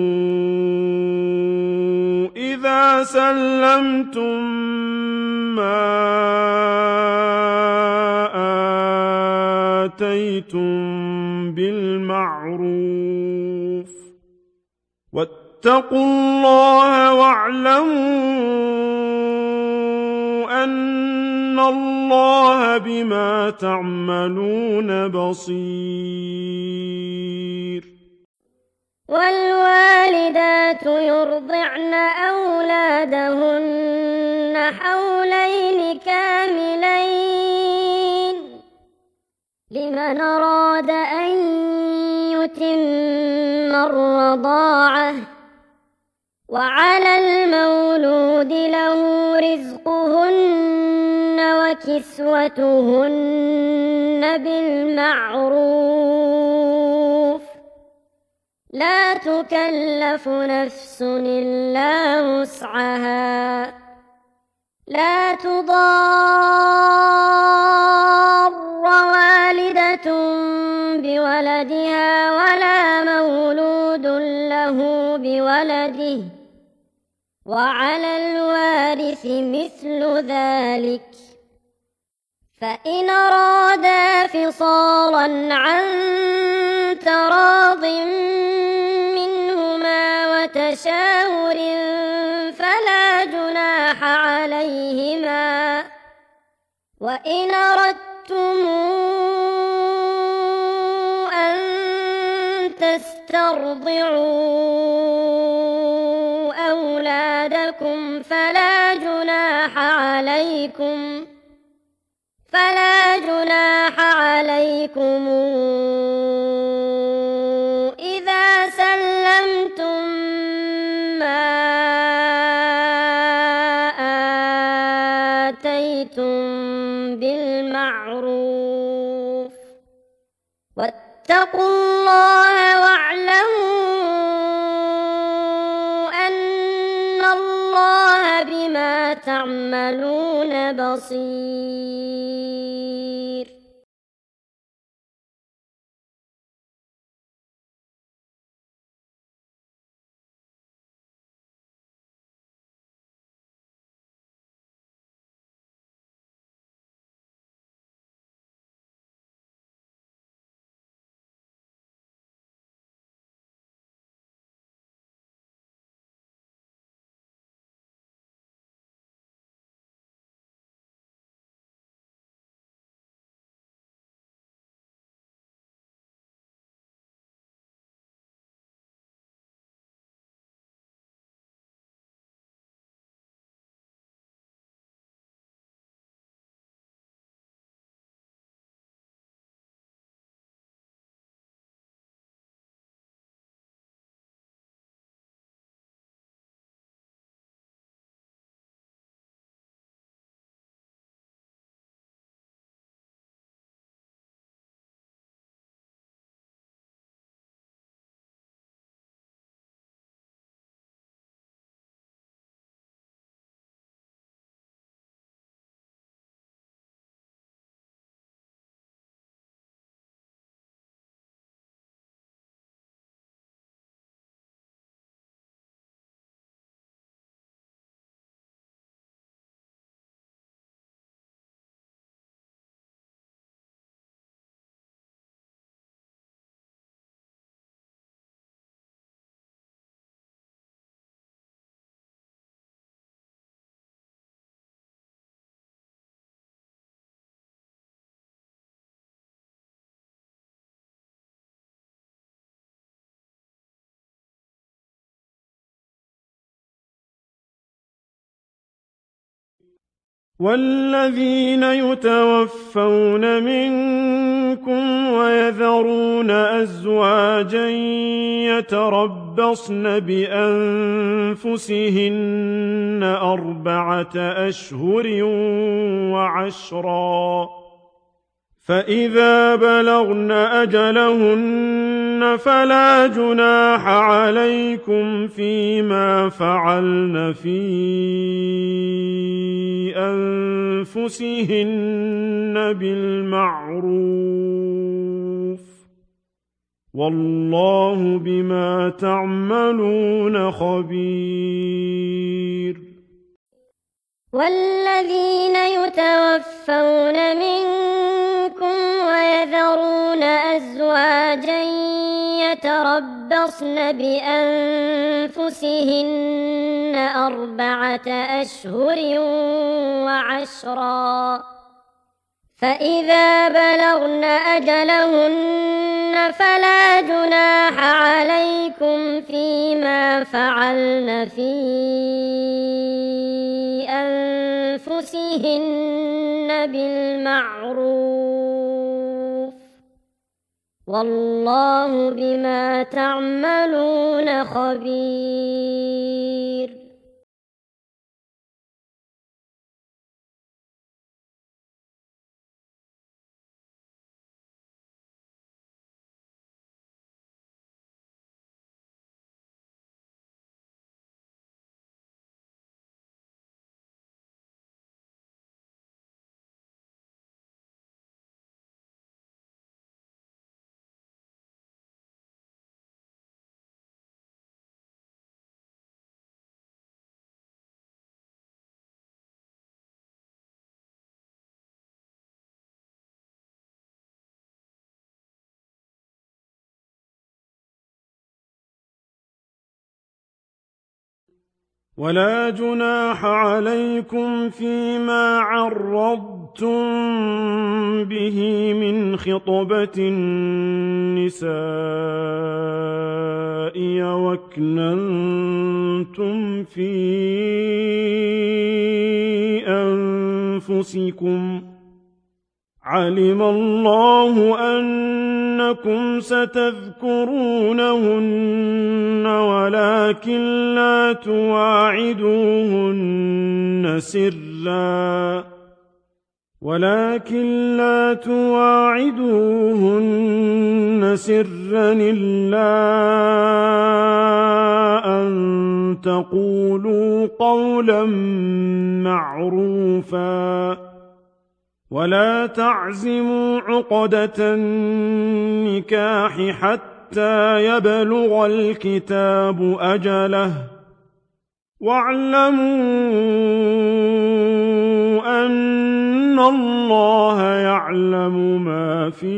إذا سلمتم ما آتيتم بالمعروف، واتقوا الله واعلموا أن الله بما تعملون بصير. والوالدات يرضعن أولادهن حولين كاملين لمن أراد أن يتم الرضاعة، وعلى المولود له رزقهن وكسوتهن بالمعروف، لا تكلف نفس إلا وسعها، لا تضار والدة بولدها ولا مولود له بولده، وعلى الوارث مثل ذلك، فإن أرادا فصالا عن تراض منهما وتشاور فلا جناح عليهما، وإن أردتم ترضعوا أولادكم فلا جناح عليكم إذا سلمتم ما آتيتم بالمعروف واتقوا الله واعلموا أن الله بما تعملون بصير. والذين يتوفون منكم ويذرون أزواجا يتربصن بأنفسهن 4 أشهر وعشرا فإذا بلغن أجلهن فلا جناح عليكم فيما فعلن في أنفسهن بالمعروف والله بما تعملون خبير. والذين يتوفون منكم ويذرون أزواجا يتربصن بأنفسهن 4 أشهر وعشرا فإذا بلغن أجلهن فلا جناح عليكم فيما فعلن في أنفسهن بالمعروف والله بما تعملون خبير. ولا جناح عليكم فيما عرضتم به من خطبة النساء أو أكننتم في أنفسكم علم الله أنكم ستذكرونهن ولكن لا تواعدوهن سرا إلا أن تقولوا قولا معروفا ولا تعزموا عقدة النكاح حتى يبلغ الكتاب أجله واعلموا أن الله يعلم ما في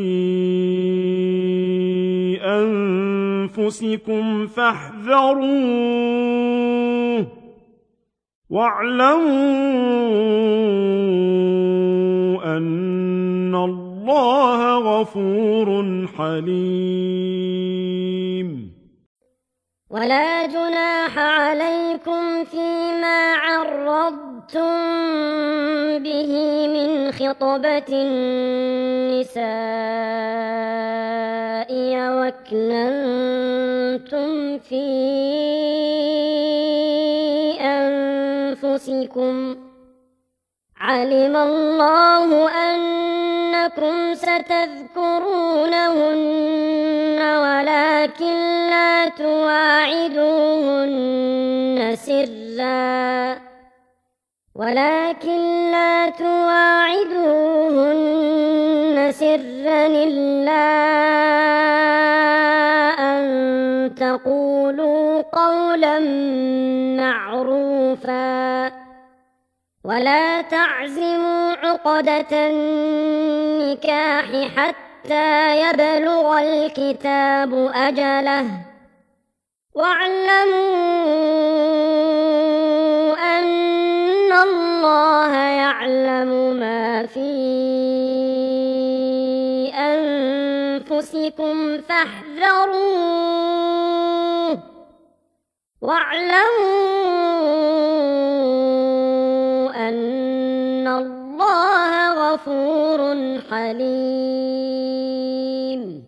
أنفسكم فاحذروه واعلموا أن الله غفور حليم ولا جناح عليكم فيما عرضتم به من خطبة النساء وأكننتم في أنفسكم علم الله أنكم ستذكرونهن ولكن لا تواعدوهن سرا إلا أن تقولوا قولا معروفا ولا تعزموا عقدة النكاح حتى يبلغ الكتاب أجله واعلموا أن الله يعلم ما في أنفسكم فاحذروه واعلموا أن الله غفور حليم.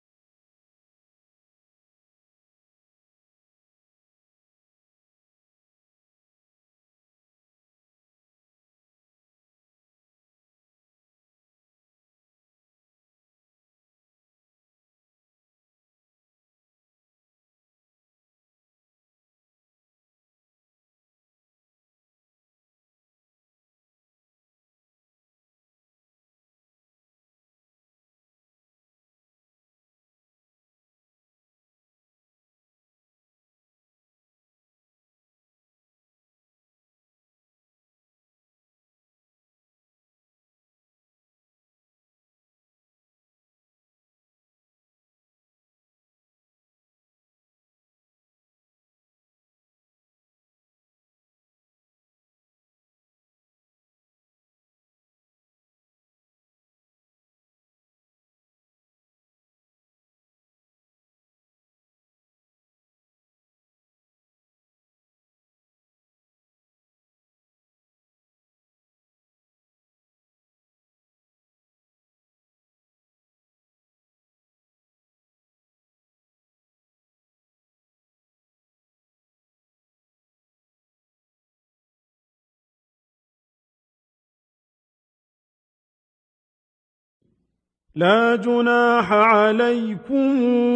لا جناح عليكم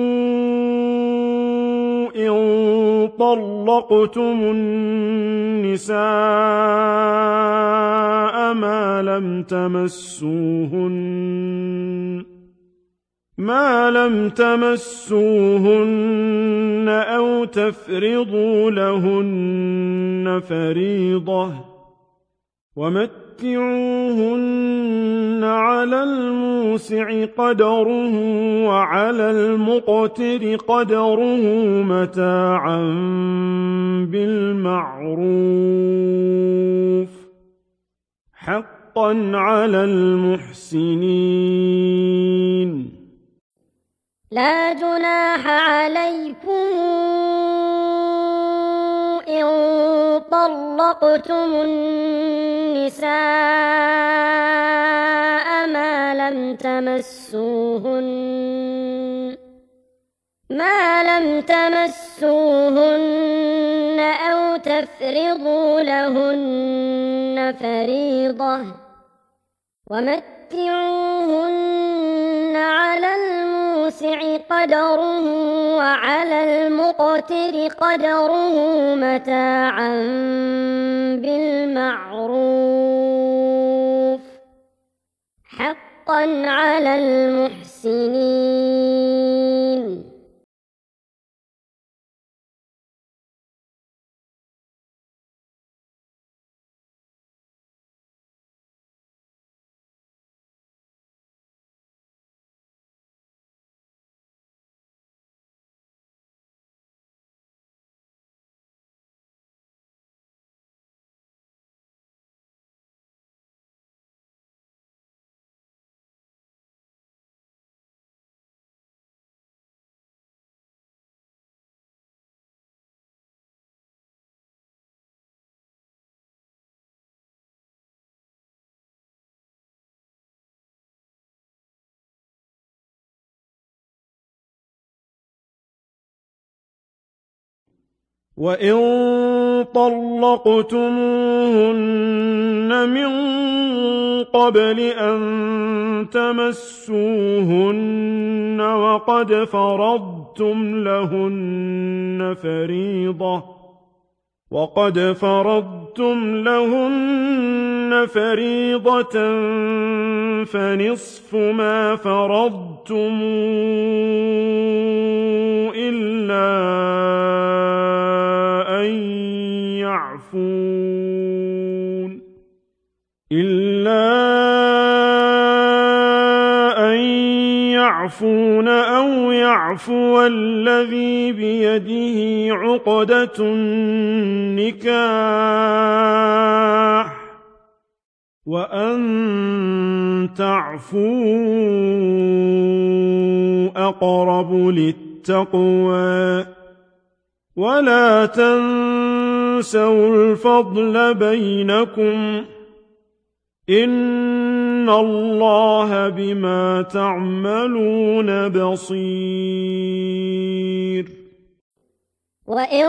إن طلقتم النساء ما لم تمسوهن أو تفرضوا لهن فريضة ومتعوهن على الموسع قدره وعلى المقتر قدره متاعا بالمعروف حقا حقا على المحسنين. لا جناح عليكم إن طلقتم النساء ما لم تمسوهن أو تفرضوا لهن فريضة، ومتعوهن على الموسع قدره وعلى المقتر قدره متاعا بالمعروف حقا على المحسنين. وإن طلقتموهن من قبل أن تمسوهن وقد فرضتم لهن فريضة فنصف ما فرضتم إلا أن يعفون أو يعفو الذي بيده عقدة النكاح، وأن تعفوا أقرب للتقوى، ولا تنسوا الفضل بينكم، إن الله بما تعملون بصير. وإن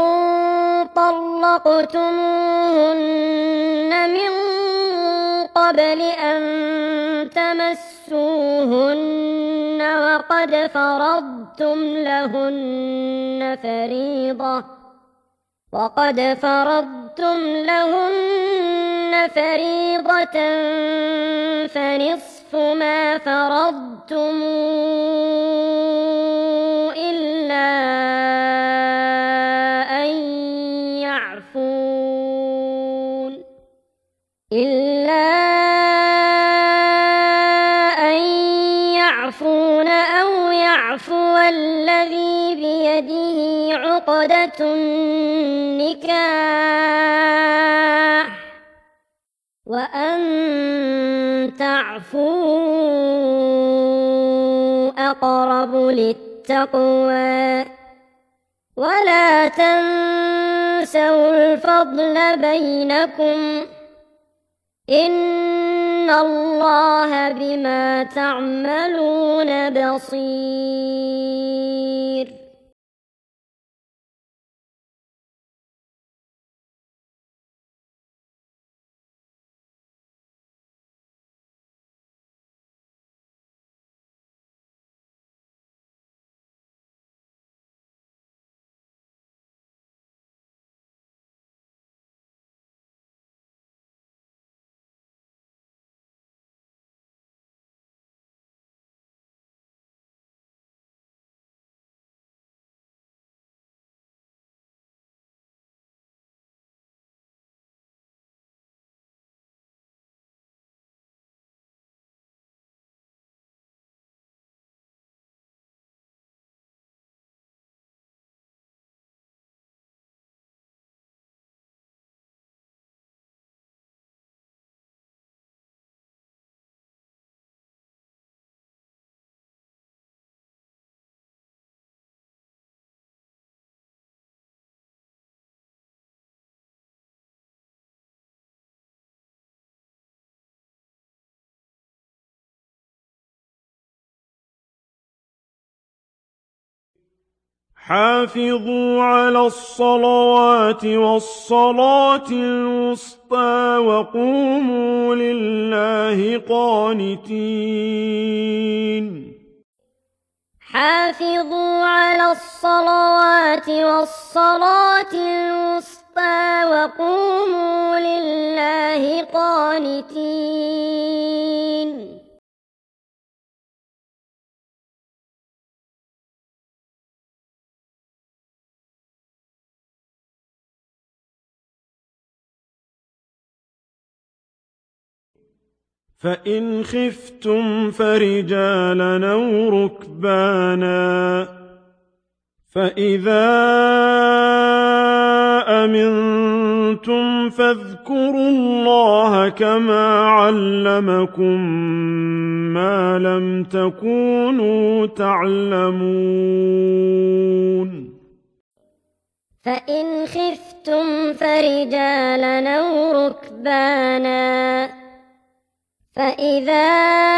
طلقتموهن من قبل أن تمسوهن وقد فرضتم لهن فريضة فنصف ما فرضتم إلا أن يعفون أو يعفو الذي بيده عقدة النكاح، وأن تعفوا أقرب للتقوى، ولا تنسوا الفضل بينكم، إن الله بما تعملون بصير. حافظوا على الصلوات والصلاة الوسطى وقوموا لله قانتين حافظوا على الصلوات والصلاة الوسطى وقوموا لله قانتين فإن خفتم فرجالا أو ركبانا فإذا أمنتم فاذكروا الله كما علمكم ما لم تكونوا تعلمون فإن خفتم فرجالا أو ركبانا فإذا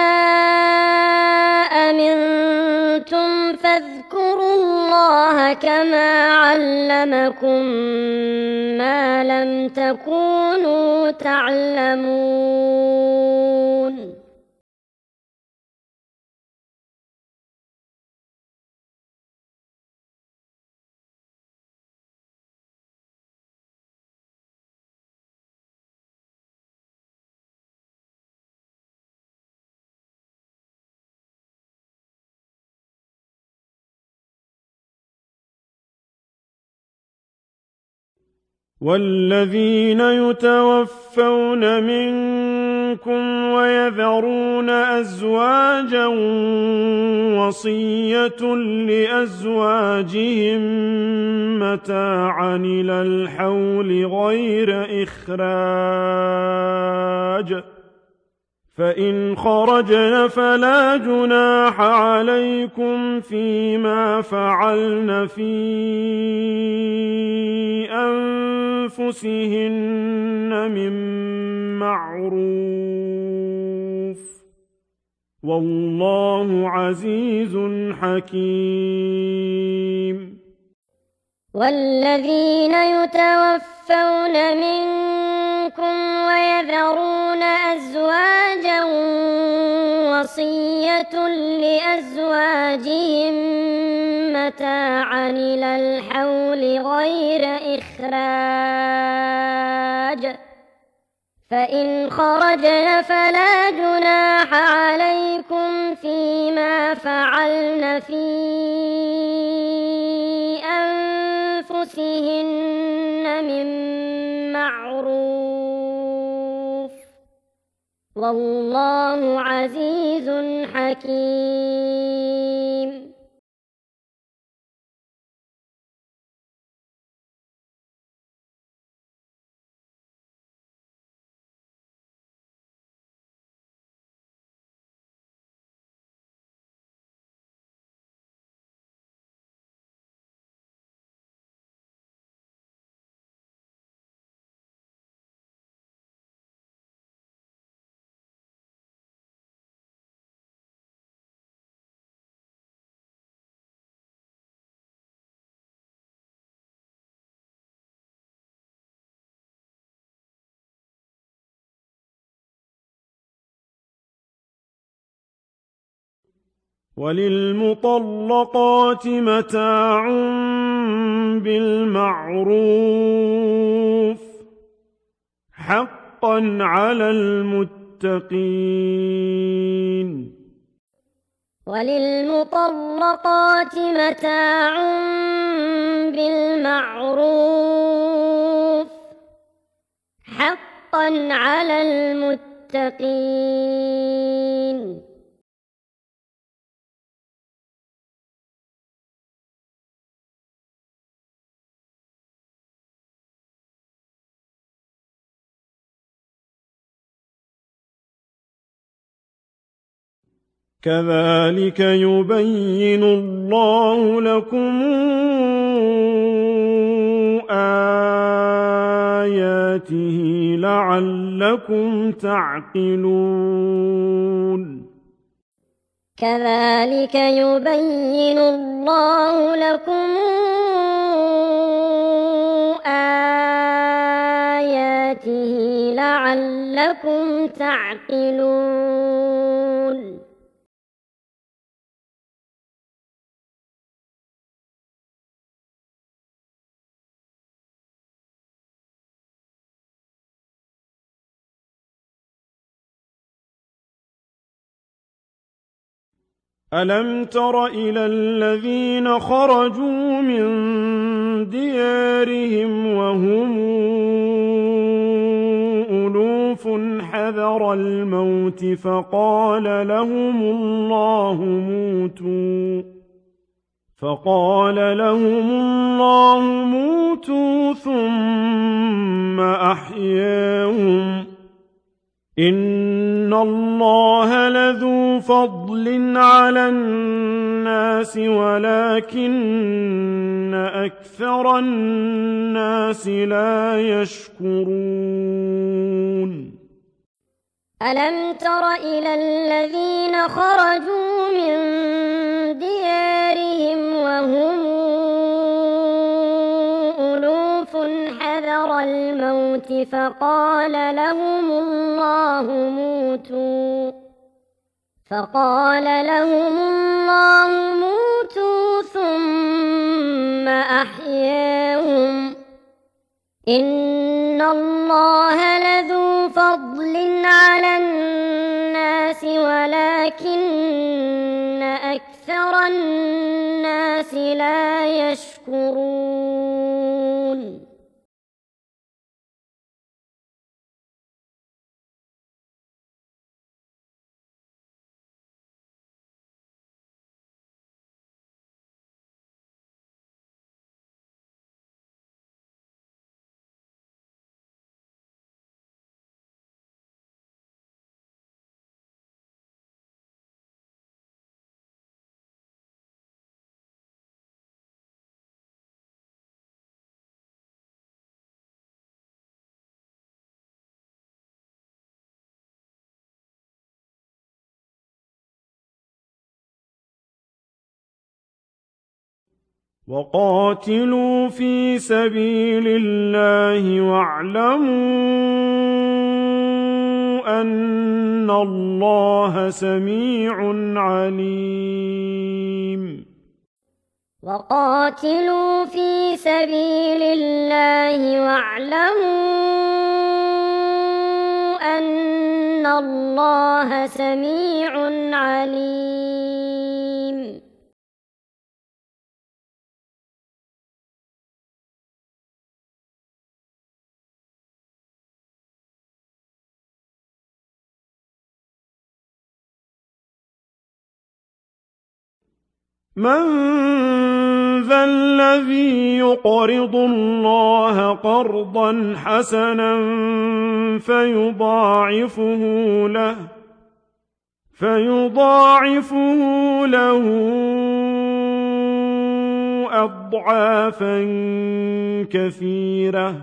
أمنتم فاذكروا الله كما علمكم ما لم تكونوا تعلمون والذين يتوفون منكم ويذرون أزواجا وصية لأزواجهم متاعا إلى الحول غير إخراج فإن خرجن فلا جناح عليكم فيما فعلن في أنفسهن من معروف والله عزيز حكيم والذين يتوفون منكم ويذرون أزواجا وصية لأزواجهم متاعا إلى الحول غير إخراج فإن خرجن فلا جناح عليكم فيما فعلن في أنفسهن من معروف والله عزيز حكيم وللمطلقات متاع بالمعروف حقا على المتقين وللمطلقات متاع بالمعروف حقا على المتقين كذلك يبين الله لكم آياته لعلكم تعقلون كذلك يبين الله لكم آياته لعلكم تعقلون ألم تر إلى الذين خرجوا من ديارهم وهم ألوف حذر الموت فقال لهم الله موتوا ثم أحياهم إن الله لذو فضل على الناس ولكن أكثر الناس لا يشكرون ألم تر إلى الذين خرجوا من ديارهم وهم ألوف حذر الموت فقال لهم الله موتوا ثم أحياهم إن الله لذو فضل على الناس ولكن أكثر الناس لا يشكرون وقاتلوا في سبيل الله واعلموا أن الله سميع عليم وقاتلوا في سبيل الله واعلموا أن الله سميع عليم من ذا الذي يقرض الله قرضا حسنا فيضاعفه له أضعافا كثيرة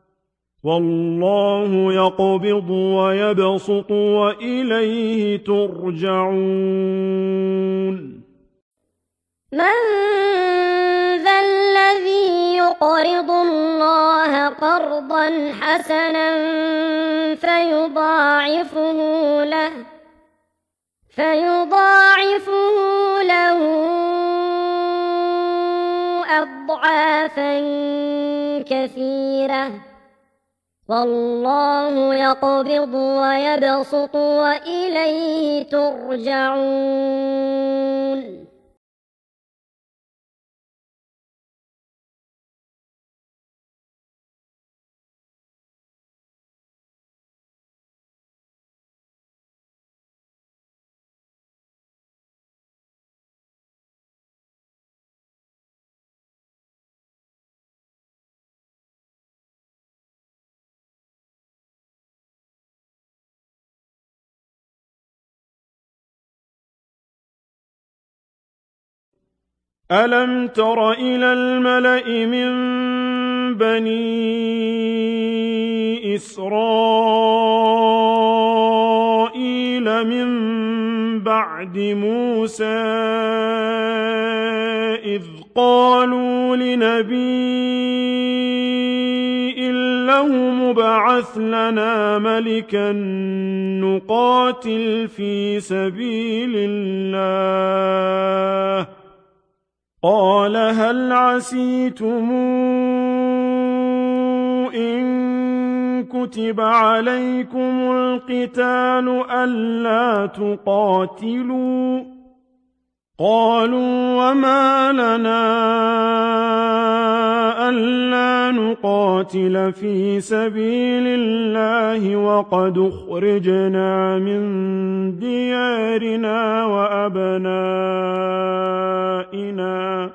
والله يقبض ويبسط وإليه ترجعون من ذا الذي يقرض الله قرضا حسنا فيضاعفه له أضعافا كثيرة والله يقبض ويبسط وإليه ترجعون ألم تر إلى الملأ من بني إسرائيل من بعد موسى إذ قالوا لنبي له ابعث لنا ملكا نقاتل في سبيل الله قال هل عسيتم إن كتب عليكم القتال ألا تقاتلوا قالوا وما لنا ألا نقاتل في سبيل الله وقد أخرجنا من ديارنا وأبنائنا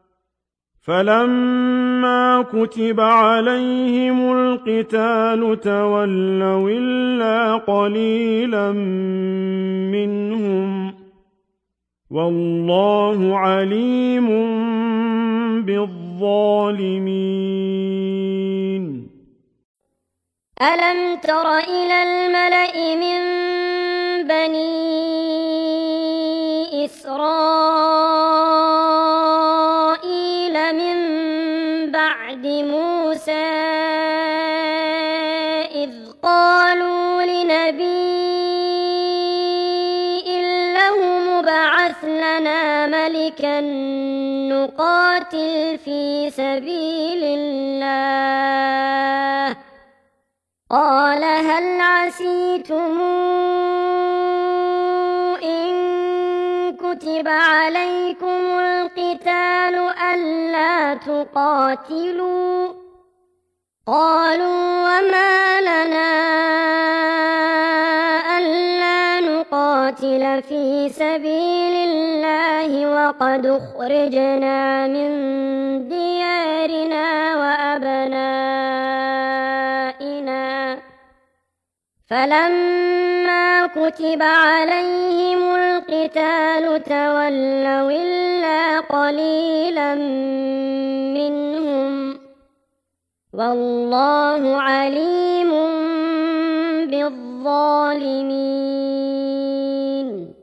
فلما كتب عليهم القتال تولوا إلا قليلا منهم والله عليم بالظالمين. ألم تر إلى الملأ من بني إسرائيل من بعد موسى إذ قالوا لنبي له ابعث لنا ملكا نقاتل في سبيل الله قال هل عسيتم إن كتب عليكم القتال ألا تقاتلوا قالوا وما لنا ألا نقاتل في سبيل الله وقد أخرجنا من ديارنا وأبنائنا فلما كتب عليهم القتال تولوا إلا قليلا منهم والله عليم بالظالمين.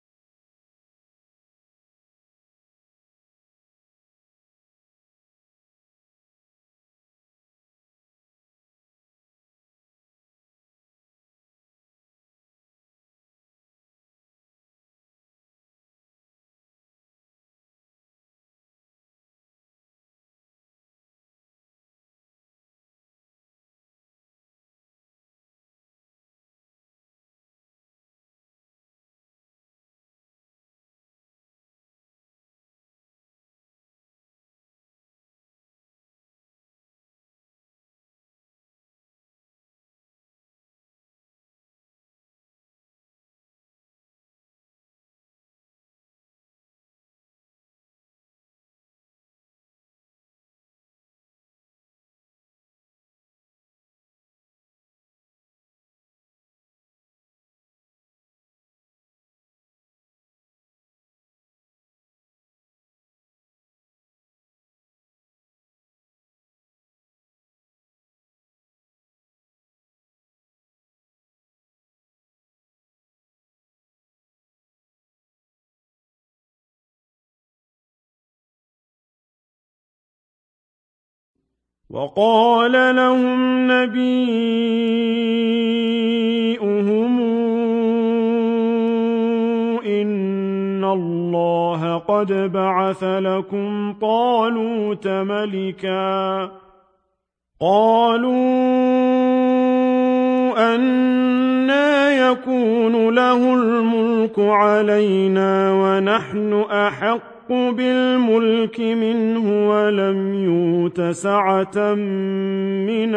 وقال لهم نبيهم إن الله قد بعث لكم طالوت ملكا قالوا أنى يكون له الملك علينا ونحن أحق بالملك منه ولم يؤت سعة من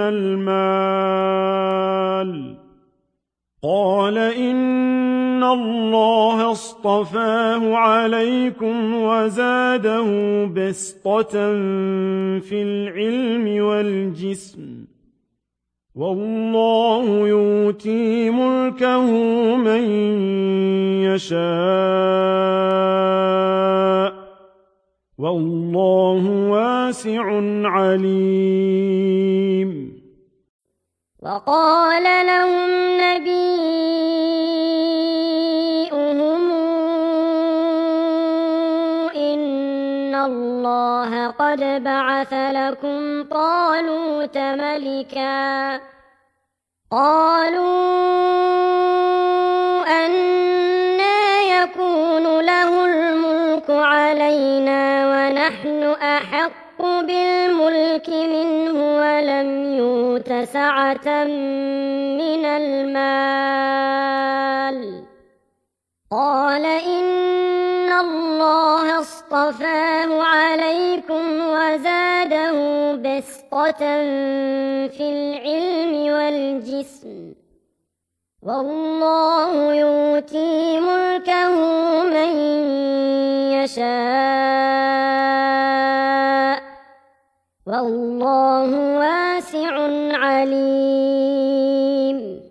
المال قال إن الله اصطفاه عليكم وزاده بسطة في العلم والجسم والله يؤتي ملكه من يشاء والله واسع عليم. وقال لهم نبيهم الله قد بعث لكم طالوت ملكا قالوا أنى يكون له الملك علينا ونحن أحق بالملك منه ولم يؤت سعة من المال قال إن الله اصطفاه عليكم وزاده بسطة في العلم والجسم والله يؤتي ملكه من يشاء والله واسع عليم.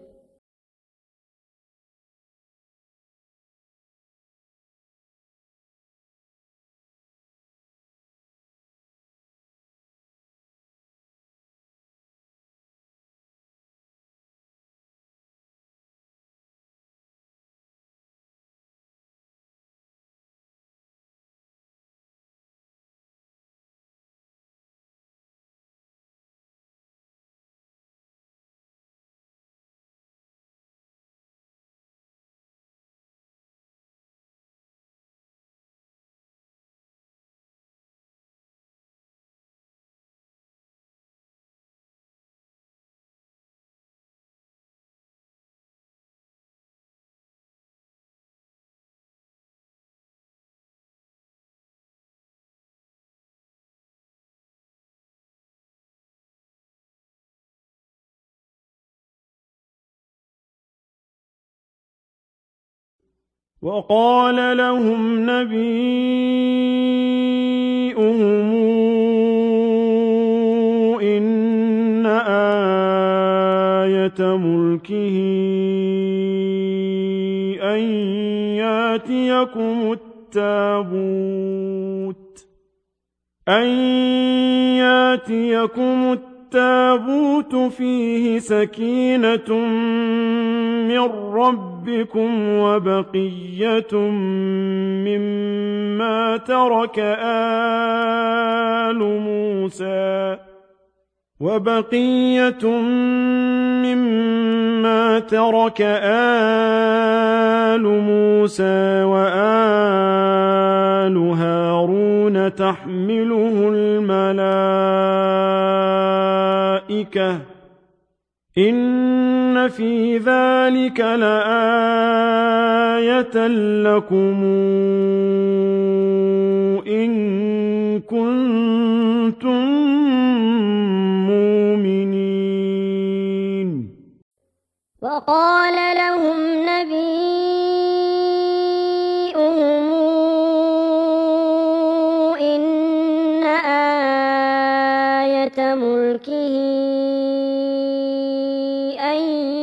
وقال لهم نبيؤهم إن آية ملكه أن ياتيكم التابوت فيه سكينة من ربكم وبقية مما ترك آل موسى وآل هارون تحمله الملائكة إن في ذلك لآية لكم إن كنتم مؤمنين. وقال لهم نبيؤهم إن آية ملكه أن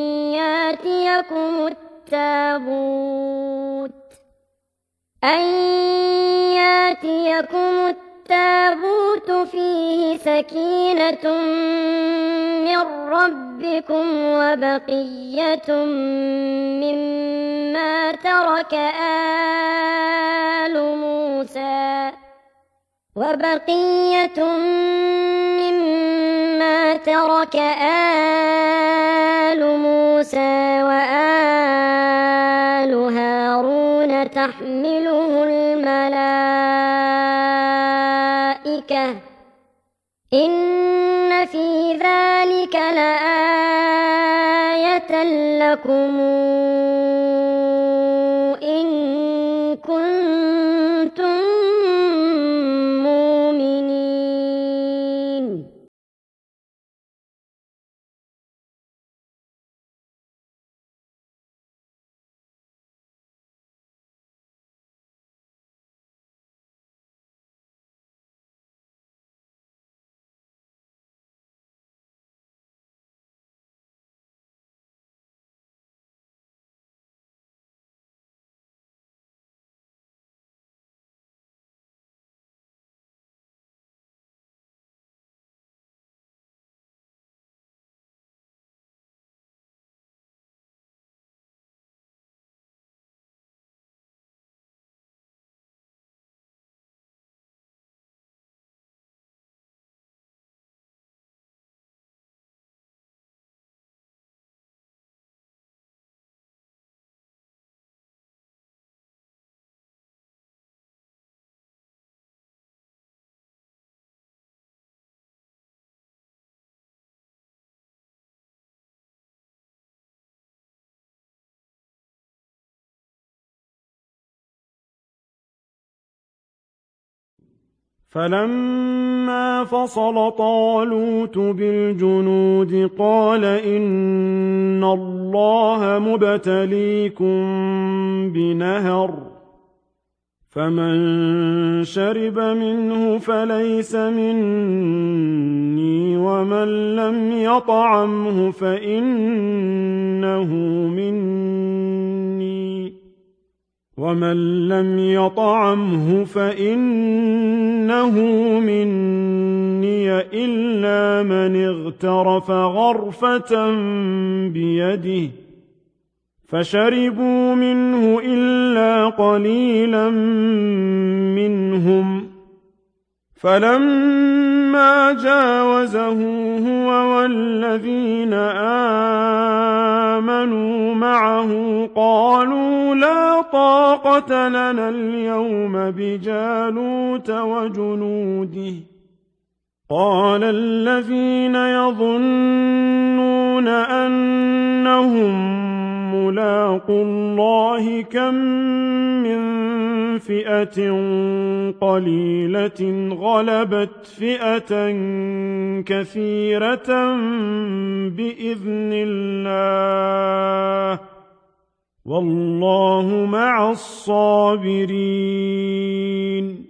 ياتيكم التابوت فيه سكينة من ربكم وبقية مما ترك آل موسى وآل هارون تحمله الملائكة إن في ذلك لآية لكم إن كنتم مؤمنين. فلما فصل طالوت بالجنود قال إن الله مبتليكم بنهر فمن شرب منه فليس مني ومن لم يطعمه فإنه مني إلا من اغترف غرفة بيده فشربوا منه إلا قليلا منهم فلما جاوزه هو والذين آمنوا معه قالوا لا طاقة لنا اليوم بجالوت وجنوده قال الذين يظنون أنهم ملاقو الله كم من فئة قليلة غلبت فئة كثيرة بإذن الله والله مع الصابرين.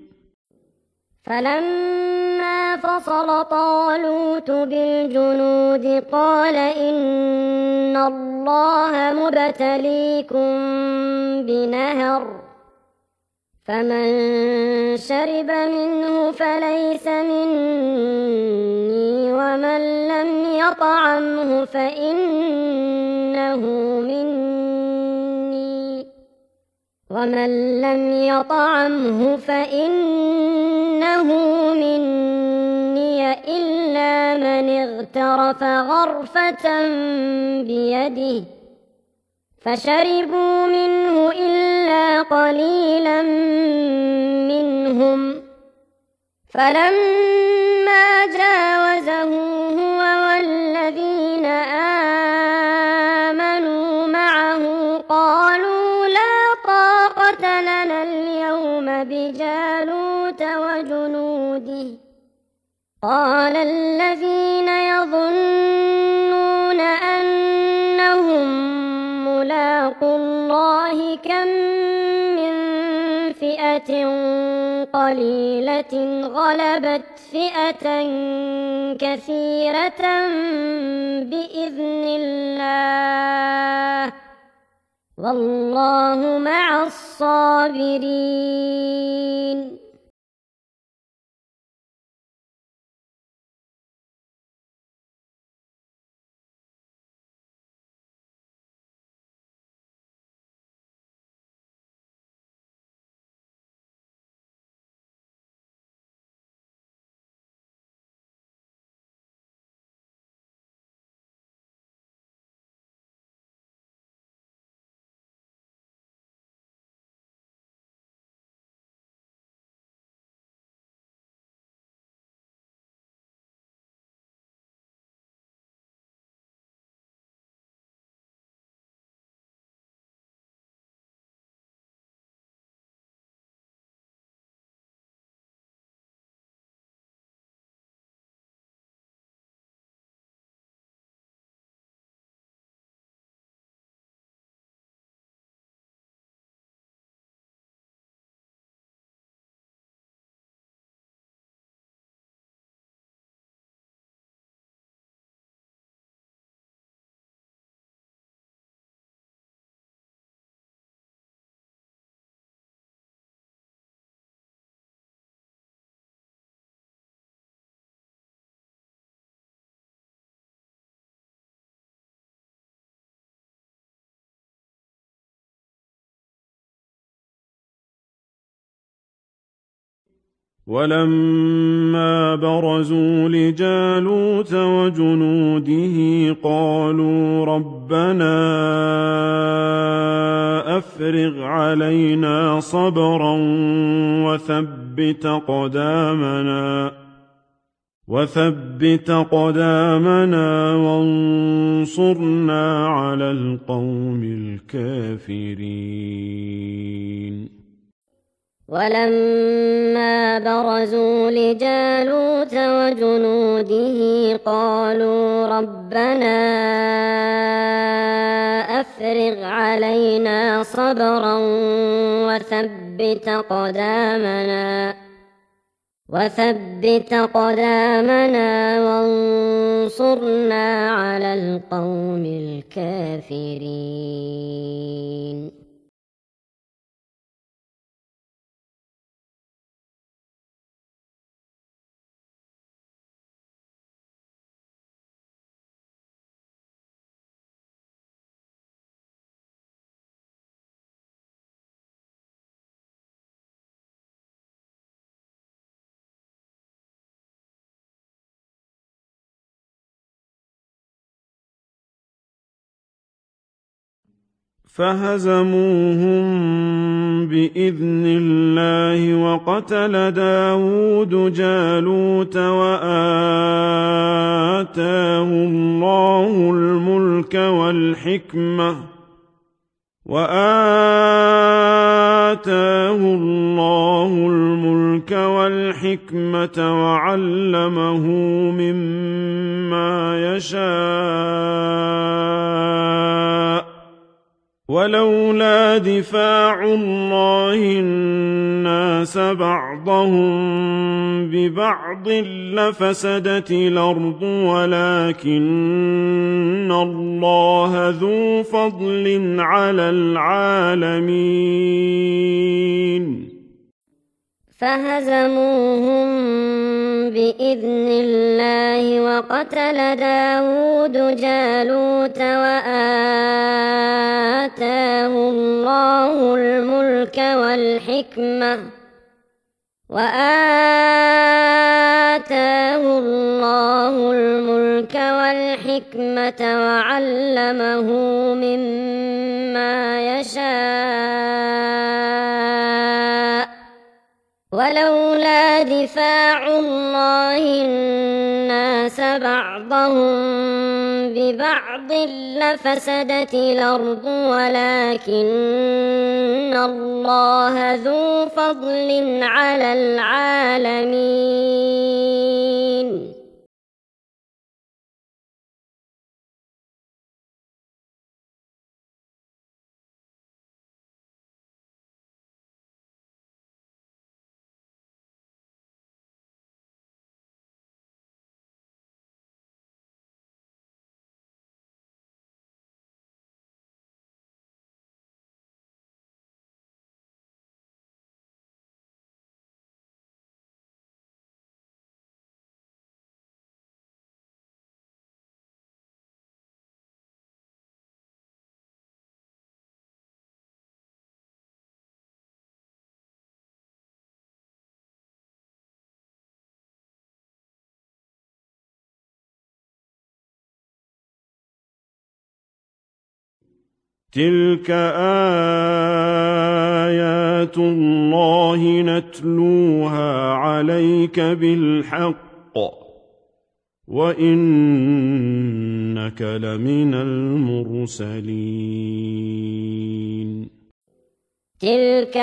فلما فصل طالوت بالجنود قال إن الله مبتليكم بنهر فمن شرب منه فليس مني ومن لم يطعمه فإنه مني إلا من اغترف غرفة بيده فشربوا منه إلا قليلا منهم فلما جاوزه هو والذين آمنوا معه قالوا لا طاقة لنا اليوم بجالوت وجنوده قال الذين يظنون أنهم ملاقو الله كم من فئة قليلة غلبت فئة كثيرة بإذن الله والله مع الصابرين. ولما برزوا لجالوت وجنوده قالوا ربنا أفرغ علينا صبرا وثبت قدامنا وانصرنا على القوم الكافرين. ولما برزوا لجالوت وجنوده قالوا ربنا أفرغ علينا صبرا وثبت قدامنا وانصرنا على القوم الكافرين. فهزموهم بإذن الله وقتل داود جالوت وآتاه الله الملك والحكمة وعلمه مما يشاء ولولا دفاع الله الناس بعضهم ببعض لفسدت الأرض ولكن الله ذو فضل على العالمين. فهزموهم بإذن الله وقتل داود جالوت وآتاه الله الملك والحكمة وعلمه مما يشاء ولولا دفاع الله الناس بعضهم ببعض لفسدت الأرض ولكن الله ذو فضل على العالمين. تلك آيات الله نتلوها عليك بالحق وإنك لمن المرسلين. تلك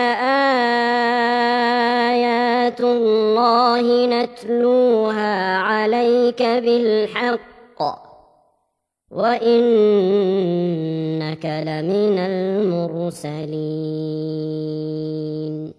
آيات الله نتلوها عليك بالحق وإنك لمن المرسلين.